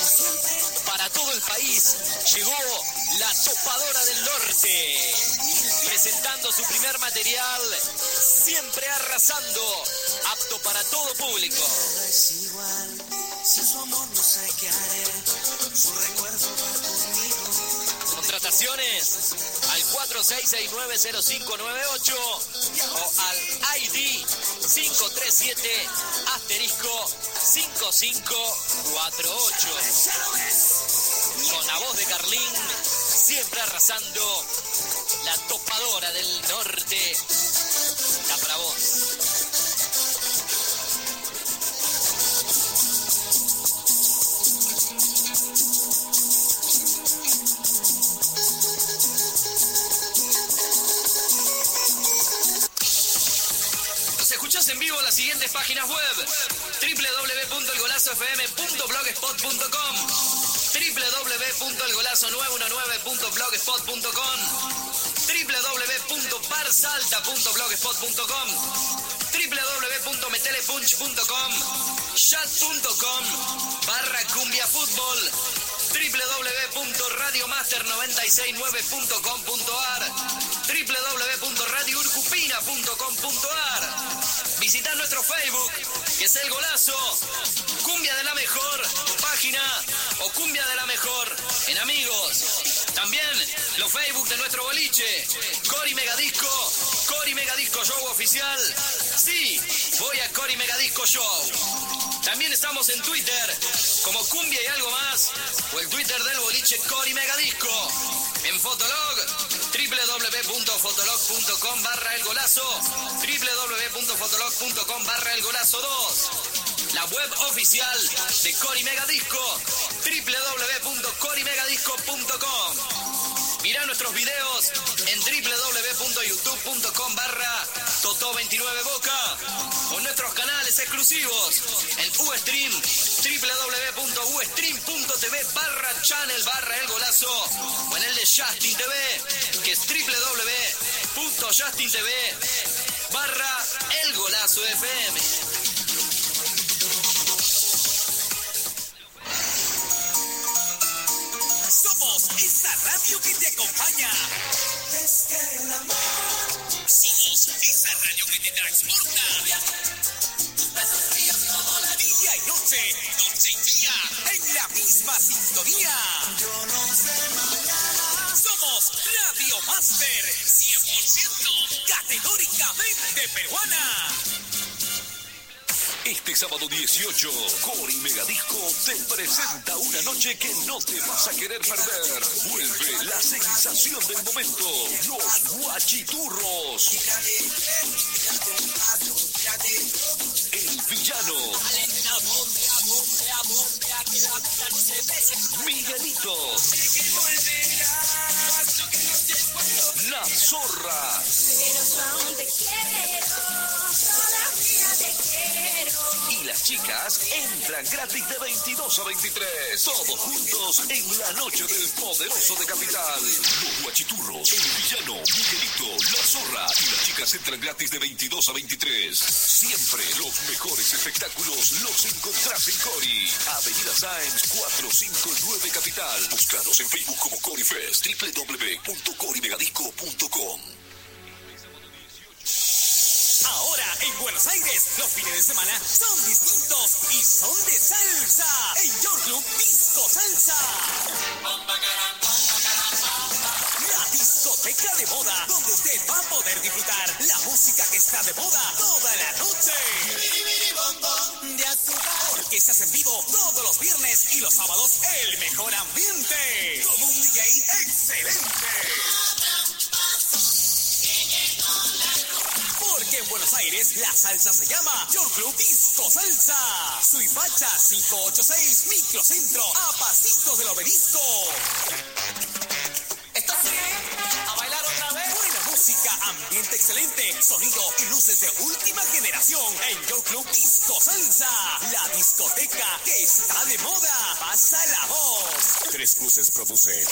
Para todo el país llegó la Topadora del Norte. presentando su primer material, Siempre Arrasando, apto para todo público. Nada es igual, si su amor no sé qué haré, su recuerdo va conmigo. Contrataciones al cuatro seis seis nueve cero cinco nueve ocho o al I D cinco tres siete asterisco cinco cinco cuatro ocho. Con la voz de Carlín, siempre arrasando, la topadora del norte. Está para vos. En vivo en las siguientes páginas web: doble u doble u doble u punto el golazo f m punto blogspot punto com, doble u doble u doble u punto el golazo nueve uno nueve punto blogspot punto com, doble u doble u doble u punto barsalta punto blogspot punto com, doble u doble u doble u punto metelepunch punto com, chat punto com barra cumbia fútbol, doble u doble u doble u punto radiomaster noventa y seis nueve punto com punto ar, doble u doble u doble u punto radio urcupina punto com punto ar. Visita nuestro Facebook, que es El Golazo, Cumbia de la Mejor, página o Cumbia de la Mejor en Amigos. También los Facebook de nuestro boliche, Cori Megadisco, Cori Megadisco Show Oficial. Sí, voy a Cori Megadisco Show. También estamos en Twitter, como Cumbia y algo más, o el Twitter del boliche Cori Megadisco. En Fotolog, doble u doble u doble u punto fotolog punto com barra el golazo, doble u doble u doble u punto fotolog punto com barra el golazo dos. La web oficial de Cori Megadisco, doble u doble u doble u punto cori megadisco punto com. Mirá nuestros videos en doble u doble u doble u punto youtube punto com barra Toto veintinueve Boca o nuestros canales exclusivos en Ustream, doble u doble u doble u punto ustream punto tv barra channel barra el golazo o en el de Justin T V, que es doble u doble u doble u punto justin t v barra el golazo F M. Somos esa radio que te acompaña. Es que el amor. Somos esa radio que te transporta. Besos fríos como la día y noche, noche y día, en la misma sintonía. Yo no sé mañana. Somos Radio Master, cien por ciento categóricamente peruana. Este sábado dieciocho, Cori Megadisco te presenta una noche que no te vas a querer perder. Vuelve la sensación del momento, los guachiturros. El villano. Miguelito. La zorra. Y las chicas entran gratis de veintidós a veintitrés. Todos juntos en la noche del poderoso de Capital. Los guachiturros, el villano, Miguelito, la zorra y las chicas entran gratis de veintidós a veintitrés. Siempre los mejores espectáculos los encontrás en Cori. Avenida Sáenz cuatrocientos cincuenta y nueve Capital. Búscanos en Facebook como Corifest, doble u doble u doble u punto cori megadisco punto com. Ahora en Buenos Aires los fines de semana son distintos y son de salsa. En Your Club Disco Salsa. La discoteca de moda, donde usted va a poder disfrutar la música que está de moda toda la noche. De azúcar. Orquestas en vivo todos los viernes y los sábados el mejor ambiente. Con un D J excelente. Porque en Buenos Aires la salsa se llama Your Club Disco Salsa. Suipacha cinco ocho seis, Microcentro, a pasitos del Obelisco. ¿Estás bien? ¿A bailar otra vez? Buena música, ambiente excelente, sonido y luces de última generación en Your Club Disco Salsa. La discoteca que está de moda. Pasa la voz. Tres Cruces produce.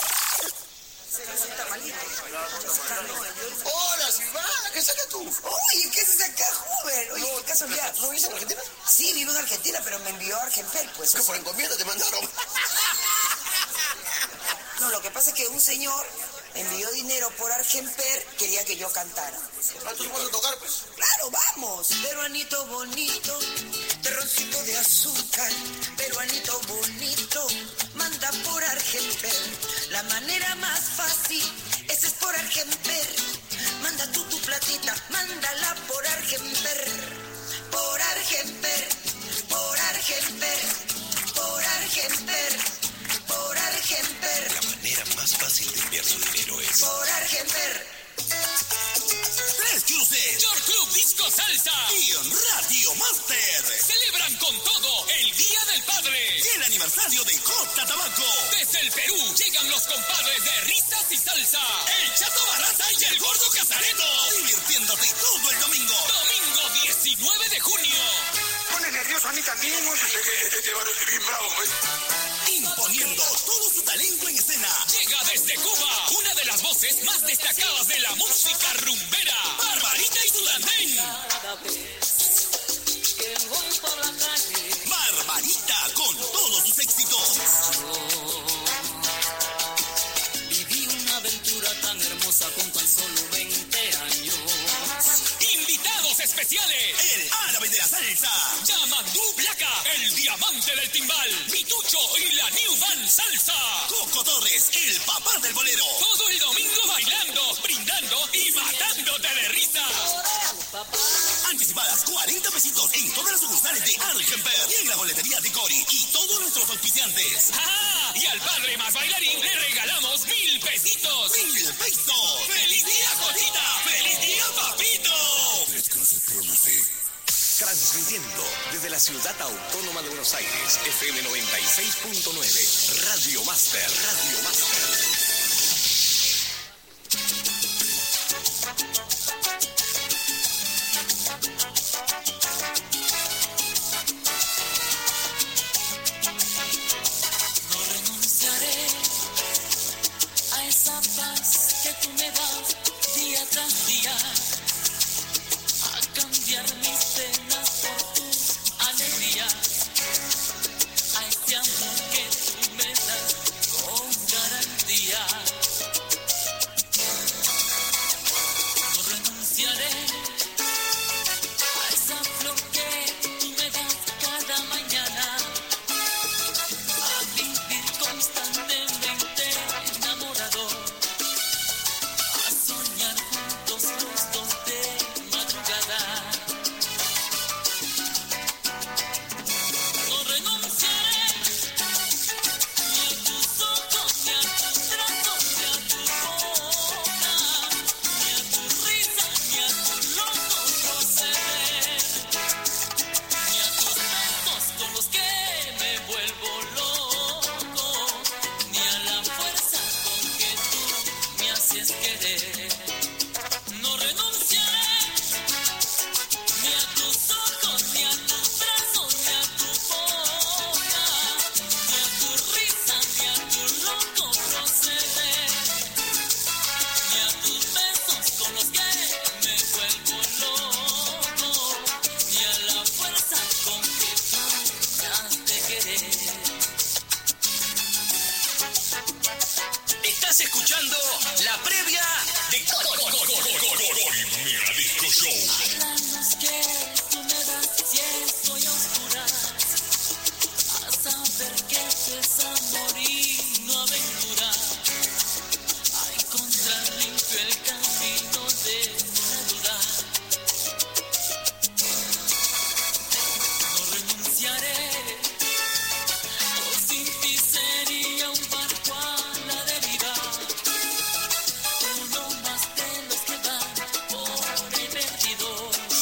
Hola, Silvana, ¿qué sacas tú? Oye, ¿qué haces acá, joven? Oye, ¿qué casualidad? ¿No vives en Argentina? Sí, vivo en Argentina, pero me envió a Argenper, pues. ¿Qué por encomienda te mandaron? No, lo que pasa es que un señor me envió dinero por Argemper, quería que yo cantara. ¿Ah, tú vas a tocar, pues? Claro, vamos. Peruanito bonito, terroncito de azúcar, peruanito bonito, manda por Argemper. La manera más fácil, esa es por Argemper. Manda tú tu platita, mándala por Argemper. Por Argemper, por Argemper, por Argemper, por Argemper. La manera más fácil de enviar su dinero es por Argemper. Tres Cruces, York Club Disco Salsa y Radio Master celebran con todo el Día del Padre y el aniversario de J Tabaco. Desde el Perú llegan los compadres de risas y salsa, el Chato Barraza y el Gordo Casareto, divirtiéndote todo el domingo. Domingo diecinueve de junio. Pone nervioso a mí también, oye. Este, este barrio es bien bravo, pues. Imponiendo todo su talento en escena. Llega desde Cuba una de las voces más destacadas de la música rumbera, Barbarita y su Landén. Barbarita con todos sus éxitos. Viví una aventura tan hermosa con tan solo veinte años. Invitados especiales: el árabe de la salsa, Yamandú Blaca, el diamante del timbal, Vitucho y la New Band Salsa, Coco Torres, el papá del bolero. Todo el domingo bailando, brindando y matándote de risa. Anticipadas cuarenta pesitos en todas las sucursales de Argemper y en la boletería de Cori y todos nuestros auspiciantes. ¡Ah! Y al padre más bailarín le regalamos mil pesitos. ¡Mil pesos! ¡Feliz día, Jotita! ¡Feliz día, papito! Transmitiendo desde la ciudad autónoma de Buenos Aires, F M noventa y seis punto nueve, Radio Master, Radio Master. Estás escuchando la previa de Corimera Disco Show. Hablamos que tú me das cielo y oscuras, a saber que tú es amor y no aventura, a encontrar limpio el camino de la duda. No renunciaré, o sin ti sería un barco a la deriva, uno más de los que van por el perdido.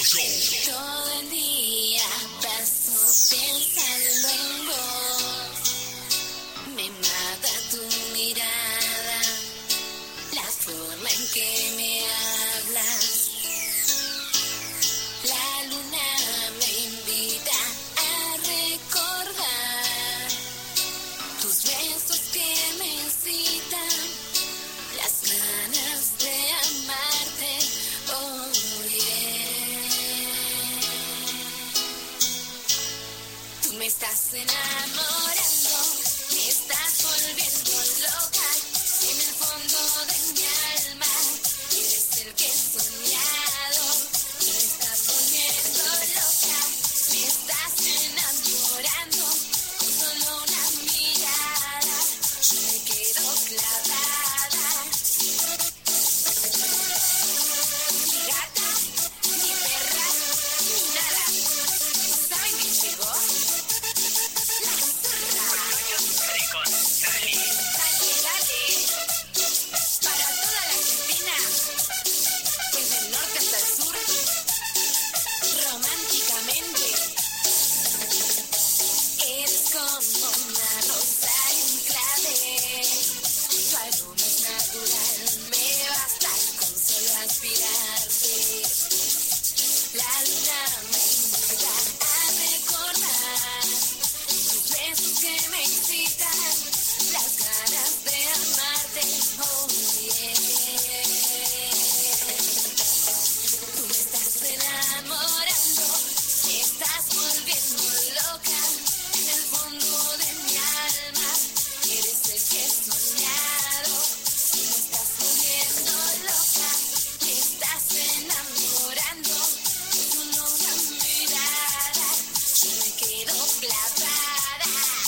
Show. Todo el día paso pensando en vos. Me mata tu mirada, la forma en que me hablas. La luna me invita a recordar tus besos que me incitan, las ganas de amarte. Oh, tú me estás enamorando, me estás volviendo loca. En el fondo de mi alma eres el que he soñado. Me estás volviendo loca, me estás enamorando. Con solo una mirada yo me quedo clavada. Mi gata, mi perra, mi nada. ¿Saben quién llegó? La zorra. Dale, dale. Para toda la Argentina, desde el norte hasta el sur, románticamente. Eres como una rosa y un clavel. Tu aroma es natural, me basta con solo aspirarte. La luna me invita a recordar tus besos que me incitan, las ganas de amarte. Oh, yeah. Tú me estás enamorando, me estás volviendo loca. En el fondo de mi alma eres el que he soñado. Tú me estás volviendo loca, me estás enamorando. Con solo una mirada yo me quedo clavada.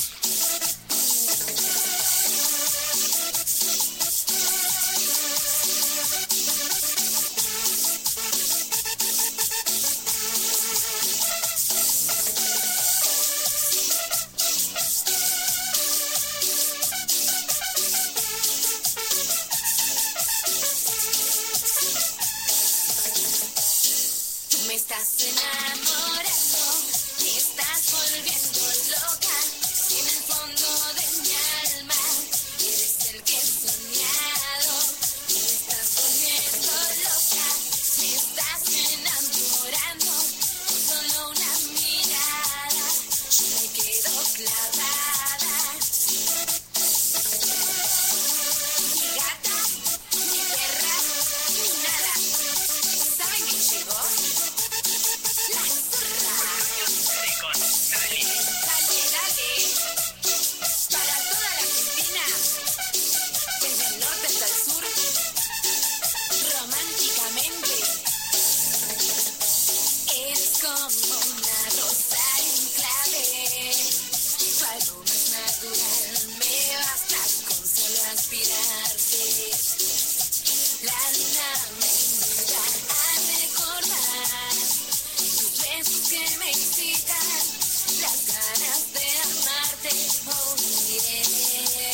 Tú me estás enamorando, me estás volviendo loca. En el fondo de mi alma eres el que he soñado. Tú me estás volviendo loca, me estás enamorando. Con solo una mirada yo me quedo clavada. Mi gata, mi perra, mi nada. ¿Saben quién llegó? La zorra. Dale, dale. Para toda la Argentina, desde el norte hasta el sur, románticamente. Eres como una rosa y un clavel. Tu aroma es natural, me basta con solo aspirarte. La luna me invita a recordar tus besos que me incitan, las ganas de amarte. Oh, yeah.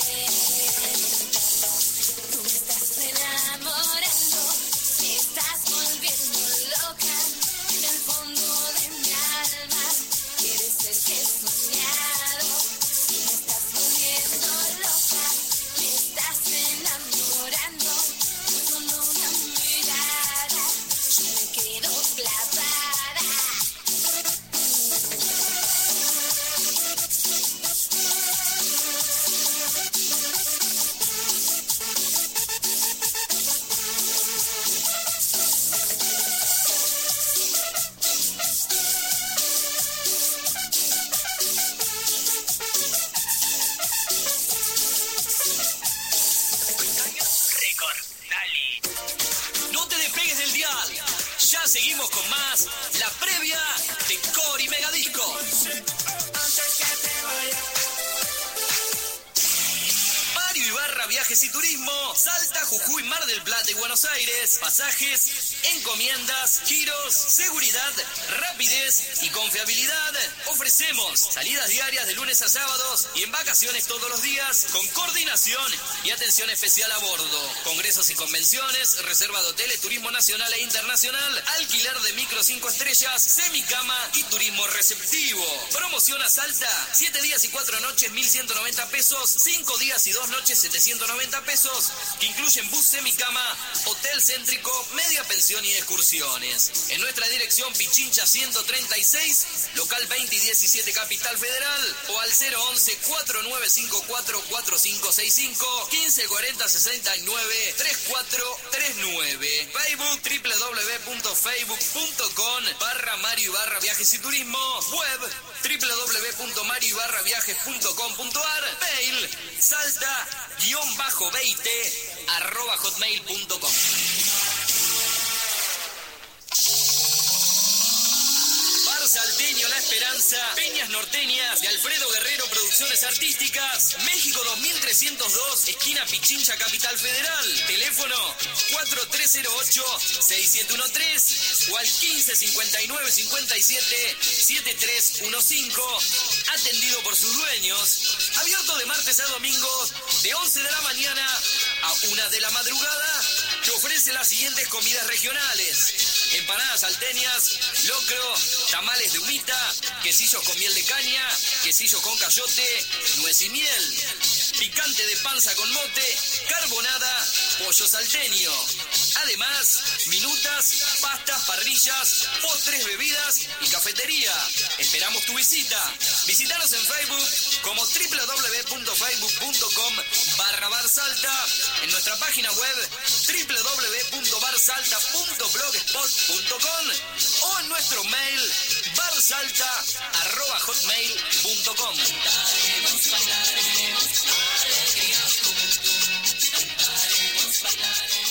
Tú me estás enamorando, me estás volviendo loca. En el fondo de mi alma eres el que he soñado. Tú me estás volviendo loca, me estás enamorando. Con solo una mirada yo me quedo clavada. No te despegues del dial. Ya seguimos con más. La previa de Cori Megadisco. Mario Ibarra Viajes y Turismo. Salta, Jujuy, Mar del Plata y Buenos Aires. Pasajes encomiendas, giros, seguridad, rapidez y confiabilidad. Ofrecemos salidas diarias de lunes a sábados y en vacaciones todos los días con coordinación y atención especial a bordo. Congresos y convenciones, reserva de hoteles, turismo nacional e internacional, alquiler de micro cinco estrellas, semicama y turismo receptivo. Promoción a Salta, siete días y cuatro noches, mil ciento noventa pesos, cinco días y dos noches, setecientos noventa pesos, que incluyen bus semicama, hotel céntrico, media pensión y excursiones. En nuestra dirección Pichincha ciento treinta y seis, local veinte y diecisiete Capital Federal, o al cero once, cuatro nueve cinco cuatro, cuatro cinco seis cinco, quince cuarenta sesenta y nueve, treinta y cuatro treinta y nueve. Facebook w w w punto facebook punto com barra Mario barra viajes y turismo. Web w w w punto mario barra viajes punto com punto ar. Mail salta guión bajo veinte arroba hotmail punto com. Salteño La Esperanza, Peñas Norteñas de Alfredo Guerrero Producciones Artísticas, México dos mil trescientos dos, esquina Pichincha, Capital Federal. Teléfono cuatro tres cero ocho, seis siete uno tres o al quince cincuenta y nueve cincuenta y siete, setenta y tres quince. Atendido por sus dueños. Abierto de martes a domingo de once de la mañana a una de la madrugada. Te ofrece las siguientes comidas regionales: empanadas salteñas, locro, tamales de humita, quesillos con miel de caña, quesillos con cayote, nuez y miel, picante de panza con mote, carbonada, pollo salteño. Además, minutas, pastas, parrillas, postres, bebidas y cafetería. Esperamos tu visita. Visítanos en Facebook como w w w punto facebook punto com barra barsalta, en nuestra página web w w w punto barsalta punto blogspot punto com o en nuestro mail barsalta arroba hotmail punto com. Cantaremos, bailaremos, alegría juntos, cantaremos, bailaremos.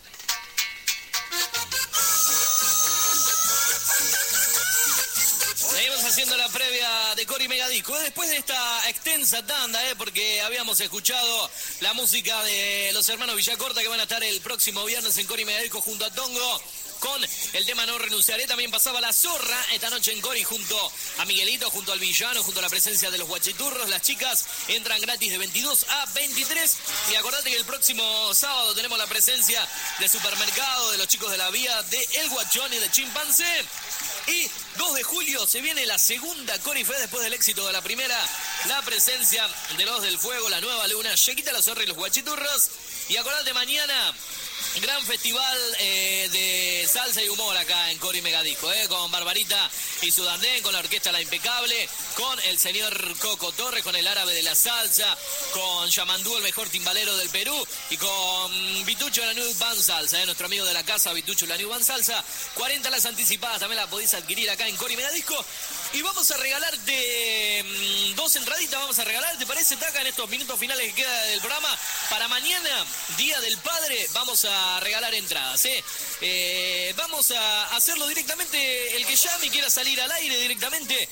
Seguimos haciendo la previa de Cori Megadisco. Después de esta extensa tanda, eh, porque habíamos escuchado la música de los hermanos Villacorta, que van a estar el próximo viernes en Cori Megadisco junto a Tongo con el tema No Renunciaré. También pasaba La Zorra esta noche en Cori junto a Miguelito, junto al Villano, junto a la presencia de los Guachiturros. Las chicas entran gratis de veintidós a veintitrés. Y acordate que el próximo sábado tenemos la presencia de Supermercado, de los chicos de la Vía, de El Guachón y de Chimpancé. Y dos de julio se viene la segunda Cori Fe después del éxito de la primera. La presencia de los del Fuego, La Nueva Luna, Chequita La Zorra y los Guachiturros. Y acordate, mañana gran festival eh, de salsa y humor acá en Cori Megadisco, eh, con Barbarita y su Dandén, con la orquesta La Impecable, con el señor Coco Torres, con el árabe de la salsa, con Yamandú, el mejor timbalero del Perú, y con Vitucho La New Band Salsa, eh, nuestro amigo de la casa, Vitucho La New Band Salsa. cuarenta las anticipadas, también las podéis adquirir acá en Cori Megadisco. Y vamos a regalarte mmm, dos entraditas, vamos a regalar, ¿te parece, Taca, en estos minutos finales que queda del programa? Para mañana, Día del Padre, vamos a a regalar entradas, ¿eh? Eh, vamos a hacerlo directamente, el que llame y quiera salir al aire directamente.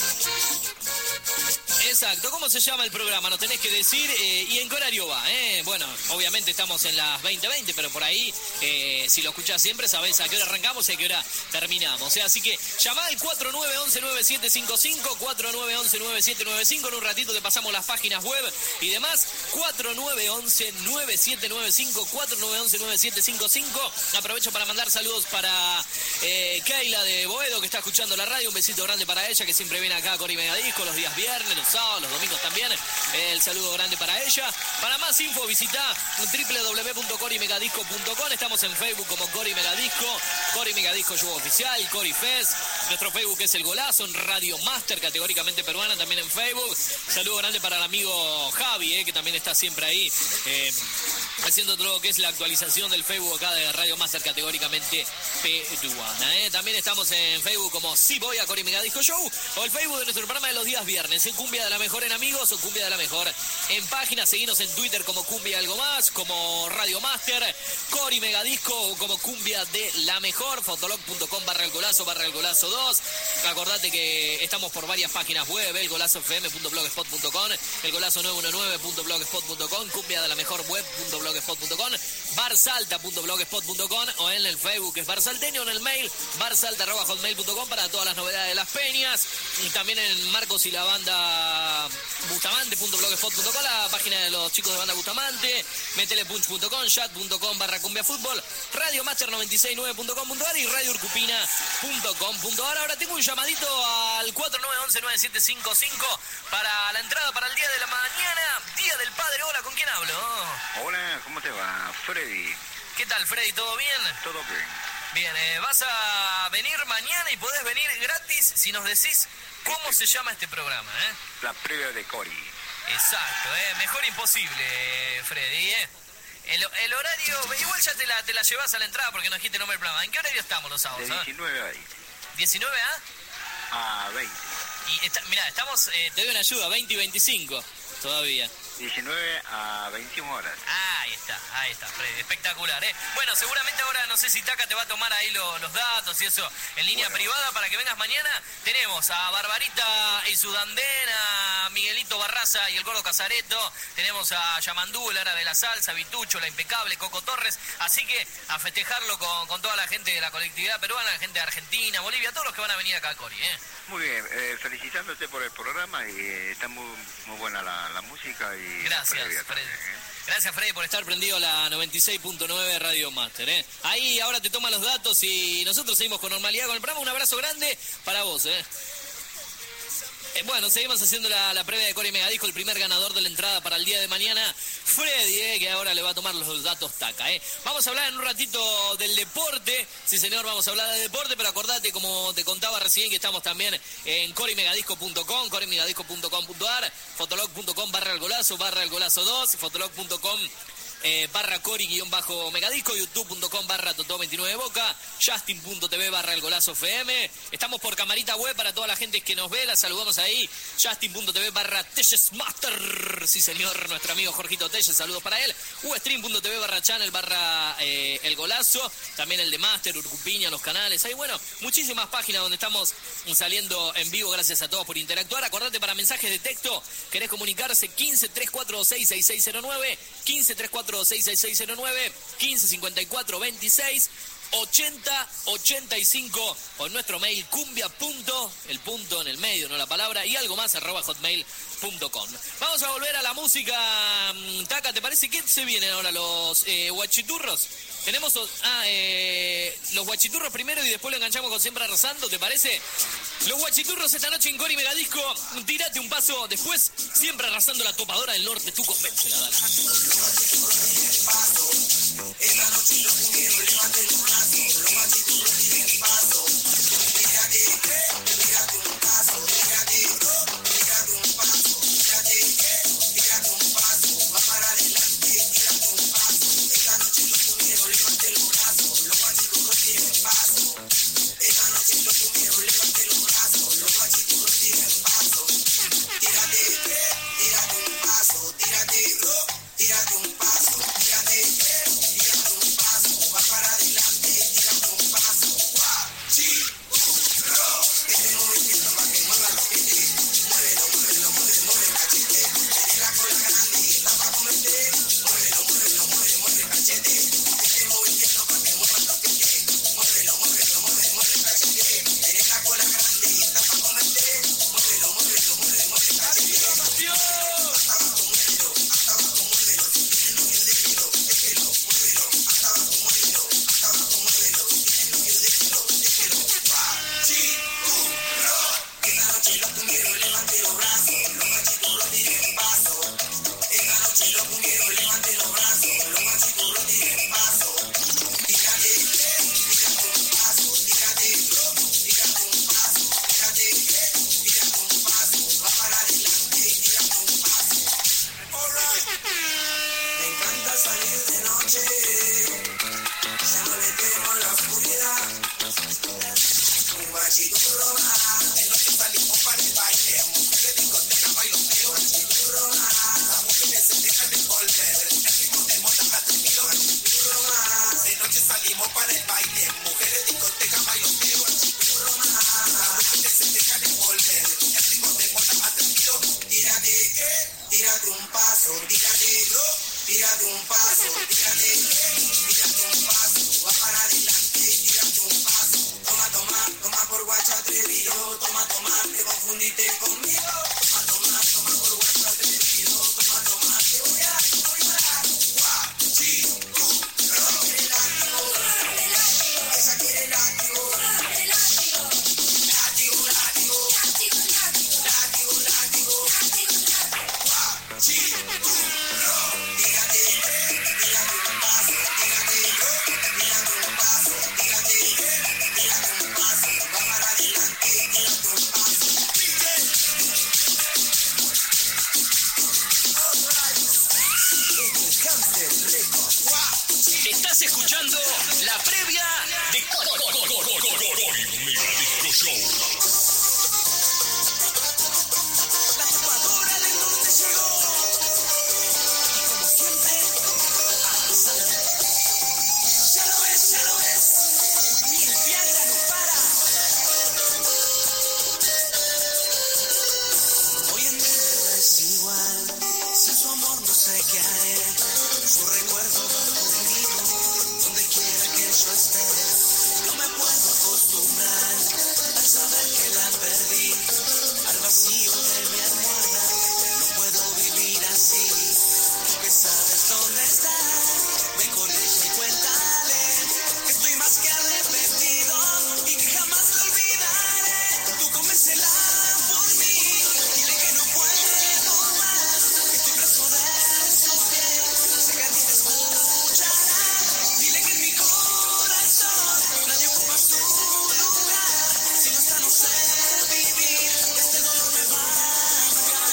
Exacto, ¿cómo se llama el programa? Nos tenés que decir eh, y en qué horario va, ¿eh? Bueno, obviamente estamos en las veinte veinte, pero por ahí, eh, si lo escuchás siempre, sabés a qué hora arrancamos y a qué hora terminamos, ¿eh? Así que llamá al cuatro nueve once, nueve siete cinco cinco, cuatro nueve once, nueve siete nueve cinco, en un ratito te pasamos las páginas web y demás, cuatro nueve once, nueve siete nueve cinco, cuatro nueve once, nueve siete cinco cinco. Aprovecho para mandar saludos para eh, Keila de Boedo, que está escuchando la radio, un besito grande para ella, que siempre viene acá a Cori Megadisco los días viernes, los sábados, los domingos también. El saludo grande para ella. Para más info visita w w w punto cori megadisco punto com. Estamos en Facebook como Cori Megadisco, Cori Megadisco Show Oficial, Cori Fest. Nuestro Facebook es El Golazo, en Radio Master, categóricamente peruana, también en Facebook. Saludo grande para el amigo Javi, eh, que también está siempre ahí eh, haciendo todo lo que es la actualización del Facebook acá de Radio Master, categóricamente peruana. Eh. También estamos en Facebook como Si Voy a Cori Megadisco Show, o el Facebook de nuestro programa de los días viernes, en Cumbia de la Mejor en Amigos o Cumbia de la Mejor en Página. Seguinos en Twitter como Cumbia Algo Más, como Radio Master, Cori Megadisco o como Cumbia de la Mejor, fotolog punto com barra el golazo, barra el golazo Golazo dos. Acordate que estamos por varias páginas web, el golazo f m punto blogspot punto com, el golazo nueve uno nueve punto blogspot punto com, cumbia de la mejor web punto blogspot punto com, barsalta punto blogspot punto com o en el Facebook es barsalteño, en el mail barsalta arroba hotmail punto com para todas las novedades de las peñas, y también en Marcos y la banda bustamante punto blogspot punto com, la página de los chicos de banda Bustamante, metelepunch punto com, chat punto com barra cumbia fútbol, radiomaster noventa y seis nueve punto com punto a r y radio urcupina punto com punto a r. Ahora tengo un llamadito al cuatro nueve uno uno nueve siete cinco cinco para la entrada para el día de la mañana, Día del Padre. Hola, ¿con quién hablo? Hola, ¿cómo te va? Freddy. ¿Qué tal, Freddy? ¿Todo bien? Todo bien. Bien, eh, vas a venir mañana y podés venir gratis si nos decís cómo se llama este programa, ¿eh? La previa de Cori. Exacto, ¿eh? Mejor imposible, Freddy, ¿eh? El, el horario, igual ya te la, te la llevas a la entrada porque no dijiste el nombre del programa. ¿En qué horario estamos los sábados? De diecinueve a veinte. ¿diecinueve a? A veinte. Y está, mirá, estamos, eh, te doy una ayuda, veinte y veinticinco todavía. diecinueve a veintiuna horas. Ah, ahí está, ahí está, Freddy, espectacular, ¿eh? Bueno, seguramente ahora no sé si Taca te va a tomar ahí lo, los datos y eso en línea bueno. privada para que vengas mañana. Tenemos a Barbarita y Sudandén, a Miguelito Barraza y el Gordo Casareto, tenemos a Yamandú, el árabe de la salsa, Vitucho, la impecable, Coco Torres, así que a festejarlo con, con toda la gente de la colectividad peruana, la gente de Argentina, Bolivia, todos los que van a venir acá a Cori, ¿eh? Muy bien, eh, felicitándote por el programa y eh, está muy, muy buena la, la música y gracias, Freddy. ¿eh? Gracias, Freddy, por estar prendido a la noventa y seis punto nueve Radio Master, ¿eh? Ahí ahora te toman los datos y nosotros seguimos con normalidad con el programa. Un abrazo grande para vos, ¿eh? Eh, bueno, seguimos haciendo la, la previa de Cori Megadisco, el primer ganador de la entrada para el día de mañana, Freddy, eh, que ahora le va a tomar los datos Taca. Eh. Vamos a hablar en un ratito del deporte, sí señor, vamos a hablar de deporte, pero acordate, como te contaba recién, que estamos también en cori megadisco punto com, cori megadisco punto com punto a r, fotolog punto com barra el golazo, barra el golazo dos, fotolog punto com Eh, barra Cori guión bajo Megadisco, youtube punto com barra Totó veintinueve Boca, justin punto t v barra el golazo F M. Estamos por camarita web para toda la gente que nos ve, la saludamos ahí, justin punto t v barra Telles Master, sí señor, nuestro amigo Jorgito Telles, saludos para él, ustream punto t v barra channel barra eh, el golazo, también el de Master, Urcupiña, los canales, hay bueno, muchísimas páginas donde estamos saliendo en vivo, gracias a todos por interactuar. Acordate, para mensajes de texto, querés comunicarse, quince, tres cuatro seis, seis seis cero nueve, quince, tres cuatro seis seis seis cero nueve, quince, cincuenta y cuatro, veintiséis, ochenta, ochenta y cinco, o en nuestro mail cumbia punto, el punto en el medio, no la palabra, y algo más, arroba hotmail punto com. Vamos a volver a la música. Taca, ¿te parece que se vienen ahora los eh, guachiturros? Tenemos ah, eh, los guachiturros primero y después lo enganchamos con Siempre Arrasando, ¿te parece? Los guachiturros esta noche en Cori Megadisco. Tírate un paso después, Siempre Arrasando, la topadora del norte. Tú convéncela, dale. Esta noche los cumbieros levanten los brazos, los guachiturros tienen paso. Tírate, tírate un paso, tírate, tírate un paso, tírate, tírate un paso, va para adelante, tírate un paso. Esta noche los cumbieros levanten los brazos, los guachiturros tienen paso. Esta noche los cumbieros levanten los brazos, los guachiturros tienen paso. Tírate, tírate un paso, tírate, tírate un paso, tírate. Va para adelante, tírate un paso. Guachicurro. Este movimiento para que mueva los pies. Muévelo, muévelo, mueve, mueve el cachete. Tiene la cola grande y está para comerte. Muévelo, muévelo, mueve, mueve el cachete. Este movimiento para que mueva los pies. Muévelo, muévelo, mueve, mueve el cachete. Tiene la cola grande y está para comerte. Muévelo, muévelo, mueve, mueve el cachete. Hasta abajo, muévelo, hasta abajo, muévelo. Si tiene novio, déjelo, déjelo, muévelo. Hasta abajo, muévelo. Hasta abajo, muévelo. Si tiene novio, déjelo, déjelo. Guachicurro. Esta noche los cumbieros levanten los brazos, los guachicurros tiren paso. Esta noche los cumbieros levanten los brazos, los guachicurros tiren paso. Tírate, tírate un paso, tírate, tírate un paso, tírate, tírate un paso, va para adelante, tírate un paso. Alright. Me encanta salir de noche, se me metemos la oscuridad. Un guachiturro más, de noche salimos para el baile, mujeres discoteca, bailoteo, guachiturro más, las mujeres se dejan de volver, el ritmo de moda atrevido, guachiturro más, de noche salimos para el baile, mujeres discoteca, bailoteo, guachiturro más, paso, tírate, bro, tírate un paso, tírate, tírate un paso, va para adelante, tírate un paso. Toma, toma, toma por guacho atrevido, toma, toma, te confundiste conmigo. Toma, toma, toma por guacho atrevido, toma, toma, te voy a dar. Guachito, esa quiere látigo, látigo, látigo, látigo, látigo, látigo, guachito, tírate, tírate un paso, tírate, tírate un paso, tírate, tírate un paso, va para adelante, tírate un paso. Estás escuchando la previa de Mega Disco Show. La topadora del norte llegó y como siempre arrasando. Ya lo ves, ya lo ves, ni el Viagra no para. Hoy en día nada es igual, sin su amor no sé qué haré. Su recuerdo va conmigo, donde quiera que yo esté. No me puedo acostumbrar al saber que la perdí, al vacío de mi almohada. No puedo vivir así, tú que sabes dónde está. Ve con ella y cuéntale que estoy más que arrepentido y que jamás lo olvidaré. Tú convéncela por mí, dile que no puedo más, que estoy preso de sus pies. Sé que a ti te escuchará, dile que en mi corazón nadie ocupa su lugar. Si no está no sé vivir, este dolor me va a matar.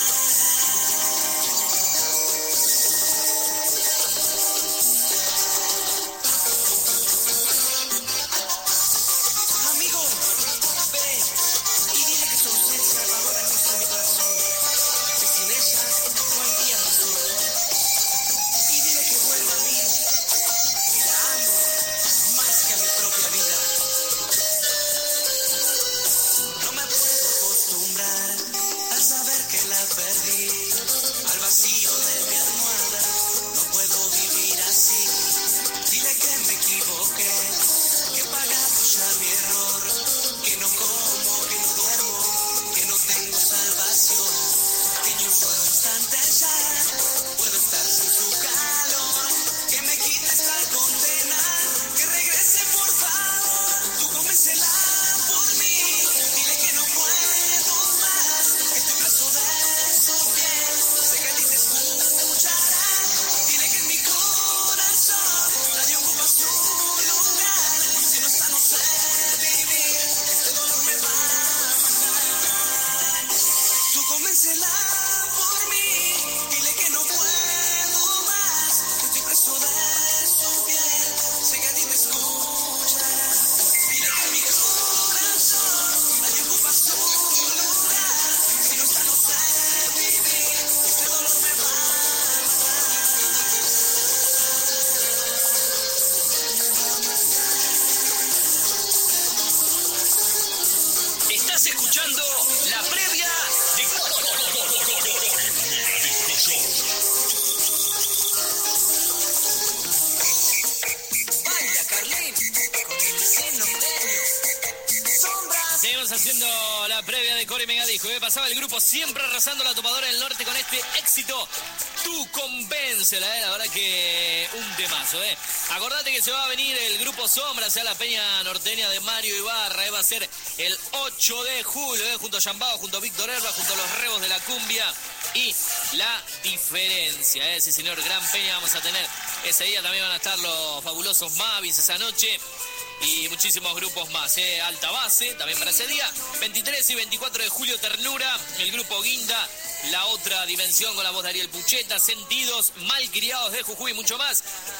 Amigo, ve y dile que su ausencia apagó la luz de mi corazón, que sin ella no hay día mejor. Y dile que vuelva a mí, que la amo más que a mi propia vida. No me puedo acostumbrar al saber que la perdí, al vacío de mi almohada. No puedo vivir así, dile que me equivoqué, que he pagado ya mi error, que no como, que no duermo, que no tengo salvación, que ni un solo instante ya puedo estar sin su calor. Que me quite esta condena, que regrese por favor. Tú convéncela por mí, dile que no puedo más, que estoy preso de su piel. Sé que a ti te escuchará, dile que en mi corazón nadie ocupa su lugar. Si no está no sé vivir, este dolor me va a matar. Tú convéncela por mí, dile que no puedo más, que estoy preso de su piel. Sé que a ti te escuchará, dile que en mi corazón nadie ocupa su lugar. Si no está no sé vivir, este dolor me va a matar. Estás escuchando la previa de Mega Disco Show. Baila, Carlín, con el seno premio. Sombras. Seguimos haciendo la previa de Core Mega Disco. ¿eh? Pasaba el grupo siempre arrasando la topadora del norte con este éxito. Tú convéncela, ¿eh? La verdad que un temazo, ¿eh? Acordate que se va a venir el grupo Sombras a la peña norteña de Mario Ibarra. ¿eh? Va a ser el ocho de julio, ¿eh? Junto a Yambao, junto a Víctor Herba, junto a los Rebos de la Cumbia y La Diferencia. ¿eh? Sí, señor, gran peña vamos a tener. Ese día también van a estar los fabulosos Mavis esa noche. Y muchísimos grupos más, ¿eh? Alta Base, también para ese día. veintitrés y veinticuatro de julio, Ternura, el grupo Guinda, La Otra Dimensión con la voz de Ariel Pucheta, Sentidos, Malcriados de Jujuy y mucho más.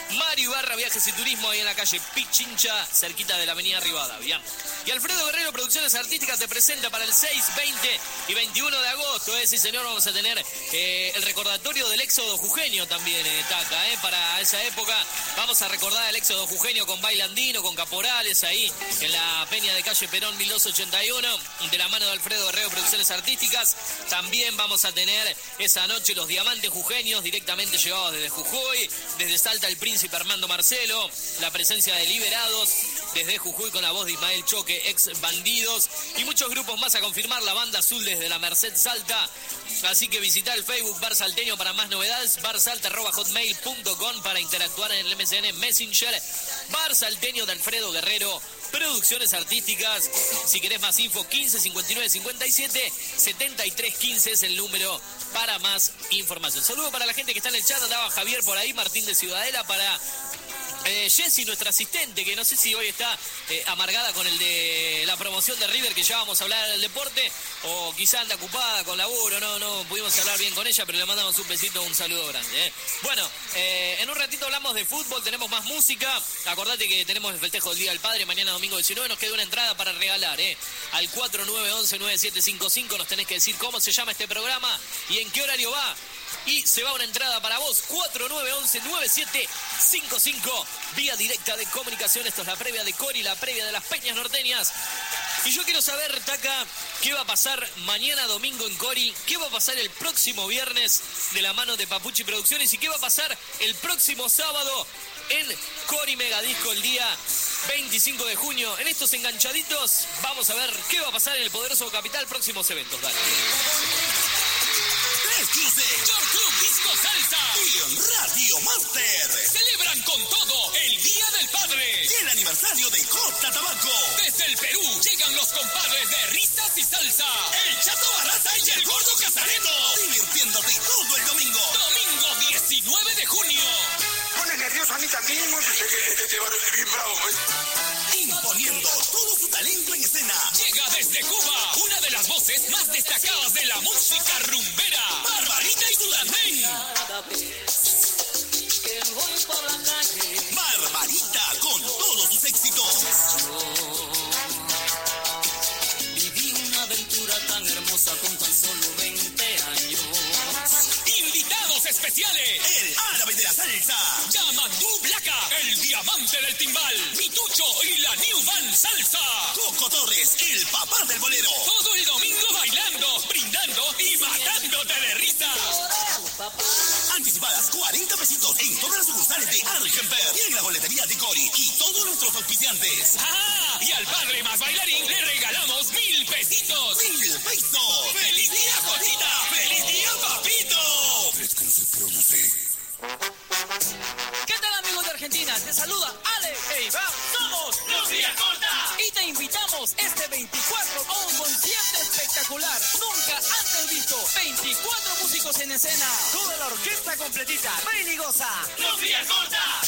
Mario Ibarra Viajes y Turismo, ahí en la calle Pichincha, cerquita de la avenida Rivadavia. Y Alfredo Guerrero Producciones Artísticas te presenta para el seis, veinte y veintiuno de agosto, eh, sí señor, vamos a tener eh, el recordatorio del éxodo jujeño también, eh, Taca, eh, para esa época vamos a recordar el éxodo jujeño con bailandino, con caporales ahí en la peña de calle Perón mil doscientos ochenta y uno, de la mano de Alfredo Guerrero Producciones Artísticas. También vamos a tener esa noche los diamantes jujeños directamente llevados desde Jujuy, desde Salta el príncipe Armando Marcelo, la presencia de Liberados desde Jujuy con la voz de Ismael Choque, ex Bandidos, y muchos grupos más a confirmar, la banda azul desde la Merced Salta. Así que visita el Facebook Bar Salteño para más novedades, barsalta arroba hotmail punto com para interactuar en el M S N Messenger. Bar Salteño de Alfredo Guerrero Producciones Artísticas. Si querés más info, quince cincuenta y nueve cincuenta y siete setenta y tres quince es el número para más información. Saludo para la gente que está en el chat, andaba Javier por ahí, Martín de Ciudadela, para Eh, Jessy, nuestra asistente, que no sé si hoy está eh, amargada con el de la promoción de River, que ya vamos a hablar del deporte, o quizá anda ocupada con laburo, no, no pudimos hablar bien con ella, pero le mandamos un besito, un saludo grande. ¿eh? Bueno, eh, en un ratito hablamos de fútbol, tenemos más música, acordate que tenemos el festejo del Día del Padre, mañana domingo diecinueve, nos queda una entrada para regalar, ¿eh? Al cuatro nueve once nueve siete cinco cinco nos tenés que decir cómo se llama este programa y en qué horario va. Y se va una entrada para vos, cuatro nueve once nueve siete cinco cinco, vía directa de comunicación. Esto es la previa de Cori, la previa de las Peñas Norteñas. Y yo quiero saber, Taca, qué va a pasar mañana domingo en Cori, qué va a pasar el próximo viernes de la mano de Papuchi Producciones y qué va a pasar el próximo sábado en Cori Megadisco el día veinticinco de junio. En estos enganchaditos vamos a ver qué va a pasar en el poderoso Capital, próximos eventos. Dale. Exclusive, York Club Disco Salsa y Radio Master celebran con todo el Día del Padre y el aniversario de J Tabaco. Desde el Perú llegan los compadres de Risas y Salsa, el Chato Barraza y el Gordo Casareno, divirtiéndote todo el domingo. Domingo diecinueve de junio. Pone nervioso a mí también, ¿no? Este, este barrio es bien bravo, ¿eh? Imponiendo todo su talento en escena. Llega desde Cuba una de las voces más destacadas de la música rumbera, Barbarita y Dudamén. Barbarita con todos sus éxitos. Viví una aventura tan hermosa con tan solo veinte años. Invitados especiales: el árabe de la salsa, Yamandú Blaca, el diamante del timbal, Mitucho y la New Band Salsa, Coco Torres, el papá del bolero. Todo el domingo bailando, brindando y matándote de risa. Anticipadas cuarenta pesitos en todas las sucursales de Argenper y en la boletería de Cori y todos nuestros auspiciantes. ¡Ah! Y al padre más bailarín le regalamos mil pesitos. ¡Mil pesos! ¡Feliz día, Jotita! ¡Feliz día, papito! ¿Qué tal, amigos de Argentina? Te saluda Ale e Iván. Somos Los Días Corta y te invitamos este veinticuatro a un concierto espectacular, nunca antes visto. veinticuatro músicos en escena, toda la orquesta completita. ¡Ven y goza! Los Días Corta.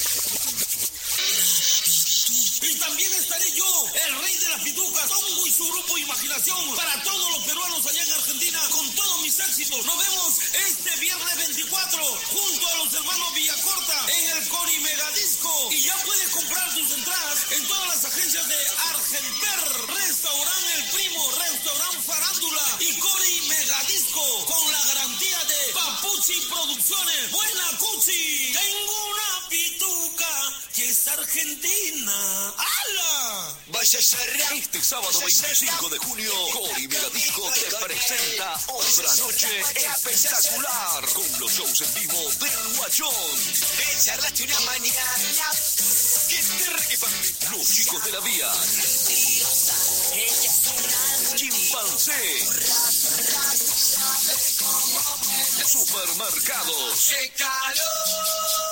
Y también estaré yo, el rey de las pitucas, Tongo y su grupo Imaginación, para todos los peruanos allá en Argentina, con todos mis éxitos. Nos vemos este viernes veinticuatro, junto a los hermanos Villacorta, en el Cori Megadisco. Y ya puedes comprar tus entradas en todas las agencias de Argenper, Restaurante El Primo, Restaurante Farándula y Cori Megadisco, con la garantía de Papuchi Producciones. ¡Buena Cuchi! Tengo una pituca que es argentina. ¡Hala! Vaya a cerrar. Este sábado veinticinco de junio, Cori Megadisco te presenta otra noche espectacular con los shows en vivo del Guachón. Me charlaste una mañana que te requepaste. Los chicos de la vía. Chimpancé. Supermercados. ¡Qué calor!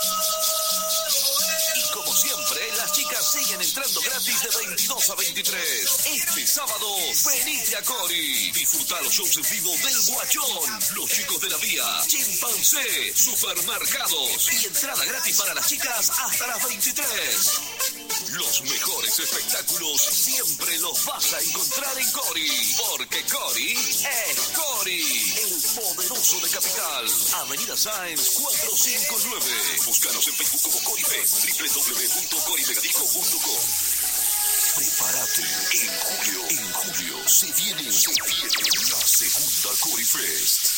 Y como siempre, las chicas siguen entrando gratis de veintidós a veintitrés. Este sábado, venite a Cori. Disfruta los shows en vivo del Guachón, Los Chicos de la Vía, Chimpancé, Supermercados y entrada gratis para las chicas hasta las veintitrés. Los mejores espectáculos siempre los vas a encontrar en Cori, porque Cori es Cori, el poderoso Poderoso de Capital. Avenida Sáenz cuatrocientos cincuenta y nueve. Búscanos en Facebook como Corifest, doble u doble u doble u punto corifestdisco punto com. Prepárate, en julio, en julio se viene, se viene la segunda Corifest.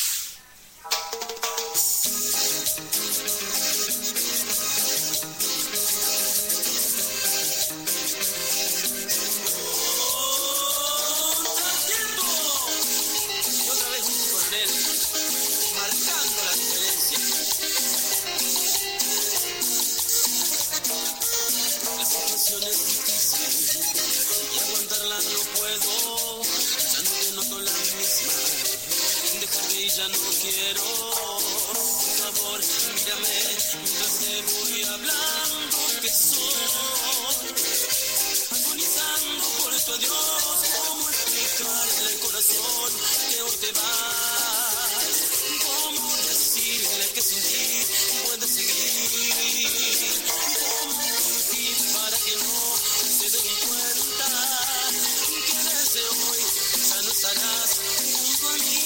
Ya no quiero, por favor, mírame mientras te voy hablando que soy agonizando por tu adiós. ¿Cómo explicarle al corazón que hoy te vas? ¿Cómo decirle que sin ti puedes seguir? ¿Cómo mentir para que no se den cuenta que desde hoy ya no estarás junto a mí?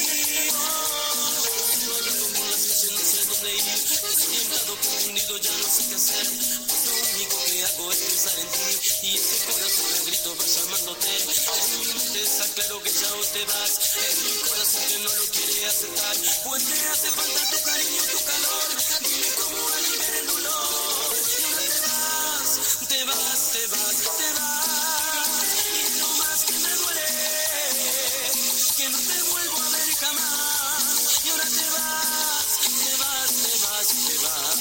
Ya no sé qué hacer, pues lo único que hago es pensar en ti. Y ese corazón a grito va llamándote. En mi mente está claro que ya hoy te vas. Es mi corazón que no lo quiere aceptar, pues me hace falta tu cariño, tu calor. Dime cómo aliviar el dolor. Y ahora te vas, te vas, te vas, te vas. Y lo más que me duele, que no te vuelvo a ver jamás. Y ahora te vas, te vas, te vas, te vas.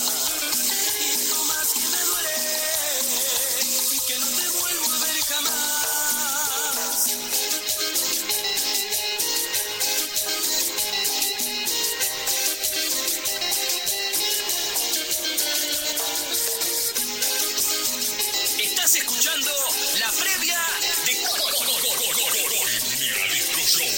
Estás escuchando la previa de Miradistro Show.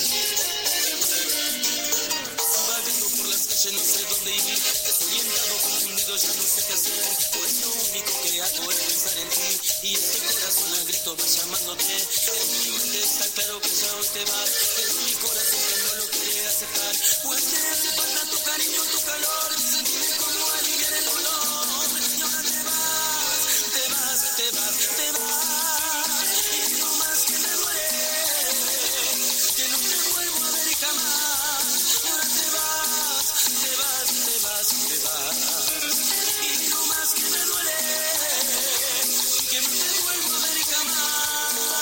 Vagando por las calles, no sé dónde ir. Desorientado, confundido, ya no sé qué hacer. Pues lo único que hago es pensar en ti. Y este corazón al grito va llamándote. En mi mente está claro que ya hoy te vas. Es mi corazón que no lo quiere aceptar, pues me hace falta tu cariño, tu calor. Dime cómo aliviar el dolor. Y ahora te vas, te vas, te vas, te vas. Y lo más que me duele, que no te vuelvo a ver jamás. Y ahora te vas, te vas, te vas, te vas. Y lo más que me duele, que no te vuelvo a ver jamás.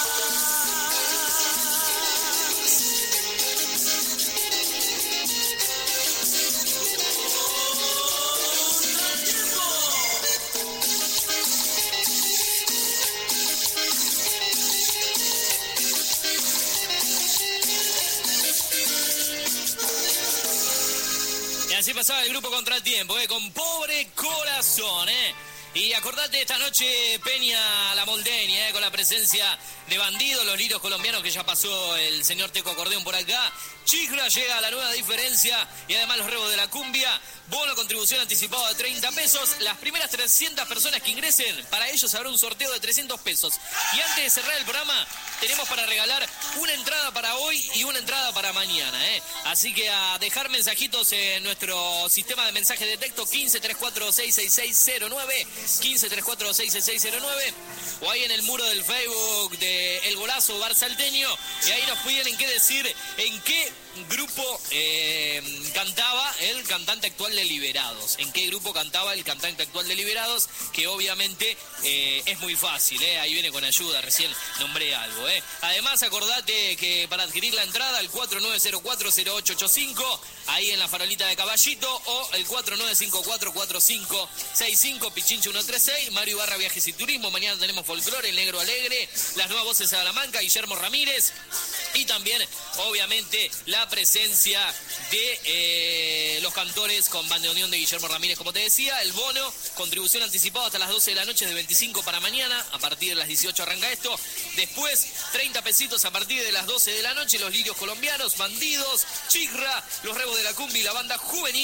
Y así pasaba el grupo Contratiempo, ¿eh? Con Pobre Corazón, ¿eh? Y acordate, esta noche Peña La Moldeña, ¿eh? Con la presencia de Bandido, los liros colombianos que ya pasó el señor Teco Acordeón por acá. Chifra llega a la nueva diferencia y además los rebos de la cumbia. Bono contribución anticipada de treinta pesos. Las primeras trescientas personas que ingresen, para ellos habrá un sorteo de trescientos pesos. Y antes de cerrar el programa, tenemos para regalar una entrada para hoy y una entrada para mañana, ¿eh? Así que a dejar mensajitos en nuestro sistema de mensaje de texto quince, treinta y cuatro, sesenta y seis seis cero nueve, quince, treinta y cuatro, sesenta y seis seis cero nueve, o ahí en el muro del Facebook de El Golazo Bar Salteño, y ahí nos piden en qué decir, en qué grupo eh, cantaba el cantante actual de Liberados, en qué grupo cantaba el cantante actual de Liberados, que obviamente eh, es muy fácil, ¿eh? Ahí viene con ayuda, recién nombré algo, ¿eh? Además, acordate que para adquirir la entrada, el cuatro nueve cero cuatro cero ocho ocho cinco, ahí en la farolita de Caballito, o el cuatro nueve cinco cuatro cuatro cinco seis cinco, Pichincho ciento treinta y seis, Mario Ibarra Viajes y Turismo. Mañana tenemos folclore, el Negro Alegre, las nuevas voces de Salamanca, Guillermo Ramírez, y también, obviamente, la presencia de eh, los cantores con bandoneón de Guillermo Ramírez, como te decía. El bono, contribución anticipada hasta las doce de la noche, de veinticinco para mañana, a partir de las dieciocho arranca esto. Después, treinta pesitos a partir de las doce de la noche, los lirios colombianos, Bandidos, Chirra, los rebos de la cumbia y la banda juvenil,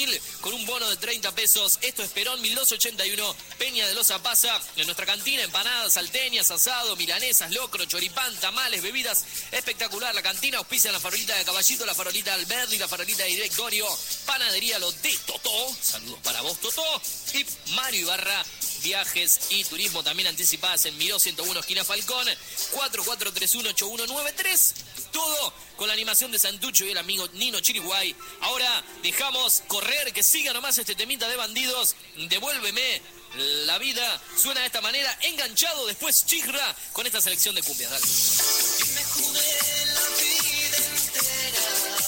con un bono de treinta pesos. Esto es Perón mil doscientos ochenta y uno, Peña de los Zapasa. En nuestra cantina, empanadas, salteñas, asado, milanesas, locro, choripán, tamales, bebidas. Espectacular. La cantina auspicia la farolita de Caballito, la farolita de Alberto y la farolita de Directorio. Panadería Lo de Totó. Saludos para vos, Totó. Y Mario Ibarra, viajes y turismo también anticipadas en Miró ciento uno, esquina Falcón. cuatro cuatro tres uno, ocho uno nueve tres. Todo con la animación de Santucho y el amigo Nino Chiriguay. Ahora dejamos correr, que siga nomás este temita de Bandidos. Devuélveme la vida. Suena de esta manera, enganchado. Después Chirra con esta selección de cumbias. Dale. Y me jugué la vida entera.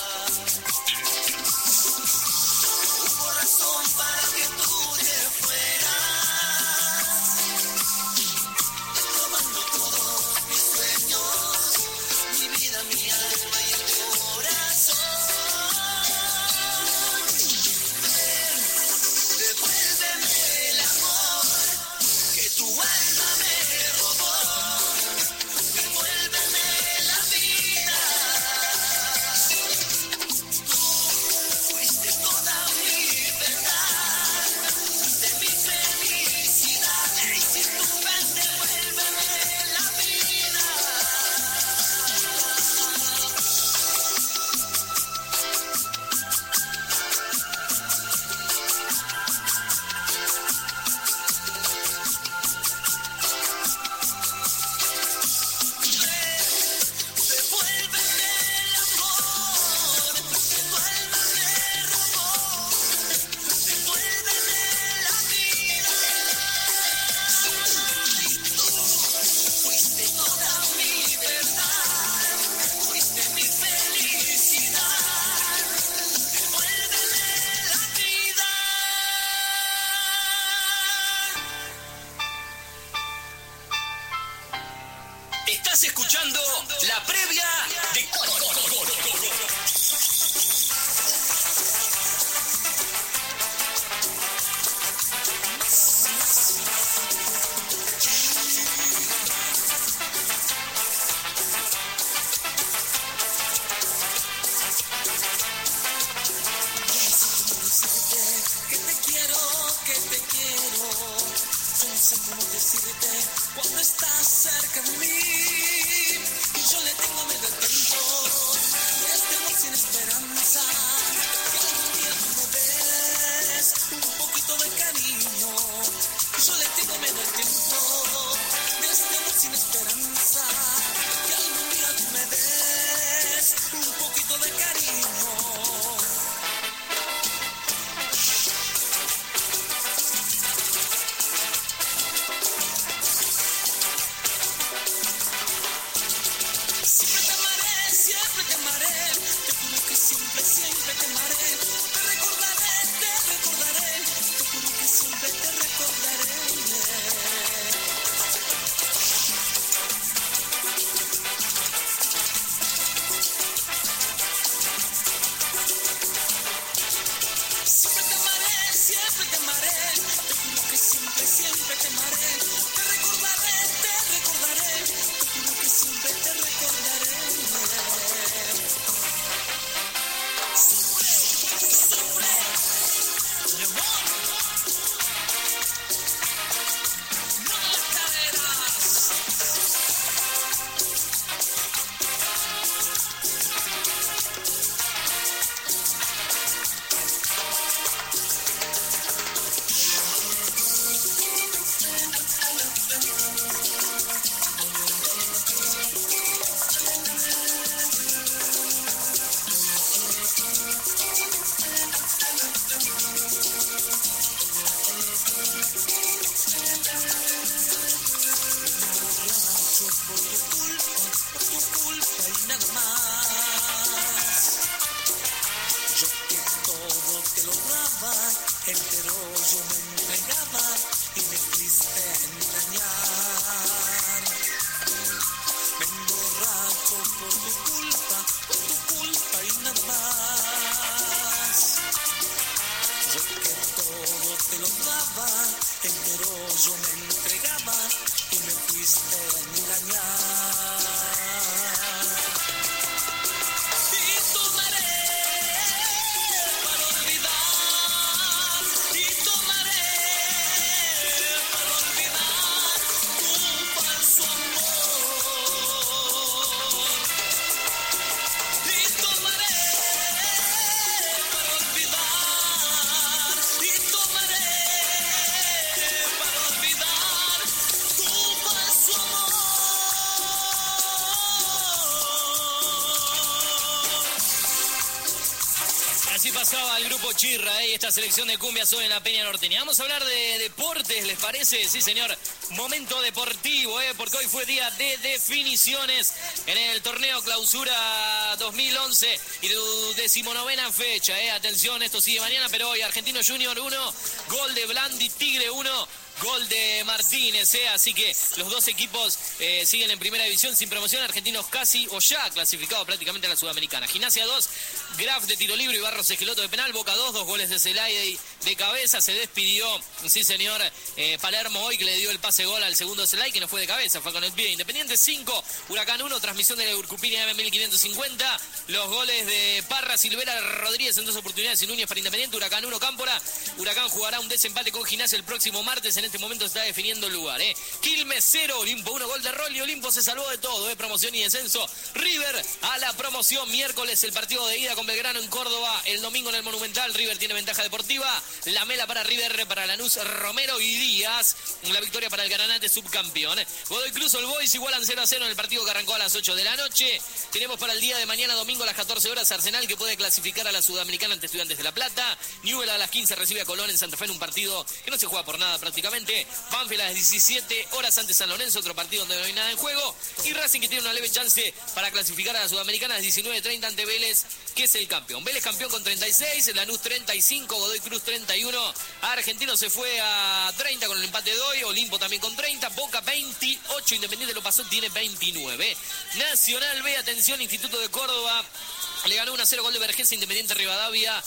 Hubo razón para que tú te fueras, robando todos mis sueños, mi vida, mi alma y el corazón. Ven, devuélveme el amor que tu alma me robó. Devuélveme Así pasaba el grupo Chirra ¿eh? y esta selección de cumbias hoy en la Peña Norteña. Vamos a hablar de deportes, ¿les parece? Sí, señor. Momento deportivo, ¿eh? porque hoy fue día de definiciones en el torneo Clausura dos mil once y su decimonovena fecha. ¿eh? Atención, esto sigue mañana, pero hoy Argentino Junior uno, gol de Blandi, Tigre uno. Gol de Martínez, ¿eh? Así que los dos equipos eh, siguen en primera división sin promoción. Argentinos casi o ya clasificados prácticamente a la Sudamericana. Gimnasia dos, Graf de tiro libre y Barros Esqueloto de penal. Boca dos, dos goles de Zelay de cabeza. Se despidió, sí señor, eh, Palermo hoy que le dio el pase gol al segundo Zelay, que no fue de cabeza, fue con el pie. Independiente cinco, Huracán uno, transmisión de la Urcupini M mil quinientos cincuenta. Los goles de Parra, Silvera, Rodríguez en dos oportunidades y Núñez para Independiente. Huracán uno, Cámpora. Huracán jugará un desempate con Gimnasia el próximo martes. En En este momento está definiendo el lugar, ¿eh? Quilmes cero, Olimpo uno, gol de Rolli. Olimpo se salvó de todo, ¿eh? Promoción y descenso. River a la promoción. Miércoles el partido de ida con Belgrano en Córdoba. El domingo en el Monumental. River tiene ventaja deportiva. La mela para River, para Lanús, Romero y Díaz. La victoria para el Granate, subcampeón. ¿eh? Godoy Cruz, All Boys igualan cero a cero en el partido que arrancó a las ocho de la noche. Tenemos para el día de mañana, domingo a las catorce horas, Arsenal que puede clasificar a la Sudamericana ante Estudiantes de La Plata. Newell a las quince recibe a Colón en Santa Fe en un partido que no se juega por nada prácticamente. Banfield a las diecisiete horas ante San Lorenzo, otro partido donde no hay nada en juego. Y Racing que tiene una leve chance para clasificar a la Sudamericana a las diecinueve treinta ante Vélez, que es el campeón. Vélez campeón con treinta y seis, Lanús treinta y cinco, Godoy Cruz treinta y uno. Argentino se fue a treinta con el empate de hoy. Olimpo también con treinta. Boca veintiocho. Independiente lo pasó, tiene veintinueve. Nacional B, atención, Instituto de Córdoba. Le ganó uno a cero, gol de Vergés, Independiente Rivadavia.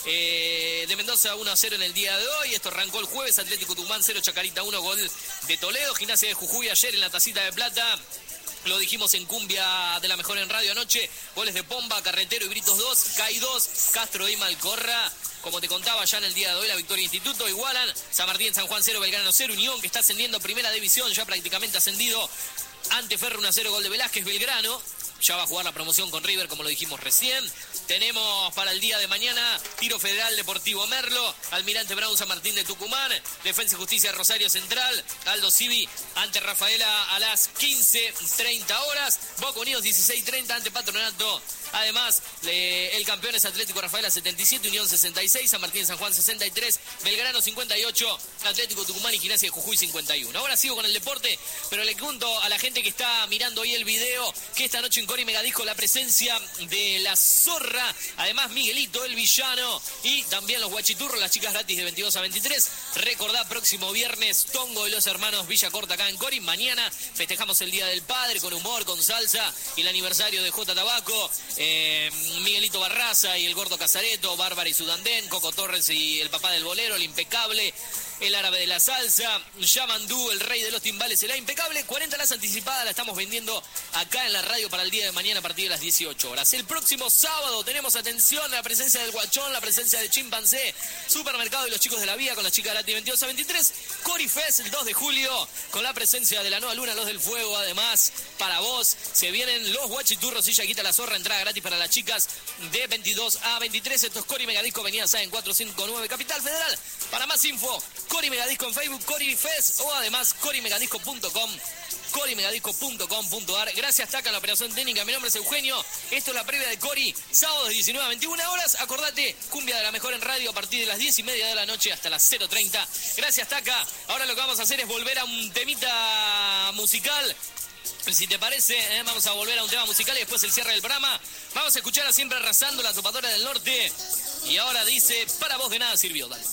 Eh, de Mendoza uno a cero en el día de hoy. Esto arrancó el jueves. Atlético Tucumán cero, Chacarita uno, gol de Toledo. Gimnasia de Jujuy ayer en la Tacita de Plata. Lo dijimos en Cumbia de la Mejor en Radio anoche. Goles de Pomba, Carretero y Britos dos, Cay dos, Castro y Malcorra. Como te contaba ya en el día de hoy, la victoria Instituto igualan. San Martín, San Juan cero, Belgrano cero. Unión que está ascendiendo a primera división, ya prácticamente ascendido. Ante Ferro uno a cero, gol de Velázquez. Belgrano ya va a jugar la promoción con River, como lo dijimos recién. Tenemos para el día de mañana Tiro Federal Deportivo Merlo, Almirante Brown San Martín de Tucumán, Defensa y Justicia Rosario Central, Aldo Civi ante Rafaela a las quince treinta horas, Boca Unidos dieciséis treinta ante Patronato. Además, le, el campeón es Atlético Rafaela setenta y siete, Unión sesenta y seis, San Martín San Juan sesenta y tres, Belgrano cincuenta y ocho, Atlético Tucumán y Gimnasia de Jujuy cincuenta y uno. Ahora sigo con el deporte, pero le cuento a la gente que está mirando hoy el video que esta noche en Cori Megadijo la presencia de la Zorra, además Miguelito el Villano y también los Guachiturros, las chicas gratis de veintidós a veintitrés. Recordá, próximo viernes Tongo y los hermanos Villa Corta acá en Cori. Mañana festejamos el Día del Padre con humor, con salsa y el aniversario de J Tabaco. Eh, Miguelito Barraza y el Gordo Casareto, Bárbara y Sudandén, Coco Torres y el papá del bolero, el impecable, el árabe de la salsa, Yamandú, el rey de los timbales, el impecable. cuarenta las anticipadas la estamos vendiendo acá en la radio para el día de mañana a partir de las dieciocho horas. El próximo sábado tenemos, atención, la presencia del Guachón, la presencia de Chimpancé, Supermercado y los chicos de la Vía con las chicas gratis veintidós a veintitrés. Cori Fest el dos de julio con la presencia de la Nueva Luna, los del Fuego. Además, para vos se vienen los Guachiturros y Yaquita la Zorra, entrada gratis para las chicas de veintidós a veintitrés. Esto es Cori Megadisco, Avenida Sáenz cuatrocientos cincuenta y nueve, Capital Federal. Para más info, Cori Megadisco en Facebook, Cori Fest, o además cori megadisco punto com, cori megadisco punto com punto ar. Gracias, Taca, en la operación técnica. Mi nombre es Eugenio. Esto es la previa de Cori, sábado de diecinueve a veintiuna horas. Acordate, Cumbia de la Mejor en Radio a partir de las diez y media de la noche hasta las cero treinta. Gracias, Taca. Ahora lo que vamos a hacer es volver a un temita musical. Si te parece, ¿eh? Vamos a volver a un tema musical y después el cierre del programa. Vamos a escuchar a Siempre Arrasando, la Topadora del Norte. Y ahora dice, para vos de nada sirvió. Dale.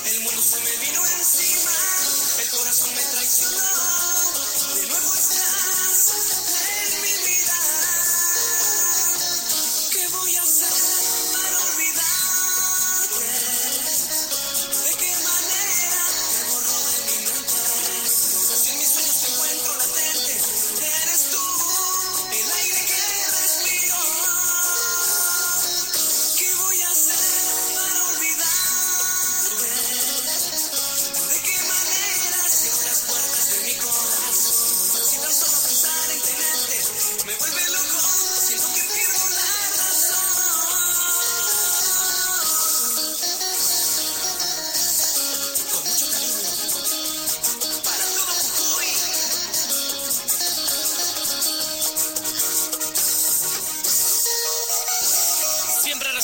Se me vino encima, el corazón me traicionó, de nuevo está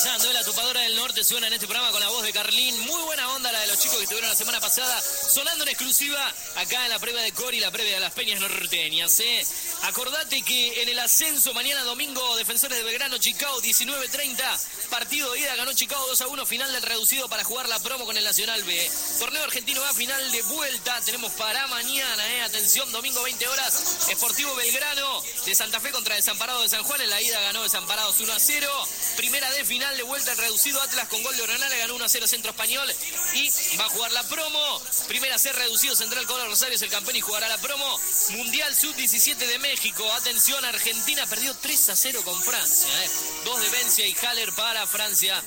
pasando. La Topadora del Norte suena en este programa con la voz de Carlín. Muy buena onda la de los chicos que estuvieron la semana pasada sonando en exclusiva acá en la previa de Cori, la previa de las Peñas Norteñas. ¿eh? Acordate que en el ascenso mañana domingo, Defensores de Belgrano, Chicago, diecinueve treinta, partido de ida, ganó Chicago dos a uno, final del reducido para jugar la promo con el Nacional B. Torneo Argentino A, final de vuelta, tenemos para mañana, ¿eh? Atención, domingo veinte horas, Sportivo Belgrano de Santa Fe contra Desamparado de San Juan, en la ida ganó Desamparados uno a cero, primera de final de vuelta el reducido, Atlas con gol de Oronal, ganó uno a cero Centro Español y va a jugar la promo, primera C reducido, Central Córdoba Rosario es el campeón y jugará la promo, Mundial sub diecisiete de México, atención, Argentina perdió tres a cero con Francia, ¿eh? dos de Vencia y Haller para Francia,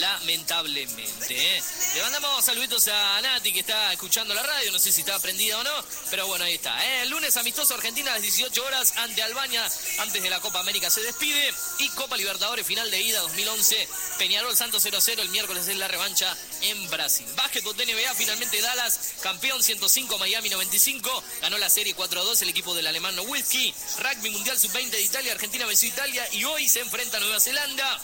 lamentablemente. ¿eh? Le mandamos saluditos a Nati que está escuchando la radio, no sé si está prendida o no, pero bueno, ahí está. ¿eh? El lunes amistoso Argentina a las dieciocho horas ante Albania, antes de la Copa América se despide, y Copa Libertadores final de ida dos mil once, Peñarol Santos cero a cero, el miércoles es la revancha en Brasil. Básquetbol de N B A, finalmente Dallas, campeón ciento cinco, Miami noventa y cinco, ganó la serie cuatro a dos el equipo del alemán Nowitzki. Rugby Mundial sub veinte de Italia, Argentina venció a Italia y hoy se enfrenta a Nueva Zelanda.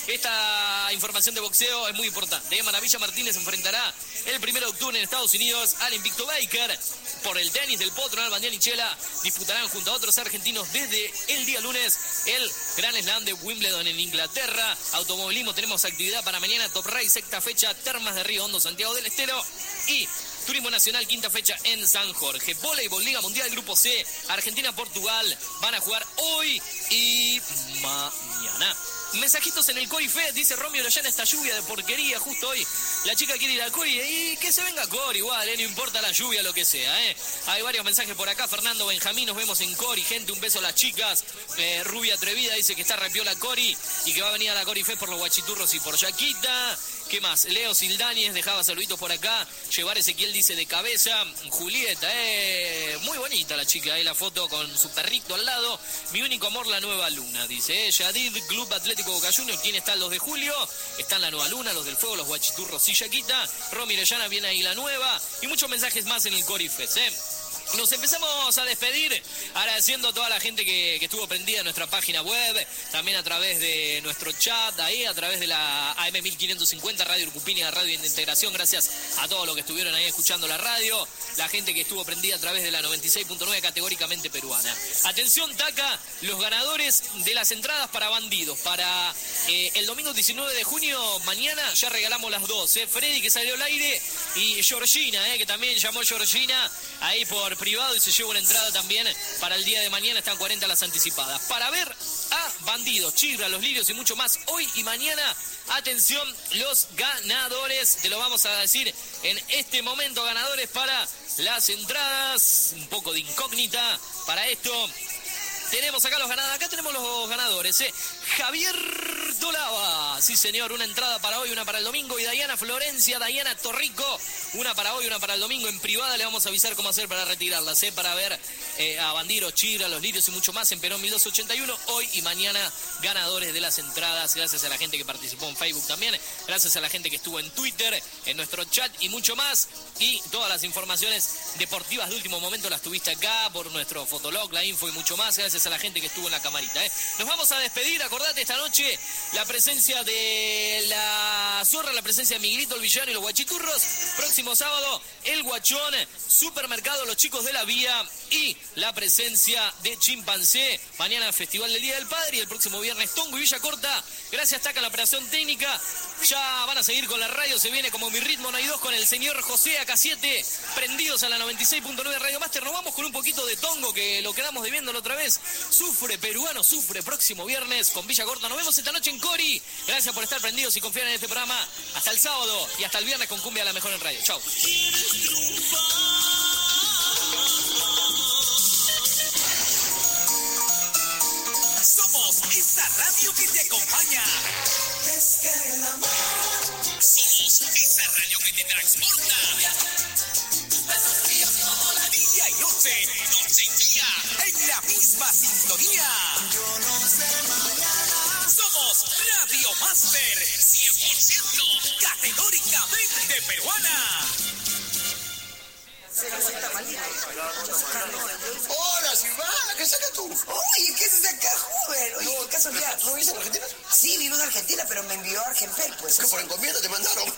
Esta información de boxeo es muy importante. ¿eh? Maravilla Martínez enfrentará el primero de octubre en Estados Unidos al invicto Baker. Por el tenis del Potro, Nalbandián y Chela disputarán junto a otros argentinos desde el día lunes el Gran Slam de Wimbledon en Inglaterra. Automovilismo, tenemos actividad para mañana, Top Race, sexta fecha, Termas de Río Hondo, Santiago del Estero y Turismo Nacional, quinta fecha en San Jorge. Voleibol, Liga Mundial, Grupo C, Argentina-Portugal van a jugar hoy y mañana. Mensajitos en el Cori Fest, dice Romeo Orellana, esta lluvia de porquería, justo hoy la chica quiere ir al Cori y que se venga a Cori igual, eh, no importa la lluvia, lo que sea. Eh. Hay varios mensajes por acá, Fernando Benjamín, nos vemos en Cori, gente, un beso a las chicas. Eh, Rubia Atrevida dice que está repiola Cori y que va a venir a la Cori Fest por los guachiturros y por Yaquita. ¿Qué más? Leo Sildáñez dejaba saluditos por acá. Llevar Ezequiel dice de cabeza. Julieta, eh, muy bonita la chica, eh, la foto con su perrito al lado. Mi único amor, la nueva luna, dice. Eh. Yadid, Club Atlético Boca Juniors. ¿Quién está? Los de Julio. Están la nueva luna, los del fuego, los guachiturros y Yaquita. Romy Rellana, viene ahí la nueva. Y muchos mensajes más en el Corifes, eh. Nos empezamos a despedir agradeciendo a toda la gente que, que estuvo prendida en nuestra página web, también a través de nuestro chat, ahí a través de la A M mil quinientos cincuenta, Radio Urcupini, la radio de integración. Gracias a todos los que estuvieron ahí escuchando la radio, la gente que estuvo prendida a través de la noventa y seis punto nueve, categóricamente peruana. Atención, Taca, los ganadores de las entradas para Bandidos, para eh, el domingo diecinueve de junio, mañana ya regalamos las dos, eh. Freddy, que salió al aire, y Georgina, eh, que también llamó Georgina, ahí por privado y se lleva una entrada también para el día de mañana, están cuarenta las anticipadas. Para ver a Bandidos, Chirra, Los Lirios y mucho más hoy y mañana. Atención, los ganadores, te lo vamos a decir en este momento, ganadores para las entradas, un poco de incógnita para esto. Tenemos acá los ganadores, acá tenemos los ganadores, ¿eh? Javier Dolava, sí señor, una entrada para hoy, una para el domingo, y Dayana Florencia, Dayana Torrico, una para hoy, una para el domingo, en privada le vamos a avisar cómo hacer para retirarlas, ¿eh? Para ver eh, a Bandidos, Chira, Los Lirios y mucho más en Perón mil doscientos ochenta y uno, hoy y mañana ganadores de las entradas, gracias a la gente que participó en Facebook también, gracias a la gente que estuvo en Twitter, en nuestro chat y mucho más, y todas las informaciones deportivas de último momento las tuviste acá por nuestro fotolog, la info y mucho más, gracias a la gente que estuvo en la camarita, ¿eh? Nos vamos a despedir, acordate esta noche la presencia de la Zorra, la presencia de Miguelito el Villano y los Guachiturros, próximo sábado el Guachón, Supermercado Los Chicos de la Vía y la presencia de Chimpancé, mañana Festival del Día del Padre y el próximo viernes Tongo y Villa Corta. Gracias, Taca, la operación técnica. Ya van a seguir con la radio, se viene como mi ritmo, no hay dos, con el señor José A K siete, prendidos a la noventa y seis punto nueve Radio Master. Nos vamos con un poquito de Tongo, que lo quedamos debiendo la otra vez. Sufre, peruano, sufre, próximo viernes con Villa Corta. Nos vemos esta noche en Cori. Gracias por estar prendidos y confiar en este programa. Hasta el sábado y hasta el viernes con Cumbia La Mejor en Radio. Chau. Somos esa radio que te acompaña. Es que el amor. Somos esa radio que te transporta. Besos fríos como la día y noche, noche y día, en la misma sintonía. Yo no sé mañana. Somos Radio Master, cien por ciento categóricamente peruana. Hola, Silvana, ¿qué sacas tú? Oye, ¿qué haces acá, joven? Oye, ¿qué casualidad? ¿No vives en Argentina? Sí, vivo en Argentina, pero me envió a Argenper, pues. ¿Qué, por encomienda te mandaron?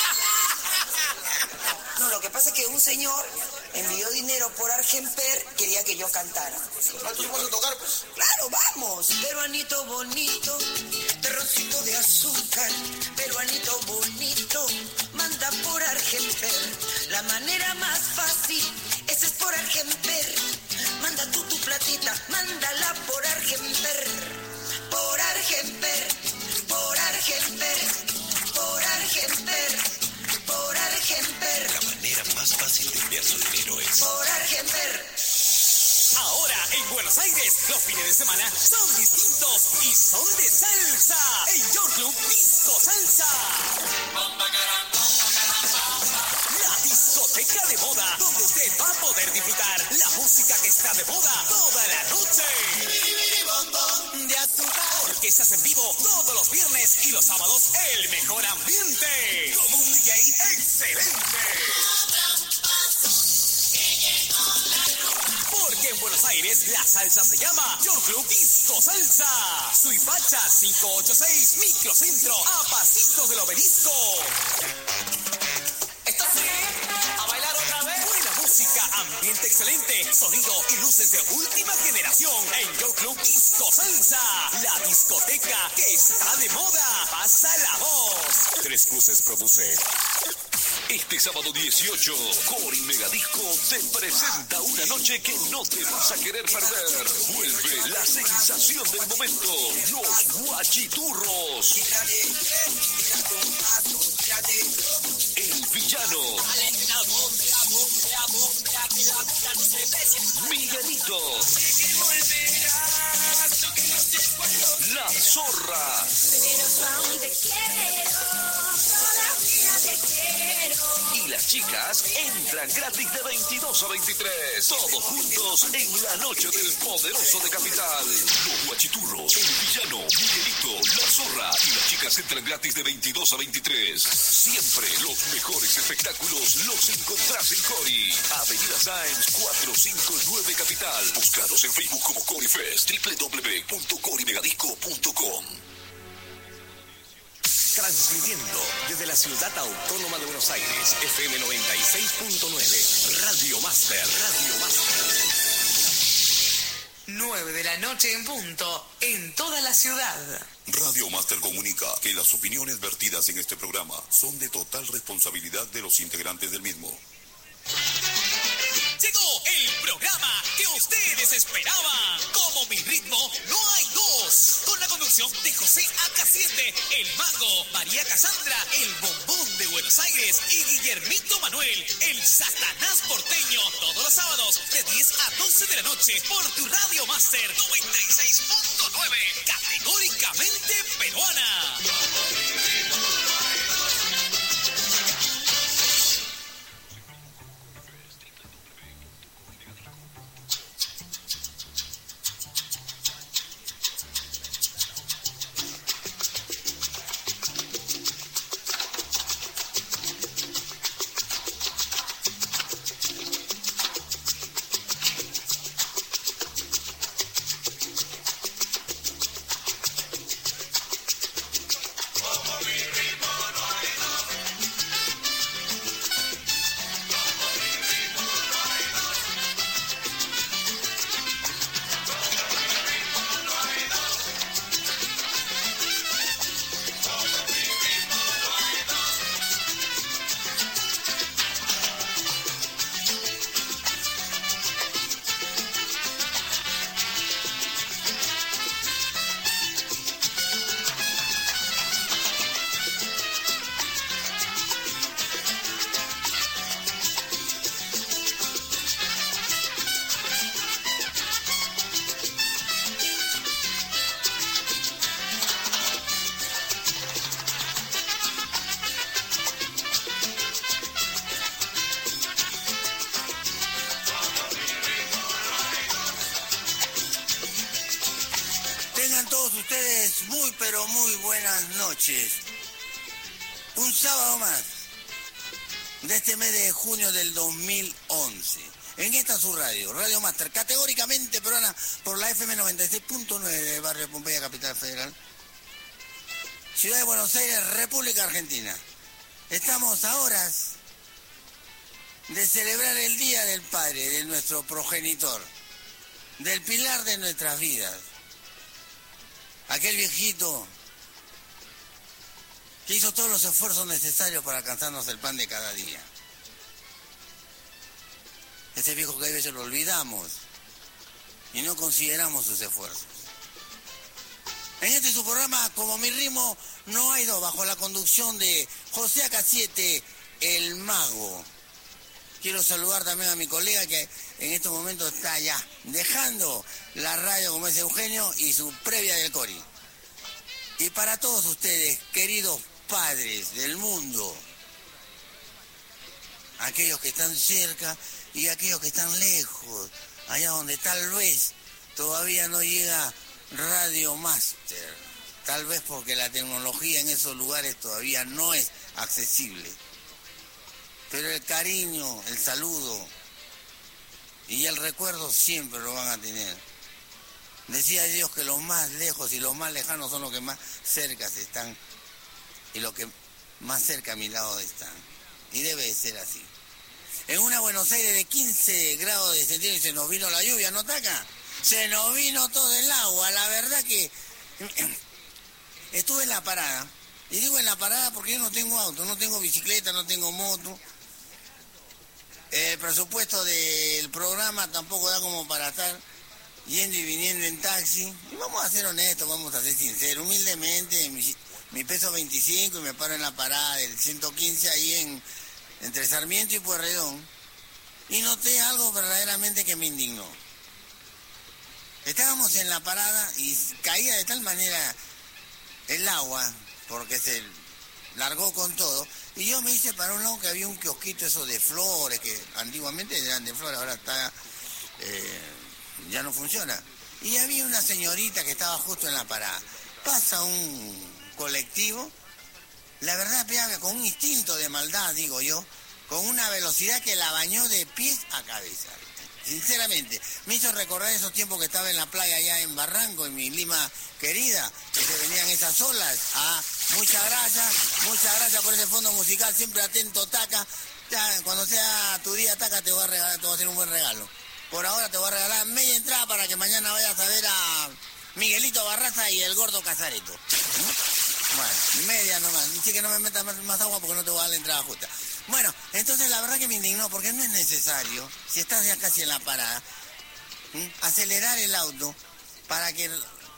No, lo que pasa es que un señor envió dinero por Argenper, quería que yo cantara. ¿Ah, tú vas a tocar, pues? Claro, vamos. Peruanito bonito, terroncito de azúcar, peruanito bonito, manda por Argenper. La manera más fácil, esa es por Argenper. Manda tú tu platita, mándala por Argenper. Por Argenper, por Argenper, por Argenper. Por Argenper. La manera más fácil de enviar su dinero es por Argenper. Ahora en Buenos Aires los fines de semana son distintos y son de salsa. En York Club Disco Salsa. La discoteca de moda donde usted va a poder disfrutar la música que está de moda toda la noche. De azúcar. Orquestas en vivo todos los viernes y los sábados el mejor ambiente. Con un D J excelente. Porque en Buenos Aires la salsa se llama York Club Disco Salsa. Suipacha cinco ocho seis, Microcentro, a pasitos del Obelisco. ¿Esto sí? ¿A bailar otra vez? Buena música, ambiente excelente, sonido y luces de última generación en York Club Disco Salsa. La discoteca que está de moda. Pasa la voz. Tres Cruces produce. Este sábado dieciocho, Cori Megadisco te presenta una noche que no te vas a querer perder. Vuelve la sensación del momento, los Guachiturros. El Villano. Miguelito. La Zorra. Y las chicas entran gratis de veintidós a veintitrés. Todos juntos en la noche del poderoso de Capital. Los Guachiturros, el Villano, Miguelito, La Zorra y las chicas entran gratis de veintidós a veintitrés. Siempre los mejores espectáculos los encontrás en Cori. Avenida Sáenz cuatrocientos cincuenta y nueve Capital. Búscanos en Facebook como Cori Fest, doble u doble u doble u punto cori megadisco punto com. Transmitiendo desde la ciudad autónoma de Buenos Aires, F M noventa y seis punto nueve, Radio Master, Radio Master. nueve de la noche en punto, en toda la ciudad. Radio Master comunica que las opiniones vertidas en este programa son de total responsabilidad de los integrantes del mismo. Llegó el programa que ustedes esperaban. Como Mi Ritmo, no hay dos. Con la conducción de José A K siete, El Mago, María Casandra, El Bombón de Buenos Aires y Guillermito Manuel, el Satanás porteño. Todos los sábados de diez a doce de la noche por tu Radio Master noventa y seis punto nueve. Categóricamente peruana. Muy pero muy buenas noches. Un sábado más de este mes de junio del dos mil once. once. En esta su radio, Radio Master, categóricamente peruana por la F M noventa y seis punto nueve de Barrio Pompeya, Capital Federal. Ciudad de Buenos Aires, República Argentina. Estamos a horas de celebrar el Día del Padre, de nuestro progenitor, del pilar de nuestras vidas. Aquel viejito que hizo todos los esfuerzos necesarios para alcanzarnos el pan de cada día. Ese viejo que a veces lo olvidamos y no consideramos sus esfuerzos. En este su programa, Como mi ritmo, no hay dos, bajo la conducción de José A K siete, el mago. Quiero saludar también a mi colega que en estos momentos está allá, dejando la radio como es Eugenio y su previa del Cori. Y para todos ustedes, queridos padres del mundo, aquellos que están cerca y aquellos que están lejos, allá donde tal vez todavía no llega Radio Master, tal vez porque la tecnología en esos lugares todavía no es accesible. Pero el cariño, el saludo y el recuerdo siempre lo van a tener. Decía Dios que los más lejos y los más lejanos son los que más cerca están y los que más cerca a mi lado están. Y debe de ser así. En una Buenos Aires de quince grados de centígrados se nos vino la lluvia, ¿no, Taca? Se nos vino todo el agua. La verdad que estuve en la parada. Y digo en la parada porque yo no tengo auto, no tengo bicicleta, no tengo moto. El presupuesto del programa tampoco da como para estar yendo y viniendo en taxi. Y vamos a ser honestos, vamos a ser sinceros. Humildemente, mi, mi peso veinticinco y me paro en la parada del ciento quince ahí en entre Sarmiento y Pueyrredón. Y noté algo verdaderamente que me indignó. Estábamos en la parada y caía de tal manera el agua, porque se largó con todo, y yo me hice para un lado que había un kiosquito eso de flores, que antiguamente eran de flores, ahora está, eh, ya no funciona. Y había una señorita que estaba justo en la parada. Pasa un colectivo, la verdad, pega con un instinto de maldad, digo yo, con una velocidad que la bañó de pies a cabeza. Sinceramente, me hizo recordar esos tiempos que estaba en la playa allá en Barranco, en mi Lima querida, que se venían esas olas. Ah, muchas gracias, muchas gracias por ese fondo musical, siempre atento, Taca. Ya, cuando sea tu día, Taca, te voy a regalar, te voy a hacer un buen regalo. Por ahora te voy a regalar media entrada para que mañana vayas a ver a Miguelito Barraza y el Gordo Casareto. ¿Mm? Bueno, media nomás, ni que no me metas más, más agua porque no te voy a dar la entrada justa. Bueno, entonces la verdad que me indignó, porque no es necesario, si estás ya casi en la parada, ¿sí?, acelerar el auto para que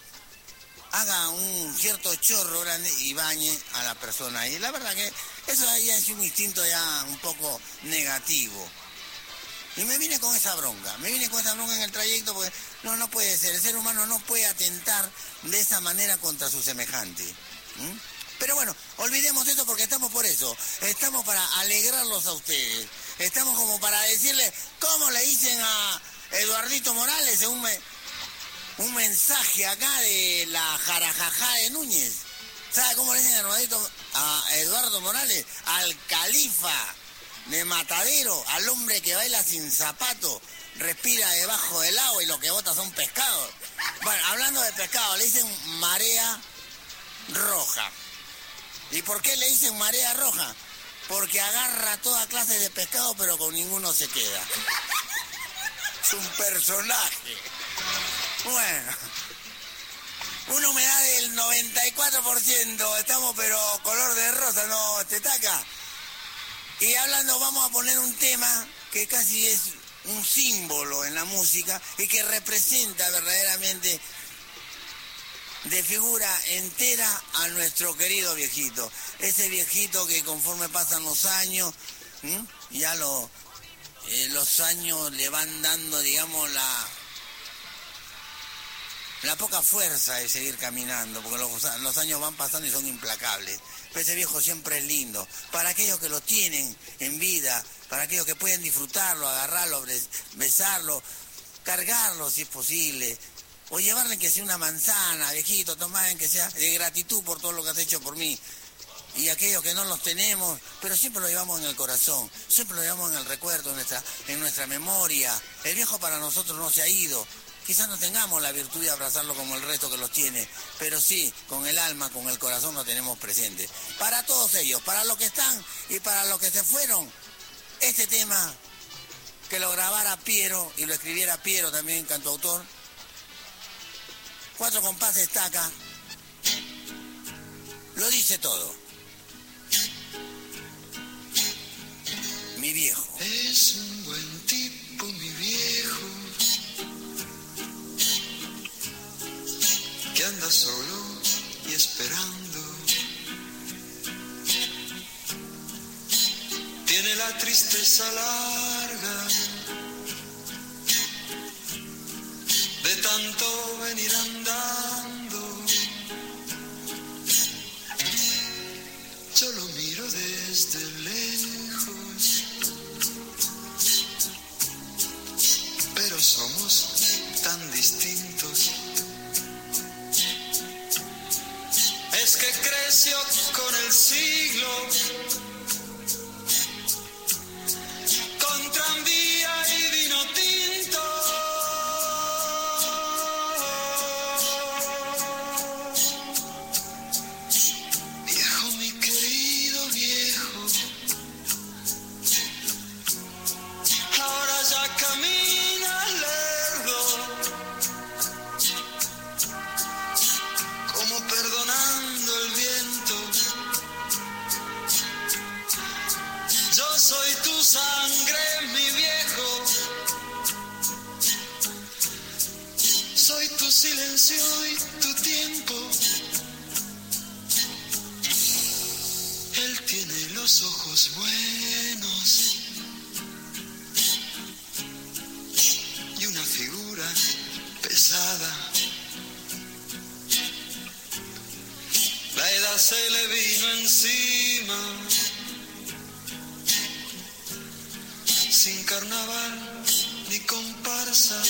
haga un cierto chorro grande y bañe a la persona. Y la verdad que eso ya es un instinto ya un poco negativo. Y me vine con esa bronca, me vine con esa bronca en el trayecto, porque no, no puede ser, el ser humano no puede atentar de esa manera contra su semejante. ¿Sí? Pero bueno, olvidemos eso porque estamos por eso. Estamos para alegrarlos a ustedes. Estamos como para decirles cómo le dicen a Eduardito Morales un, me, un mensaje acá de la jarajajá de Núñez. ¿Sabe cómo le dicen a Eduardito, a Eduardo Morales? Al califa de Matadero, al hombre que baila sin zapato, respira debajo del agua y lo que bota son pescados. Bueno, hablando de pescado, le dicen marea roja. ¿Y por qué le dicen marea roja? Porque agarra toda clase de pescado, pero con ninguno se queda. Es un personaje. Bueno, una humedad del noventa y cuatro por ciento. Estamos pero color de rosa, ¿no, te Taca? Y hablando, vamos a poner un tema que casi es un símbolo en la música y que representa verdaderamente de figura entera a nuestro querido viejito. Ese viejito que conforme pasan los años, ¿sí?, ya lo, eh, los años le van dando, digamos, la, la poca fuerza de seguir caminando, porque los, los años van pasando y son implacables. Pero ese viejo siempre es lindo. Para aquellos que lo tienen en vida, para aquellos que pueden disfrutarlo, agarrarlo, besarlo, cargarlo si es posible, o llevarle que sea una manzana, viejito, tomar que sea de gratitud por todo lo que has hecho por mí. y aquellos que no los tenemos, pero siempre lo llevamos en el corazón, siempre lo llevamos en el recuerdo, en nuestra, en nuestra memoria. El viejo para nosotros no se ha ido. Quizás no tengamos la virtud de abrazarlo como el resto que los tiene, pero sí, con el alma, con el corazón lo tenemos presente. Para todos ellos, para los que están y para los que se fueron, este tema que lo grabara Piero y lo escribiera Piero también, cantautor, cuatro compases estaca, lo dice todo. Mi viejo. Es un buen tipo, mi viejo, que anda solo y esperando. Tiene la tristeza larga de tanto venir andando. Yo lo miro desde lejos, pero somos tan distintos. Es que creció con el siglo, con tranvía y vino tinto. Viejo, mi querido viejo, ahora ya camina lerdo, como perdonando el viento. Yo soy tu sangre, mi viejo, soy tu silencio y tu tiempo. Él tiene los ojos buenos y una figura pesada. La edad se le vino encima, sin carnaval ni comparsa.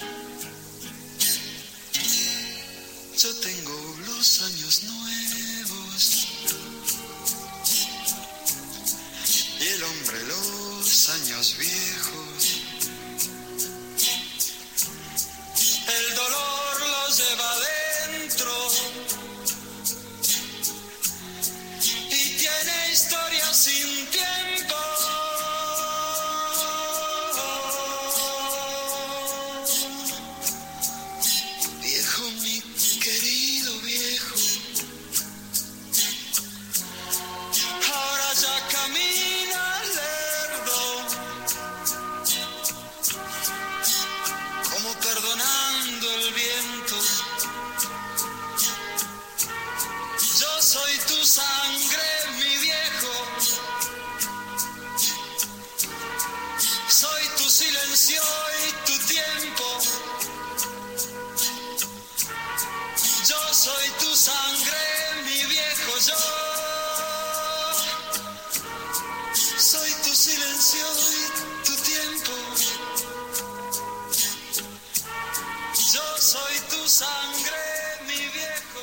Yo tengo los años nuevos y el hombre los años viejos. El dolor los lleva adentro y tiene historia sin tiempo. Viejo, mi querido viejo, ahora ya camina lerdo, como perdonando el viento. Yo soy tu sangre, mi viejo, soy tu silencio y tu tiempo. Yo soy tu sangre, mi viejo, yo soy tu silencio y tu tiempo. Yo soy tu sangre, mi viejo.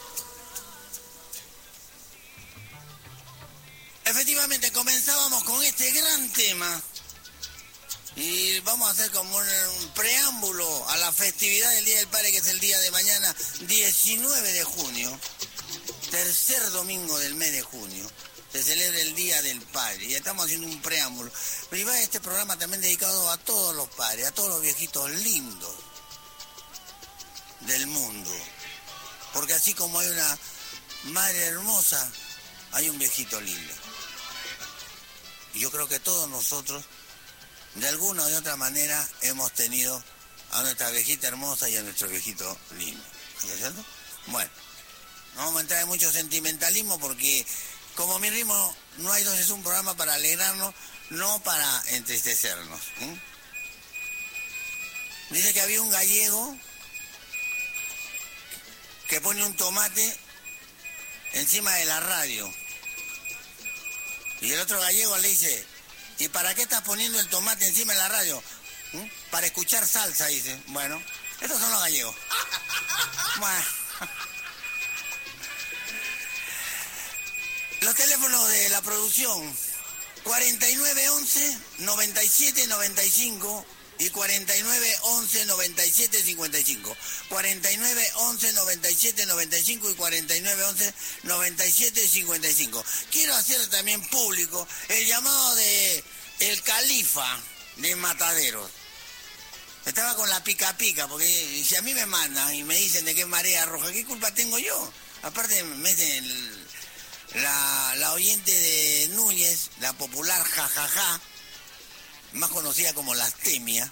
Efectivamente, comenzábamos con este gran tema y vamos a hacer como un, un preámbulo a la festividad del Día del Padre, que es el día de mañana, diecinueve de junio, tercer domingo del mes de junio, se celebra el Día del Padre y estamos haciendo un preámbulo. Pero va este programa también dedicado a todos los padres, a todos los viejitos lindos del mundo, porque así como hay una madre hermosa, hay un viejito lindo. Y yo creo que todos nosotros, de alguna o de otra manera, hemos tenido a nuestra viejita hermosa y a nuestro viejito lindo. ¿No es cierto? Bueno, no vamos a entrar en mucho sentimentalismo porque, como mi ritmo no hay dos, es un programa para alegrarnos, no para entristecernos. ¿eh? Dice que había un gallego que pone un tomate encima de la radio. Y el otro gallego le dice, ¿y para qué estás poniendo el tomate encima de la radio? ¿Mm? Para escuchar salsa, dice. Bueno, estos son los gallegos. Bueno. Los teléfonos de la producción, cuarenta y nueve once, noventa y siete noventa y cinco y cuarenta y nueve once, noventa y siete cincuenta y cinco. cuarenta y nueve once, noventa y siete noventa y cinco y cuarenta y nueve once, noventa y siete cincuenta y cinco. Quiero hacer también público el llamado de el Califa de Mataderos. Estaba con la pica pica, porque si a mí me mandan y me dicen de qué marea roja, ¿qué culpa tengo yo? Aparte me meten el, la, la oyente de Núñez, la popular jajaja, más conocida como la Astemia.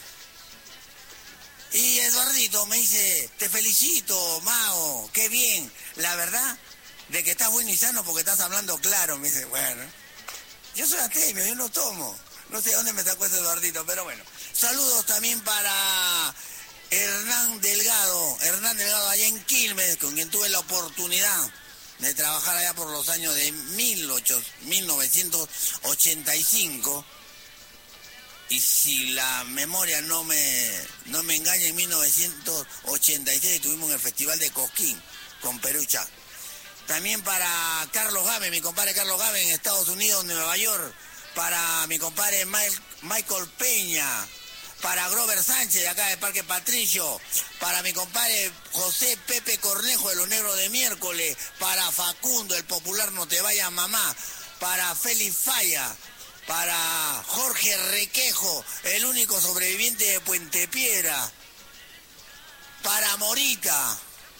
Y Eduardito me dice, te felicito, Mao, qué bien. La verdad, de que estás bueno y sano porque estás hablando claro. Me dice, bueno, yo soy Astemio, yo no tomo. No sé dónde me sacó ese Eduardito, pero bueno. Saludos también para Hernán Delgado, Hernán Delgado allá en Quilmes, con quien tuve la oportunidad de trabajar allá por los años de mil novecientos ochenta y cinco. Y si la memoria no me, no me engaña, en mil novecientos ochenta y seis estuvimos en el Festival de Cosquín con Perucha. También para Carlos Gabe, mi compadre Carlos Gabe en Estados Unidos, Nueva York. Para mi compadre Michael Peña, para Grover Sánchez de acá de Parque Patricio, para mi compadre José Pepe Cornejo de Los Negros de Miércoles, para Facundo, el popular No Te Vayas Mamá, para Félix Falla, para Jorge Requejo, el único sobreviviente de Puente Piedra, para Morita,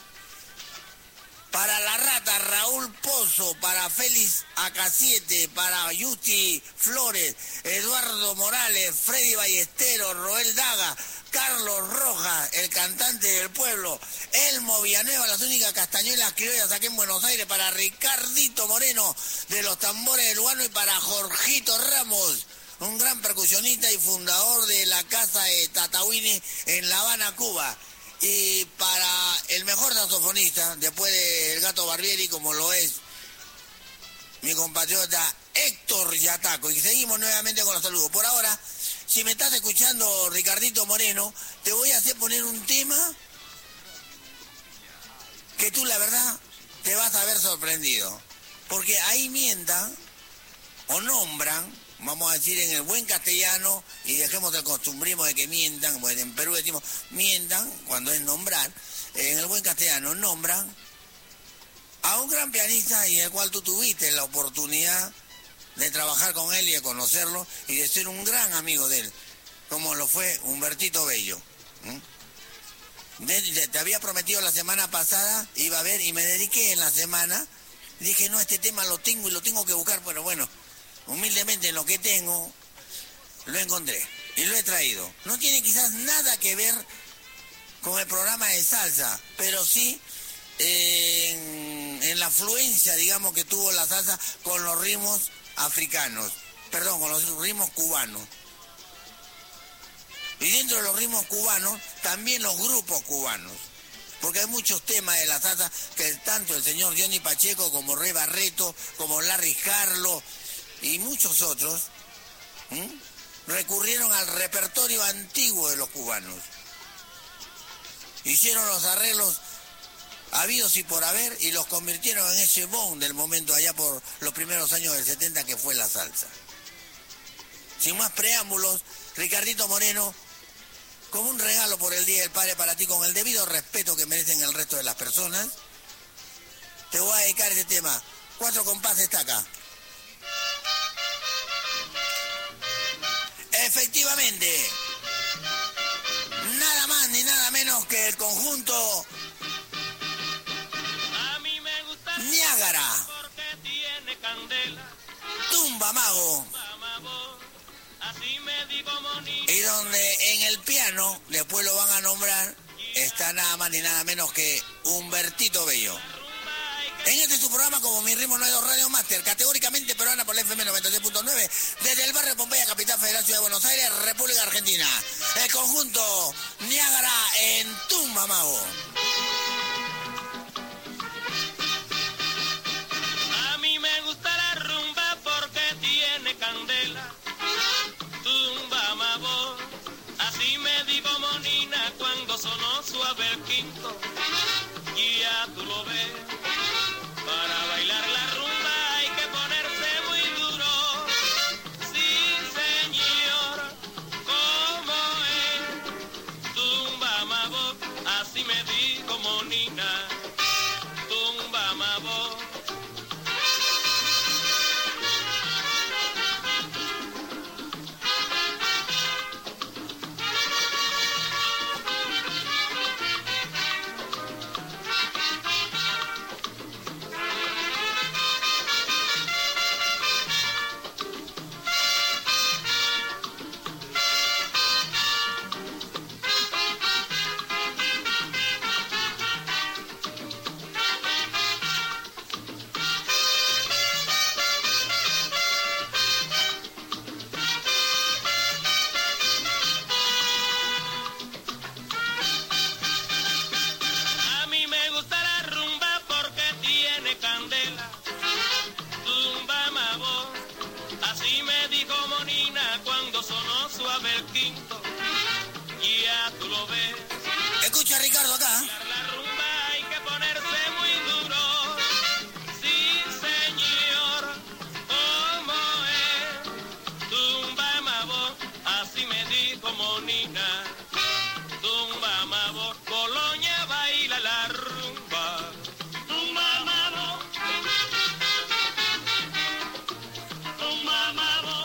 para La Rata, Raúl Pozo, para Félix A K siete, para Justi Flores, Eduardo Morales, Freddy Ballesteros, Roel Daga, Carlos Rojas, el cantante del pueblo, Elmo Villanueva, las únicas castañuelas criollas aquí en Buenos Aires, para Ricardito Moreno de los Tambores del Lugano y para Jorgito Ramos, un gran percusionista y fundador de la Casa de Tatahuini en La Habana, Cuba. Y para el mejor saxofonista, después del Gato Barbieri, como lo es mi compatriota Héctor Yataco. Y seguimos nuevamente con los saludos. Por ahora, si me estás escuchando, Ricardito Moreno, te voy a hacer poner un tema que tú, la verdad, te vas a ver sorprendido. Porque ahí mientan o nombran, vamos a decir en el buen castellano, y dejemos el costumbrismo de que mientan, porque en Perú decimos mientan cuando es nombrar, en el buen castellano nombran a un gran pianista y el cual tú tuviste la oportunidad de trabajar con él y de conocerlo y de ser un gran amigo de él, como lo fue Humbertito Bello. ¿Mm? De, de, te había prometido la semana pasada, iba a ver, y me dediqué en la semana, dije, no, este tema lo tengo y lo tengo que buscar, pero bueno, humildemente en lo que tengo, lo encontré y lo he traído. No tiene quizás nada que ver con el programa de salsa, pero sí eh, en, en la afluencia, digamos, que tuvo la salsa con los ritmos africanos, perdón, con los ritmos cubanos. Y dentro de los ritmos cubanos, también los grupos cubanos. Porque hay muchos temas de la salsa que tanto el señor Johnny Pacheco como Rey Barreto, como Larry Harlow y muchos otros, ¿m? recurrieron al repertorio antiguo de los cubanos. Hicieron los arreglos habidos y por haber y los convirtieron en ese boom del momento allá por los primeros años del setenta que fue la salsa. Sin más preámbulos, Ricardito Moreno, como un regalo por el Día del Padre para ti, con el debido respeto que merecen el resto de las personas, te voy a dedicar este tema. Cuatro compases está acá. Efectivamente, nada más ni nada menos que el conjunto Niágara, Tumba Mago, y donde en el piano, después lo van a nombrar, está nada más ni nada menos que Humbertito Bello. En este su programa, como Mi Ritmo No Hay Dos Radio Master, categóricamente peruana por la F M noventa y seis punto nueve, desde el barrio Pompeya, capital federal, Ciudad de Buenos Aires, República Argentina. El conjunto Niágara en Tumba Mago. A mí me gusta la rumba porque tiene candela. Tumba Mago, así me digo monina cuando sonó suave el quinto. Y ya tú lo ves. Para bailar la rumba hay así me dijo Monina, tumba mabo. Escucha, Ricardo, acá. La rumba hay que ponerse muy duro. Sí, señor, ¿cómo es? Tumba mabo, así me dijo Monina. Tumba mabo, Colonia baila la rumba. Tumba mabo, tumba mabo.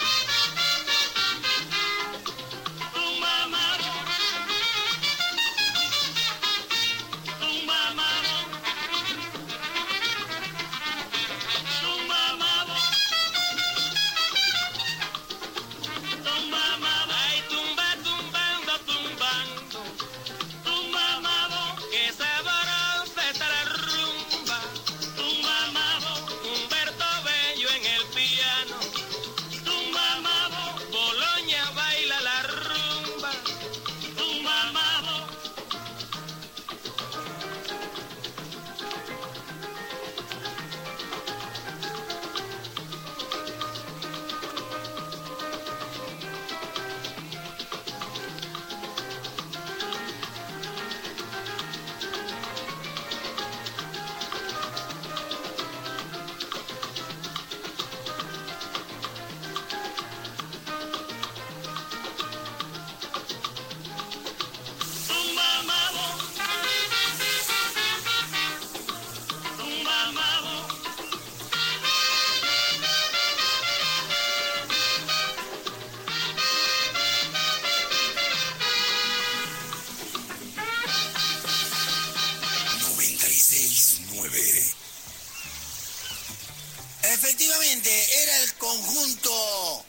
Efectivamente, era el conjunto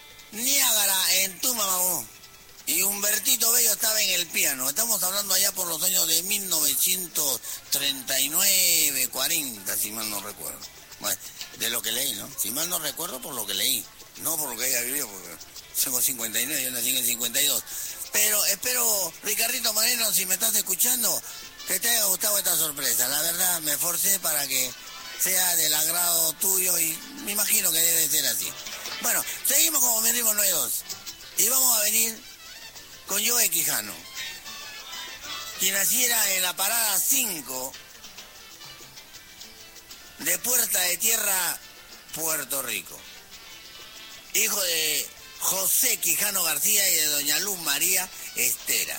Niágara en Tumamabó y Humbertito Bello estaba en el piano. Estamos hablando allá por los años de mil novecientos treinta y nueve, cuarenta, si mal no recuerdo. Bueno, de lo que leí, ¿no? Si mal no recuerdo, por lo que leí, no por lo que haya vivido, porque tengo cincuenta y nueve, yo nací en el cincuenta y dos. Pero espero, Ricardito Moreno, si me estás escuchando, que te haya gustado esta sorpresa. La verdad, me esforcé para que sea del agrado tuyo y me imagino que debe ser así. Bueno, seguimos como venimos nueve dos y vamos a venir con Joe Quijano, quien naciera en la parada cinco de Puerta de Tierra, Puerto Rico. Hijo de José Quijano García y de doña Luz María Esteras.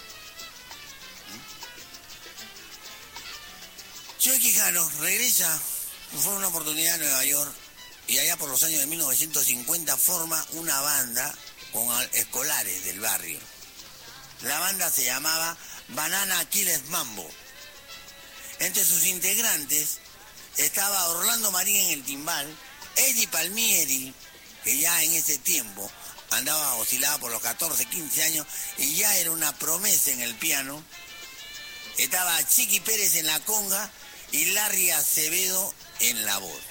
Joe Quijano regresa, fue una oportunidad en Nueva York y allá por los años de mil novecientos cincuenta forma una banda con escolares del barrio. La banda se llamaba Banana Killers Mambo. Entre sus integrantes estaba Orlando Marín en el timbal, Eddie Palmieri, que ya en ese tiempo andaba, oscilaba por los catorce, quince años y ya era una promesa en el piano. Estaba Chiqui Pérez en la conga y Larry Acevedo en la voz.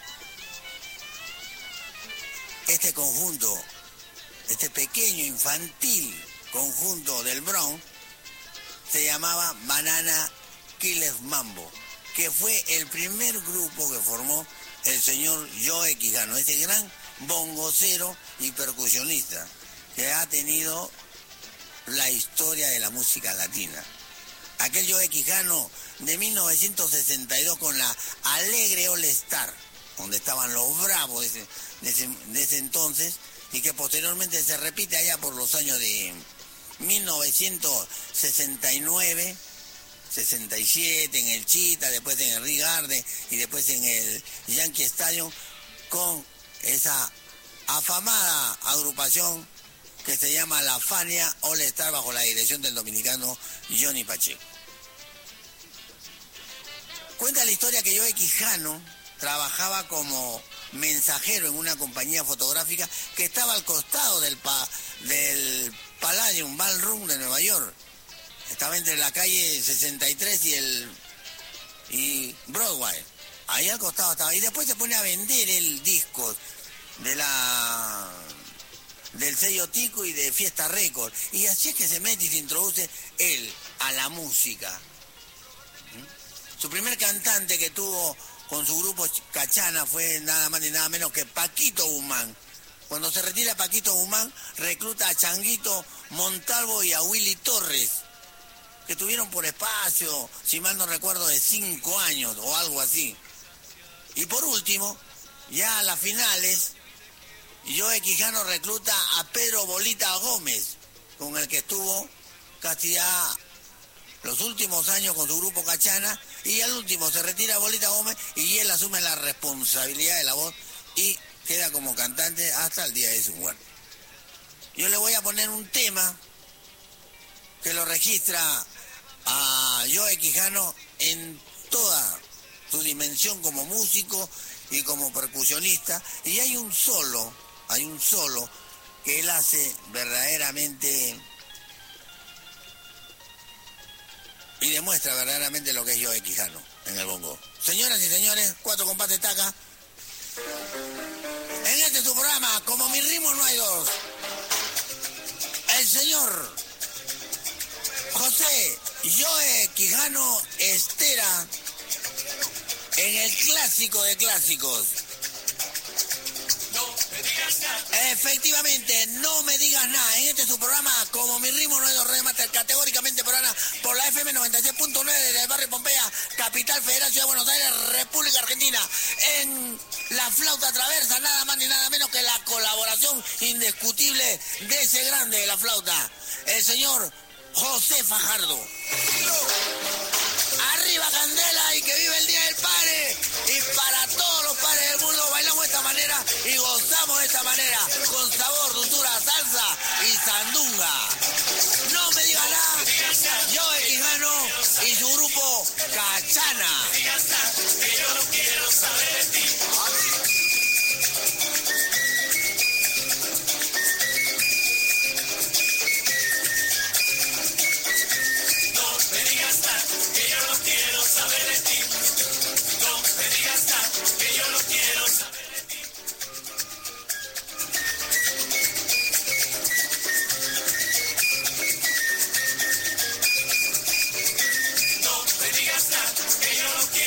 Este conjunto, este pequeño infantil conjunto del Bronx, se llamaba Banana Killers Mambo, que fue el primer grupo que formó el señor Joe Quijano, ese gran bongocero y percusionista que ha tenido la historia de la música latina. Aquel Joe Quijano de mil novecientos sesenta y dos con la Alegre All Star, donde estaban los bravos de ese, de ese, de ese entonces, y que posteriormente se repite allá por los años de mil novecientos sesenta y nueve, sesenta y siete, en el Chita, después en el Rick Garden y después en el Yankee Stadium, con esa afamada agrupación que se llama La Fania All Star, bajo la dirección del dominicano Johnny Pacheco. Cuenta la historia que Joe Quijano trabajaba como mensajero en una compañía fotográfica que estaba al costado del, pa, del Palladium Ballroom de Nueva York. Estaba entre la calle sesenta y tres y el y Broadway. Ahí al costado estaba. Y después se pone a vender el disco de la del sello Tico y de Fiesta Record. Y así es que se mete y se introduce él a la música. ¿Mm? Su primer cantante que tuvo con su grupo Cachana fue nada más ni nada menos que Paquito Guzmán. Cuando se retira Paquito Guzmán, recluta a Changuito Montalvo y a Willy Torres, que tuvieron por espacio, si mal no recuerdo, de cinco años o algo así. Y por último, ya a las finales, Joe Quijano recluta a Pedro Bolita Gómez, con el que estuvo casi ya los últimos años con su grupo Cachana, y al último se retira Bolita Gómez y él asume la responsabilidad de la voz y queda como cantante hasta el día de su muerte. Yo le voy a poner un tema que lo registra a Joe Quijano en toda su dimensión como músico y como percusionista, y hay un solo, hay un solo que él hace verdaderamente y demuestra verdaderamente lo que es Joe Quijano en el bongo. Señoras y señores, Cuatro Compases Taca, en este su programa, Como Mi Ritmo No Hay Dos, el señor José Joe Quijano Estera, en el clásico de clásicos. Efectivamente, No Me Digas Nada. En este su programa, Como Mi Ritmo No Hay Dos, remate categóricamente programa por la F M noventa y seis punto nueve desde el barrio Pompeya, Capital Federal, Ciudad de Buenos Aires, República Argentina. En la flauta traversa, nada más ni nada menos que la colaboración indiscutible de ese grande de la flauta, el señor José Fajardo. Arriba Candela y que vive el Día del Padre. Y para todos los padres del mundo bailamos de esta manera y gozamos de esta manera, con sabor, dulzura, salsa y sandunga. No me digas nada, Joe Quijano y su grupo Cachana. Que yo no quiero saber de ti. Que yo no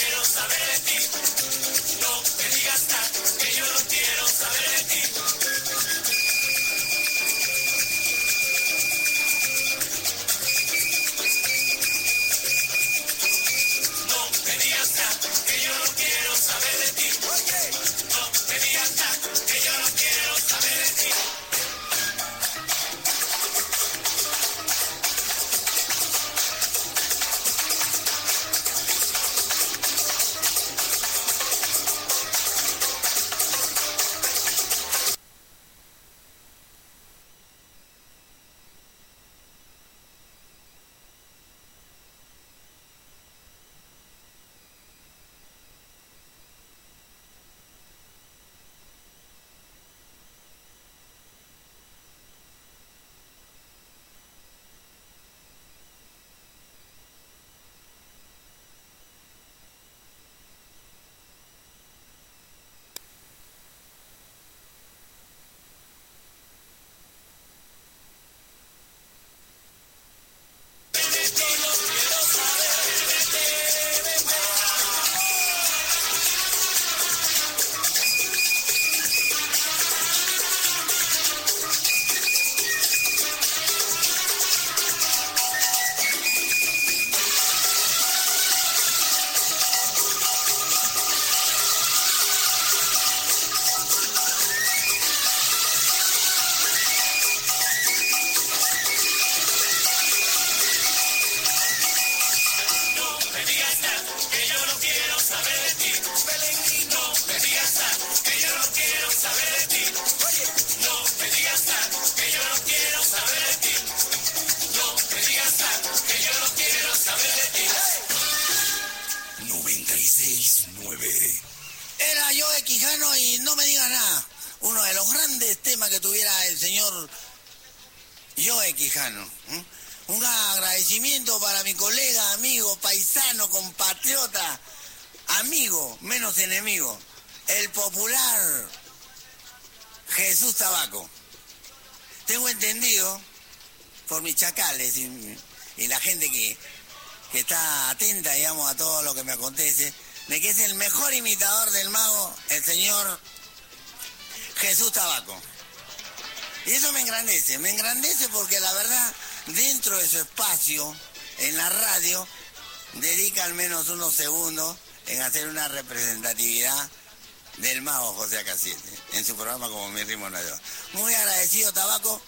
tema que tuviera el señor Joe Quijano. ¿eh? Un agradecimiento para mi colega, amigo, paisano, compatriota, amigo, menos enemigo, el popular Jesús Tabaco. Tengo entendido, por mis chacales y, y la gente que, que está atenta, digamos, a todo lo que me acontece, de que es el mejor imitador del mago, el señor Jesús Tabaco. Y eso me engrandece, me engrandece porque la verdad, dentro de su espacio, en la radio, dedica al menos unos segundos en hacer una representatividad del mago José Acasiete, en su programa Como Mi Ritmo No Hay Dos. Muy agradecido, Tabaco.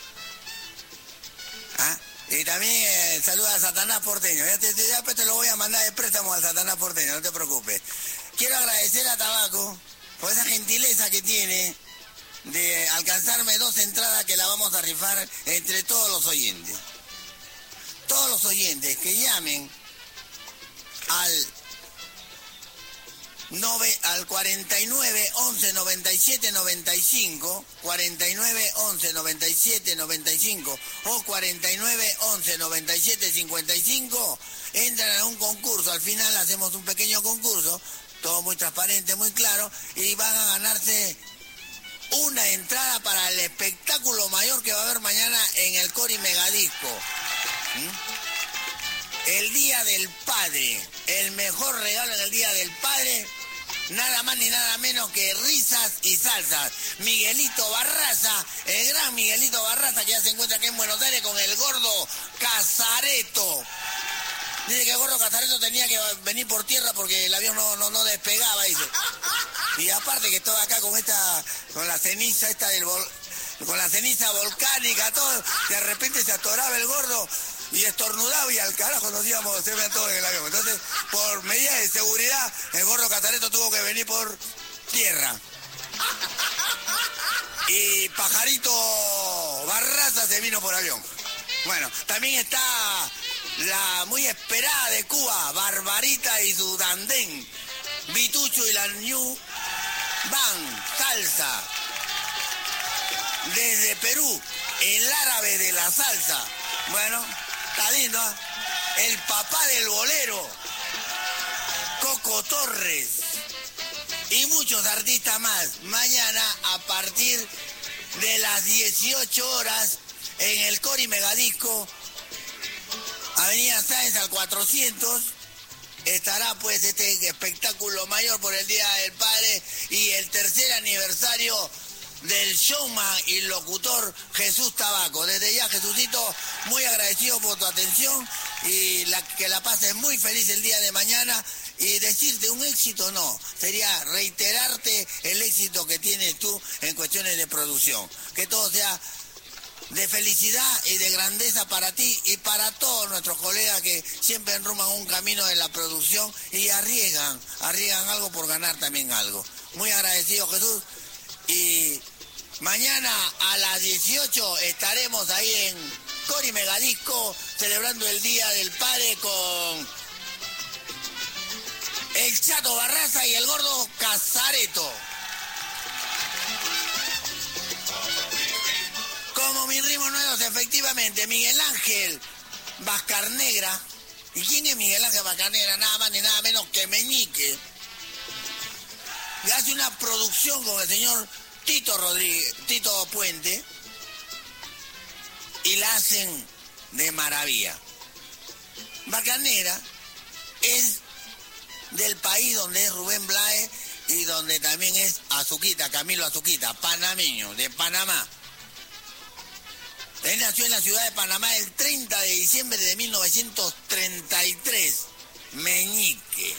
¿Ah? Y también eh, saluda a Satanás Porteño. Ya te, ya te lo voy a mandar de préstamo al Satanás Porteño, no te preocupes. Quiero agradecer a Tabaco por esa gentileza que tiene de alcanzarme dos entradas que la vamos a rifar entre todos los oyentes. Todos los oyentes que llamen al Nove, al cuarenta y nueve, once, noventa y siete, noventa y cinco, cuarenta y nueve, once, noventa y siete, noventa y cinco o cuarenta y nueve, once, noventa y siete, cincuenta y cinco, entran a un concurso. Al final hacemos un pequeño concurso, todo muy transparente, muy claro, y van a ganarse una entrada para el espectáculo mayor que va a haber mañana en el Cori Megadisco. ¿Mm? El Día del Padre, el mejor regalo en el Día del Padre, nada más ni nada menos que risas y salsas. Miguelito Barraza, el gran Miguelito Barraza, que ya se encuentra aquí en Buenos Aires con el gordo Casareto. Dice que el gordo Casareto tenía que venir por tierra porque el avión no, no, no despegaba, dice. Y aparte que estaba acá con esta, con la ceniza esta del vol, con la ceniza volcánica, todo, de repente se atoraba el gordo y estornudaba y al carajo nos íbamos, se ven todos en el avión. Entonces, por medidas de seguridad, el gordo Casareto tuvo que venir por tierra. Y Pajarito Barraza se vino por avión. Bueno, también está la muy esperada de Cuba, Barbarita y su Dandén, Vitucho y la New Band, salsa. Desde Perú, el árabe de la salsa. Bueno, está lindo, ¿eh? El papá del bolero, Coco Torres, y muchos artistas más. Mañana a partir de las dieciocho horas en el Cori Megadisco, Avenida Sáenz al cuatrocientos, estará pues este espectáculo mayor por el Día del Padre y el tercer aniversario del showman y locutor Jesús Tabaco. Desde ya, Jesucito, muy agradecido por tu atención y la, que la pases muy feliz el día de mañana. Y decirte un éxito no, sería reiterarte el éxito que tienes tú en cuestiones de producción. Que todo sea de felicidad y de grandeza para ti y para todos nuestros colegas que siempre enruman un camino de la producción y arriesgan, arriesgan algo por ganar también algo. Muy agradecido, Jesús. Y mañana a las dieciocho estaremos ahí en Cori Megadisco celebrando el Día del Padre con el Chato Barraza y el gordo Casareto. Como Mi Ritmo No Hay Dos, efectivamente, Miguel Ángel Vascarnegra. ¿Y quién es Miguel Ángel Vascarnegra? Nada más ni nada menos que Meñique. Y hace una producción con el señor Tito Rodríguez, Tito Puente, y la hacen de maravilla. Vascarnegra es del país donde es Rubén Blades y donde también es Azuquita, Camilo Azuquita, panameño, de Panamá. Él nació en la ciudad de Panamá el treinta de diciembre de mil novecientos treinta y tres, Meñique.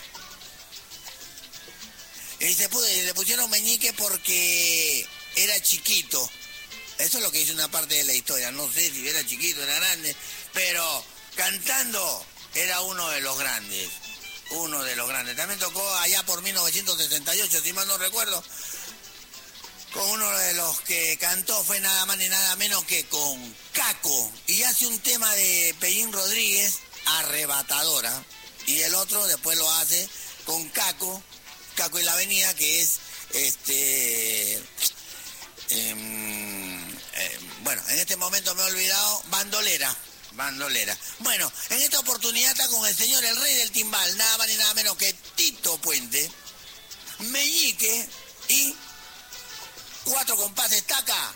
Y se puso, le pusieron Meñique porque era chiquito. Eso es lo que dice una parte de la historia. No sé si era chiquito, era grande, pero cantando era uno de los grandes. Uno de los grandes. También tocó allá por mil novecientos sesenta y ocho, si mal no recuerdo. Con uno de los que cantó fue nada más ni nada menos que con Caco. Y hace un tema de Pellín Rodríguez, Arrebatadora. Y el otro después lo hace con Caco, Caco y la Avenida, que es este Eh, eh, bueno, en este momento me he olvidado, bandolera. Bandolera. Bueno, en esta oportunidad está con el señor, el rey del timbal, nada más ni nada menos que Tito Puente, Meñique y cuatro compases taca,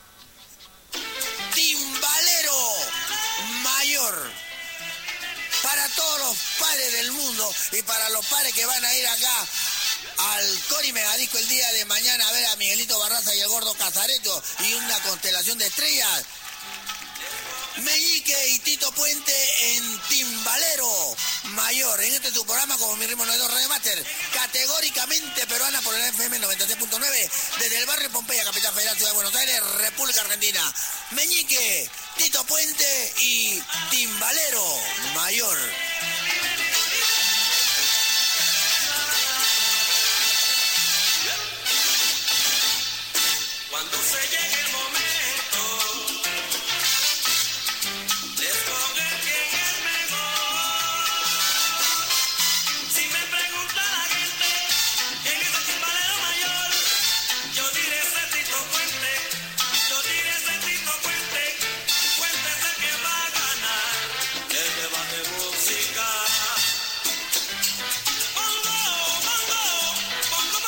timbalero mayor. Para todos los padres del mundo y para los padres que van a ir acá al Cori Megadisco el día de mañana a ver a Miguelito Barraza y el Gordo Casareto y una constelación de estrellas. Meñique y Tito Puente en timbalero mayor. En este su programa, como mi ritmo no es dos Radio Master, categóricamente peruana por el F M noventa y seis punto nueve, desde el barrio Pompeya, Capital Federal, Ciudad de Buenos Aires, República Argentina. Meñique, Tito Puente y timbalero mayor. Cuando se llegue el momento de escoger quién es mejor, si me pregunta la gente quién es el timbalero mayor, yo diré ese Tito Puente, yo diré ese Tito Puente, Puente es el que va a ganar el debate musical. Bongo, bongo, bongo, bongo,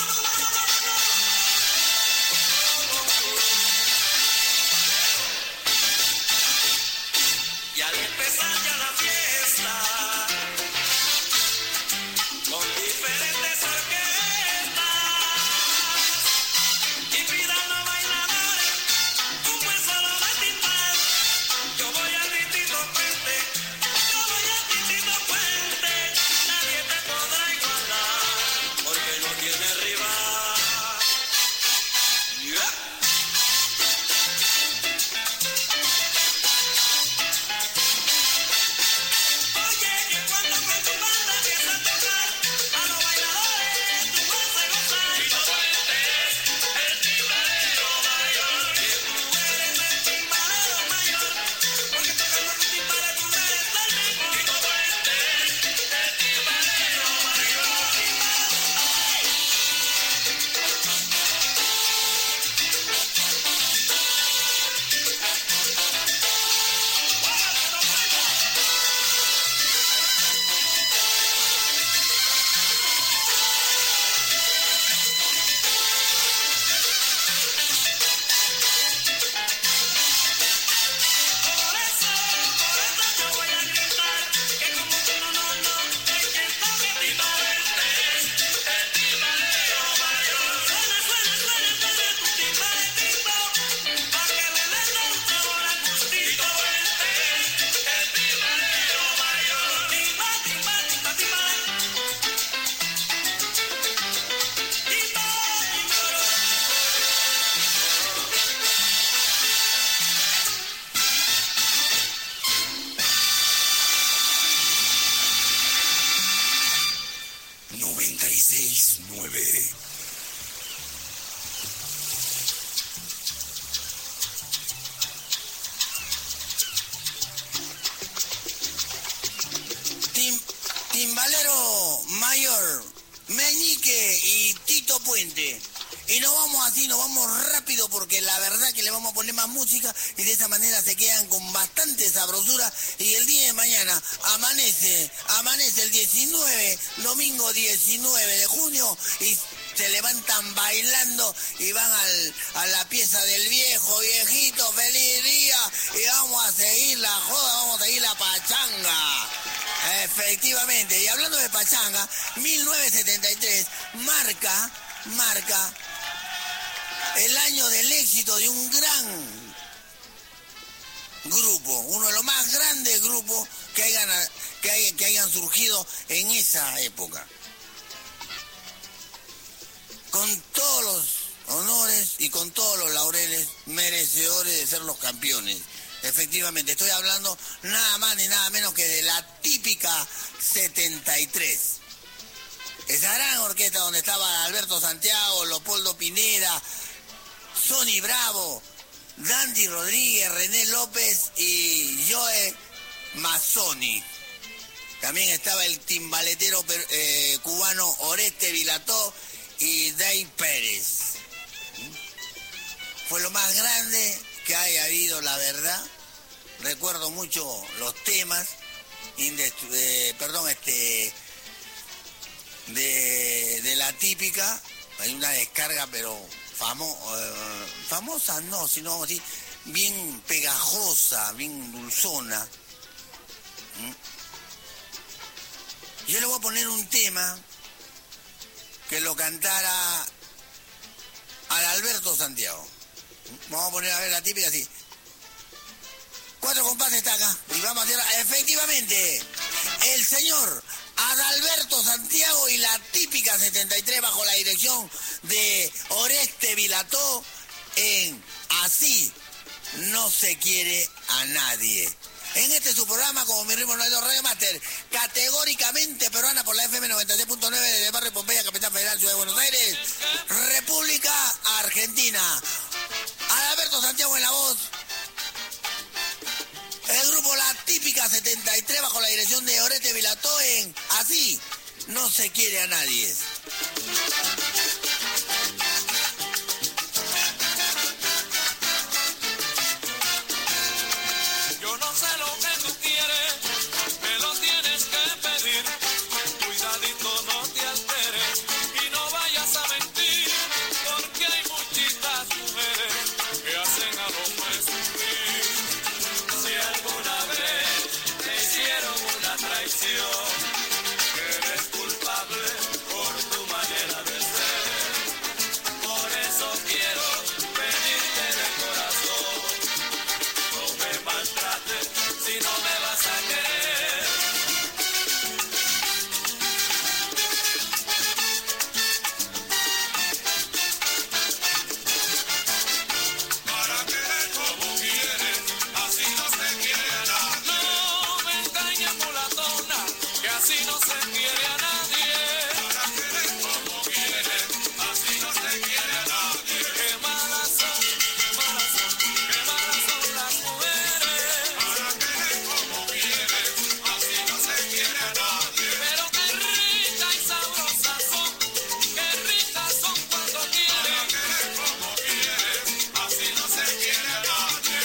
y al empezar ya la fiesta, con diferentes orquestas, y pidan los bailadores un buen solo de timbal, yo voy a Tito Puente, yo voy a Tito Puente, nadie te podrá igualar, porque no tiene rival. Yeah. Oye, que cuando con tu banda empieza a tocar, a los bailadores tú vas a gozar. Tito Puente es el timbalero mayor, que tú eres el timbalero mayor, porque tocando tu timbales tú eres el mejor. Tito Puente es el timbalero mayor. Por eso, por eso yo voy a gritar que como tú no, no, no, hay quien toque Tito Puente es el timbalero mayor. Suena, suena, suena, suena tu timbaletito, pa' que le den un sabor al gustito. Tito Puente es el timbalero mayor. Timba, timba, timba, timbal. Timba, timba. noventa y seis nueve. Tim- timbalero mayor, Meñique y Tito Puente. Y nos vamos así, nos vamos rápido porque la verdad que le vamos a poner más música y de esa manera se quedan con bastante sabrosura. Y el día de mañana amanece, amanece el diecinueve, domingo diecinueve de junio y se levantan bailando y van al, a la pieza del viejo, viejito, feliz día y vamos a seguir la joda, vamos a seguir la pachanga. Efectivamente, y hablando de pachanga, mil novecientos setenta y tres marca, marca el año del éxito de un gran grupo, uno de los más grandes grupos que hayan, que hayan, que hayan surgido en esa época. Con todos los honores y con todos los laureles merecedores de ser los campeones. Efectivamente, estoy hablando nada más ni nada menos que de la típica setenta y tres. Esa gran orquesta donde estaba Alberto Santiago, Leopoldo Pineda, Sonny Bravo, Dandy Rodríguez, René López y Joe Mazzoni. También estaba el timbaletero eh, cubano Oreste Vilató y Dave Pérez. fue lo más grande que haya habido, la verdad. Recuerdo mucho los temas, indestru- eh, perdón, este, de, de La Típica. Hay una descarga, pero famo, eh, famosa no, sino así, bien pegajosa, bien dulzona. ¿Mm? Yo le voy a poner un tema que lo cantara al Alberto Santiago. Vamos a poner a ver La Típica así. Cuatro compases está acá. Y vamos a hacer, efectivamente, el señor Adalberto Santiago y La Típica setenta y tres bajo la dirección de Oreste Vilató en Así no se quiere a nadie. En este su programa, como mi ritmo no hay dos, Radio Master, categóricamente peruana por la F M noventa y seis punto nueve desde el barrio Pompeya, Capital Federal, Ciudad de Buenos Aires, República Argentina. Adalberto Santiago en la voz. El grupo La Típica setenta y tres bajo la dirección de Oreste Vilató en Así no se quiere a nadie. Yo no sé lo que tú quieres, me lo tienes que pedir. Cuidadito, no te alteres y no vayas a mentir, porque hay muchitas mujeres que hacen al hombre sufrir. Si alguna vez te hicieron una traición, eres culpable por tu manera de ser. Por eso quiero pedirte de corazón, no me maltrates si no me vas a querer. Para querer como quieres, así no se quiere a nadie. No me engañes, mulatona, que así no se quiere a nadie. Para querer como quieres, así no se quiere a nadie. Qué malas son, qué malas son, qué malas son las mujeres. Para querer como quieres, así no se quiere a nadie. Pero qué ricas y sabrosas son, qué ricas son cuando quieren. Para querer como quieres, así no se quiere a nadie.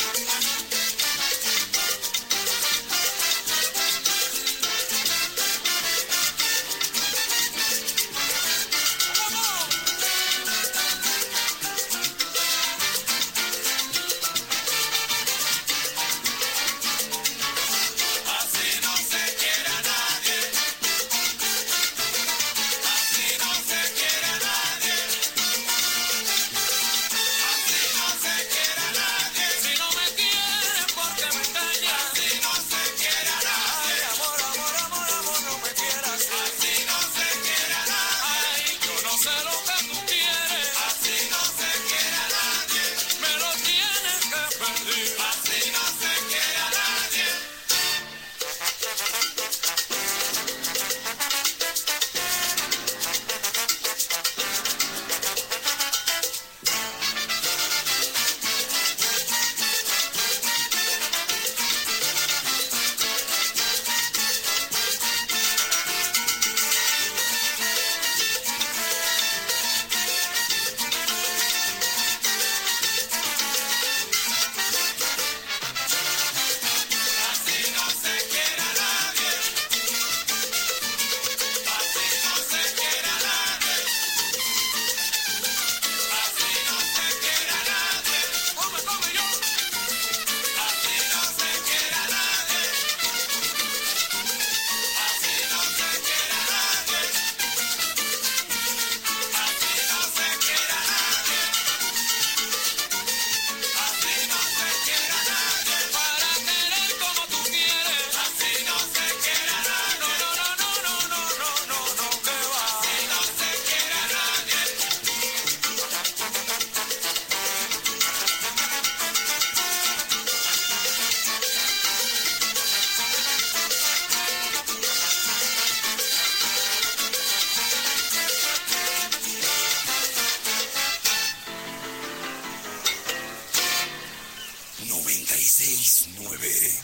Así no se quiere a nadie. Así no se quiere a nadie. Así no se quiere a nadie. Si no me quieren porque me engañan. Así no se quiere a nadie. Ay, amor, amor, amor, amor, no me quieras. Así no se quiere a nadie. Ay, yo no sé lo que tú quieres. Así no se quiere a nadie. Me lo tienes que pedir. Así no se quiere a nadie. Así no se quiere a nadie. Así no se quiere a nadie. Así no se quiere a nadie. Come, come yo. Así no se quiere a nadie. Así no se quiere a nadie. Así no se quiere a nadie. Así no se quiere a nadie. Para querer como tú quieres. Así no se quiere a nadie. No, no, no, no, no, no, no, no, no, que va. Así no se quiere a nadie. noventa y seis nueve.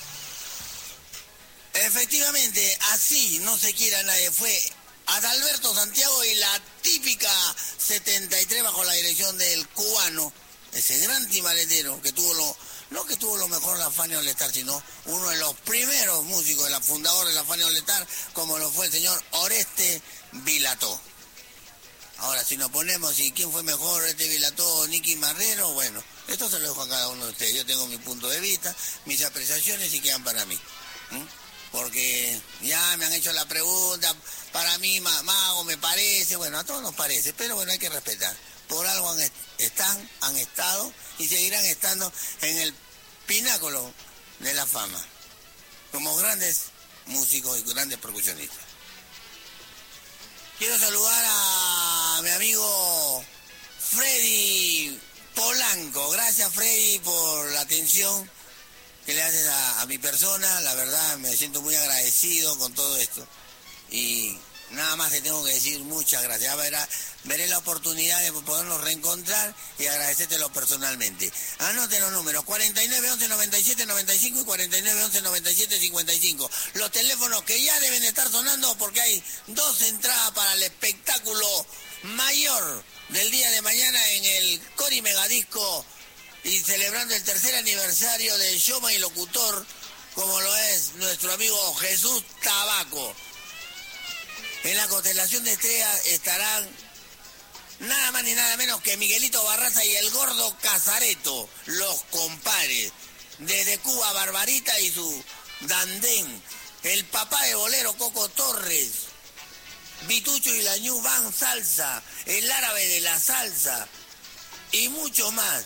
Efectivamente, Así no se quiere a nadie. Fue Adalberto Santiago y La Típica setenta y tres bajo la dirección del cubano ese gran timbaletero que tuvo lo, no que tuvo lo mejor la Fania All Star, sino uno de los primeros músicos, de la fundadora de la Fania All Star, como lo fue el señor Oreste Vilató. Ahora, si nos ponemos, ¿y quién fue mejor, Oreste Vilató o Nicky Marrero? Bueno, esto se lo dejo a cada uno de ustedes. Yo tengo mi punto de vista, mis apreciaciones y quedan para mí. ¿Mm? Porque ya me han hecho la pregunta, para mí, Mago, me parece, bueno, a todos nos parece, pero bueno, hay que respetar. Por algo han, están, han estado y seguirán estando en el pináculo de la fama, como grandes músicos y grandes percusionistas. Quiero saludar a mi amigo Freddy Polanco. Gracias, Freddy, por la atención que le haces a, a mi persona. La verdad, me siento muy agradecido con todo esto. Y nada más te tengo que decir muchas gracias. Ya verá, veré la oportunidad de podernos reencontrar y agradecértelo personalmente. Anoten los números: cuarenta y nueve, once, noventa y siete, noventa y cinco y cuarenta y nueve, once, noventa y siete, cincuenta y cinco. Los teléfonos que ya deben estar sonando porque hay dos entradas para el espectáculo mayor del día de mañana en el Cori Megadisco y celebrando el tercer aniversario del showman y locutor, como lo es nuestro amigo Jesús Tabaco. En la constelación de estrellas estarán nada más ni nada menos que Miguelito Barraza y el Gordo Casareto, los compares. Desde Cuba, Barbarita y su Dandén, el papá de bolero Coco Torres, Vitucho y la New Band Salsa, el árabe de la salsa y mucho más.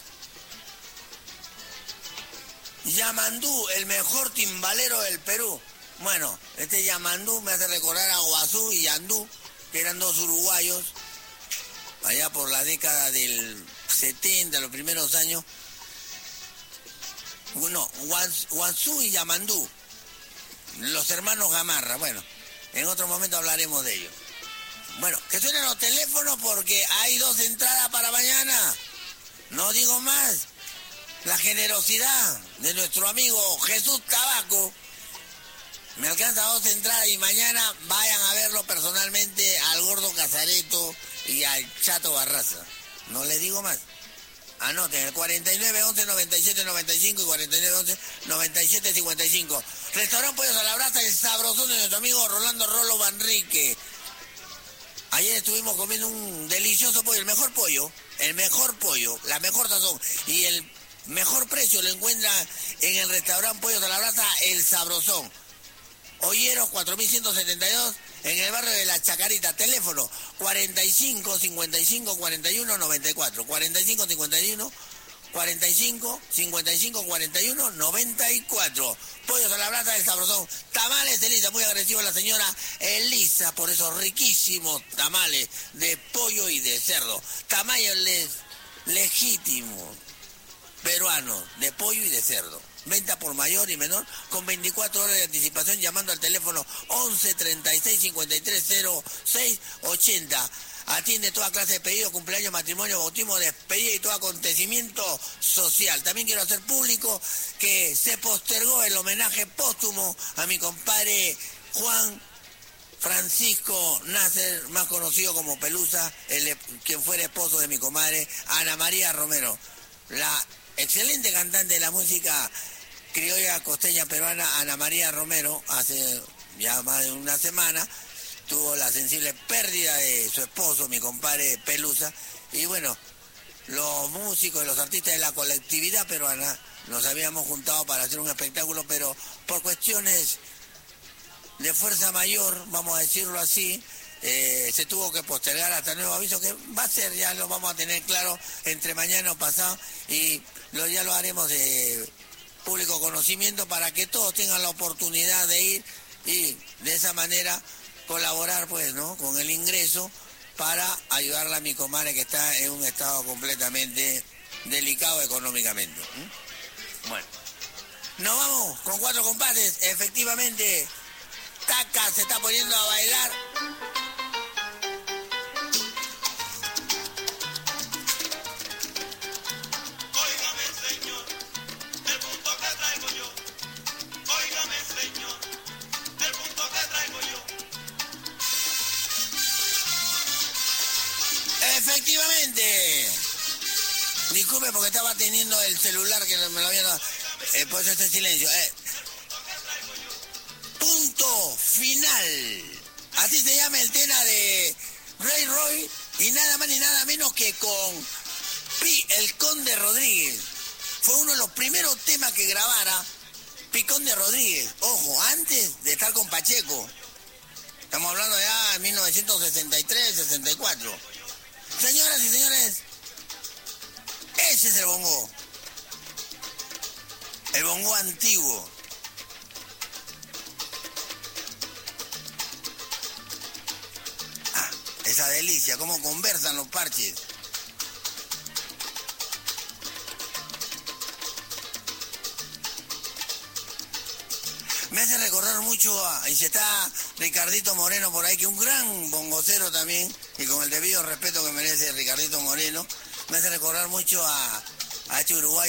Yamandú, el mejor timbalero del Perú. Bueno, este Yamandú me hace recordar a Guazú y Yandú, que eran dos uruguayos, allá por la década del setenta, los primeros años. Bueno, Guazú y Yamandú, los hermanos Gamarra. Bueno, en otro momento hablaremos de ellos. Bueno, que suenen los teléfonos porque hay dos entradas para mañana. No digo más. La generosidad de nuestro amigo Jesús Tabaco me alcanza dos entradas y mañana vayan a verlo personalmente al Gordo Casareto y al Chato Barraza. No les digo más. Anoten el cuarenta y nueve, once, noventa y siete, noventa y cinco y cuarenta y nueve, once, noventa y siete, cincuenta y cinco. Restaurante Pollos a la Brasa, el sabrosón de nuestro amigo Rolando Rolo Manrique. Ayer estuvimos comiendo un delicioso pollo, el mejor pollo, el mejor pollo, la mejor sazón y el mejor precio lo encuentra en el restaurante Pollos a la Brasa, el sabrosón. Olleros cuatro mil ciento setenta y dos en el barrio de La Chacarita. Teléfono cuarenta y cinco, cincuenta y cinco, cuarenta y uno, noventa y cuatro. cuarenta y cinco, cincuenta y uno, cuarenta y cinco, cincuenta y cinco, cuarenta y uno, noventa y cuatro. Pollos a la Brasa del sabrosón. Tamales Elisa, muy agresivo la señora Elisa por esos riquísimos tamales de pollo y de cerdo. Tamales les, legítimos peruanos de pollo y de cerdo. Venta por mayor y menor con veinticuatro horas de anticipación llamando al teléfono once, treinta y seis, cincuenta y tres, cero seis, ochenta. Atiende toda clase de pedidos, cumpleaños, matrimonio, bautismo, despedida y todo acontecimiento social. También quiero hacer público que se postergó el homenaje póstumo a mi compadre Juan Francisco Nasser, más conocido como Pelusa, el, quien fuera esposo de mi comadre Ana María Romero, la excelente cantante de la música criolla costeña peruana. Ana María Romero, hace ya más de una semana, tuvo la sensible pérdida de su esposo, mi compadre Pelusa, y bueno, los músicos y los artistas de la colectividad peruana nos habíamos juntado para hacer un espectáculo, pero por cuestiones de fuerza mayor, vamos a decirlo así, Eh, se tuvo que postergar hasta nuevo aviso, que va a ser, ya lo vamos a tener claro entre mañana o pasado, y lo, ya lo haremos de público conocimiento para que todos tengan la oportunidad de ir y de esa manera colaborar pues, ¿no?, con el ingreso para ayudarla a mi comadre que está en un estado completamente delicado económicamente. ¿Mm? Bueno, nos vamos con cuatro compases. Efectivamente, Taca se está poniendo a bailar. Efectivamente, Disculpe porque estaba teniendo el celular que me lo habían eh, puesto este silencio. Eh. Punto final. Así se llama el tema de Ray Roy y nada más ni nada menos que con Pi el Conde Rodríguez. Fue uno de los primeros temas que grabara Pi Conde Rodríguez. Ojo, antes de estar con Pacheco. Estamos hablando ya de mil novecientos sesenta y tres, sesenta y cuatro. Señoras y señores, ese es el bongo. El bongo antiguo. Ah, esa delicia, cómo conversan los parches. Me hace recordar mucho a, y se está Ricardito Moreno por ahí, que un gran bongocero también, y con el debido respeto que merece Ricardito Moreno, me hace recordar mucho a, a este uruguayo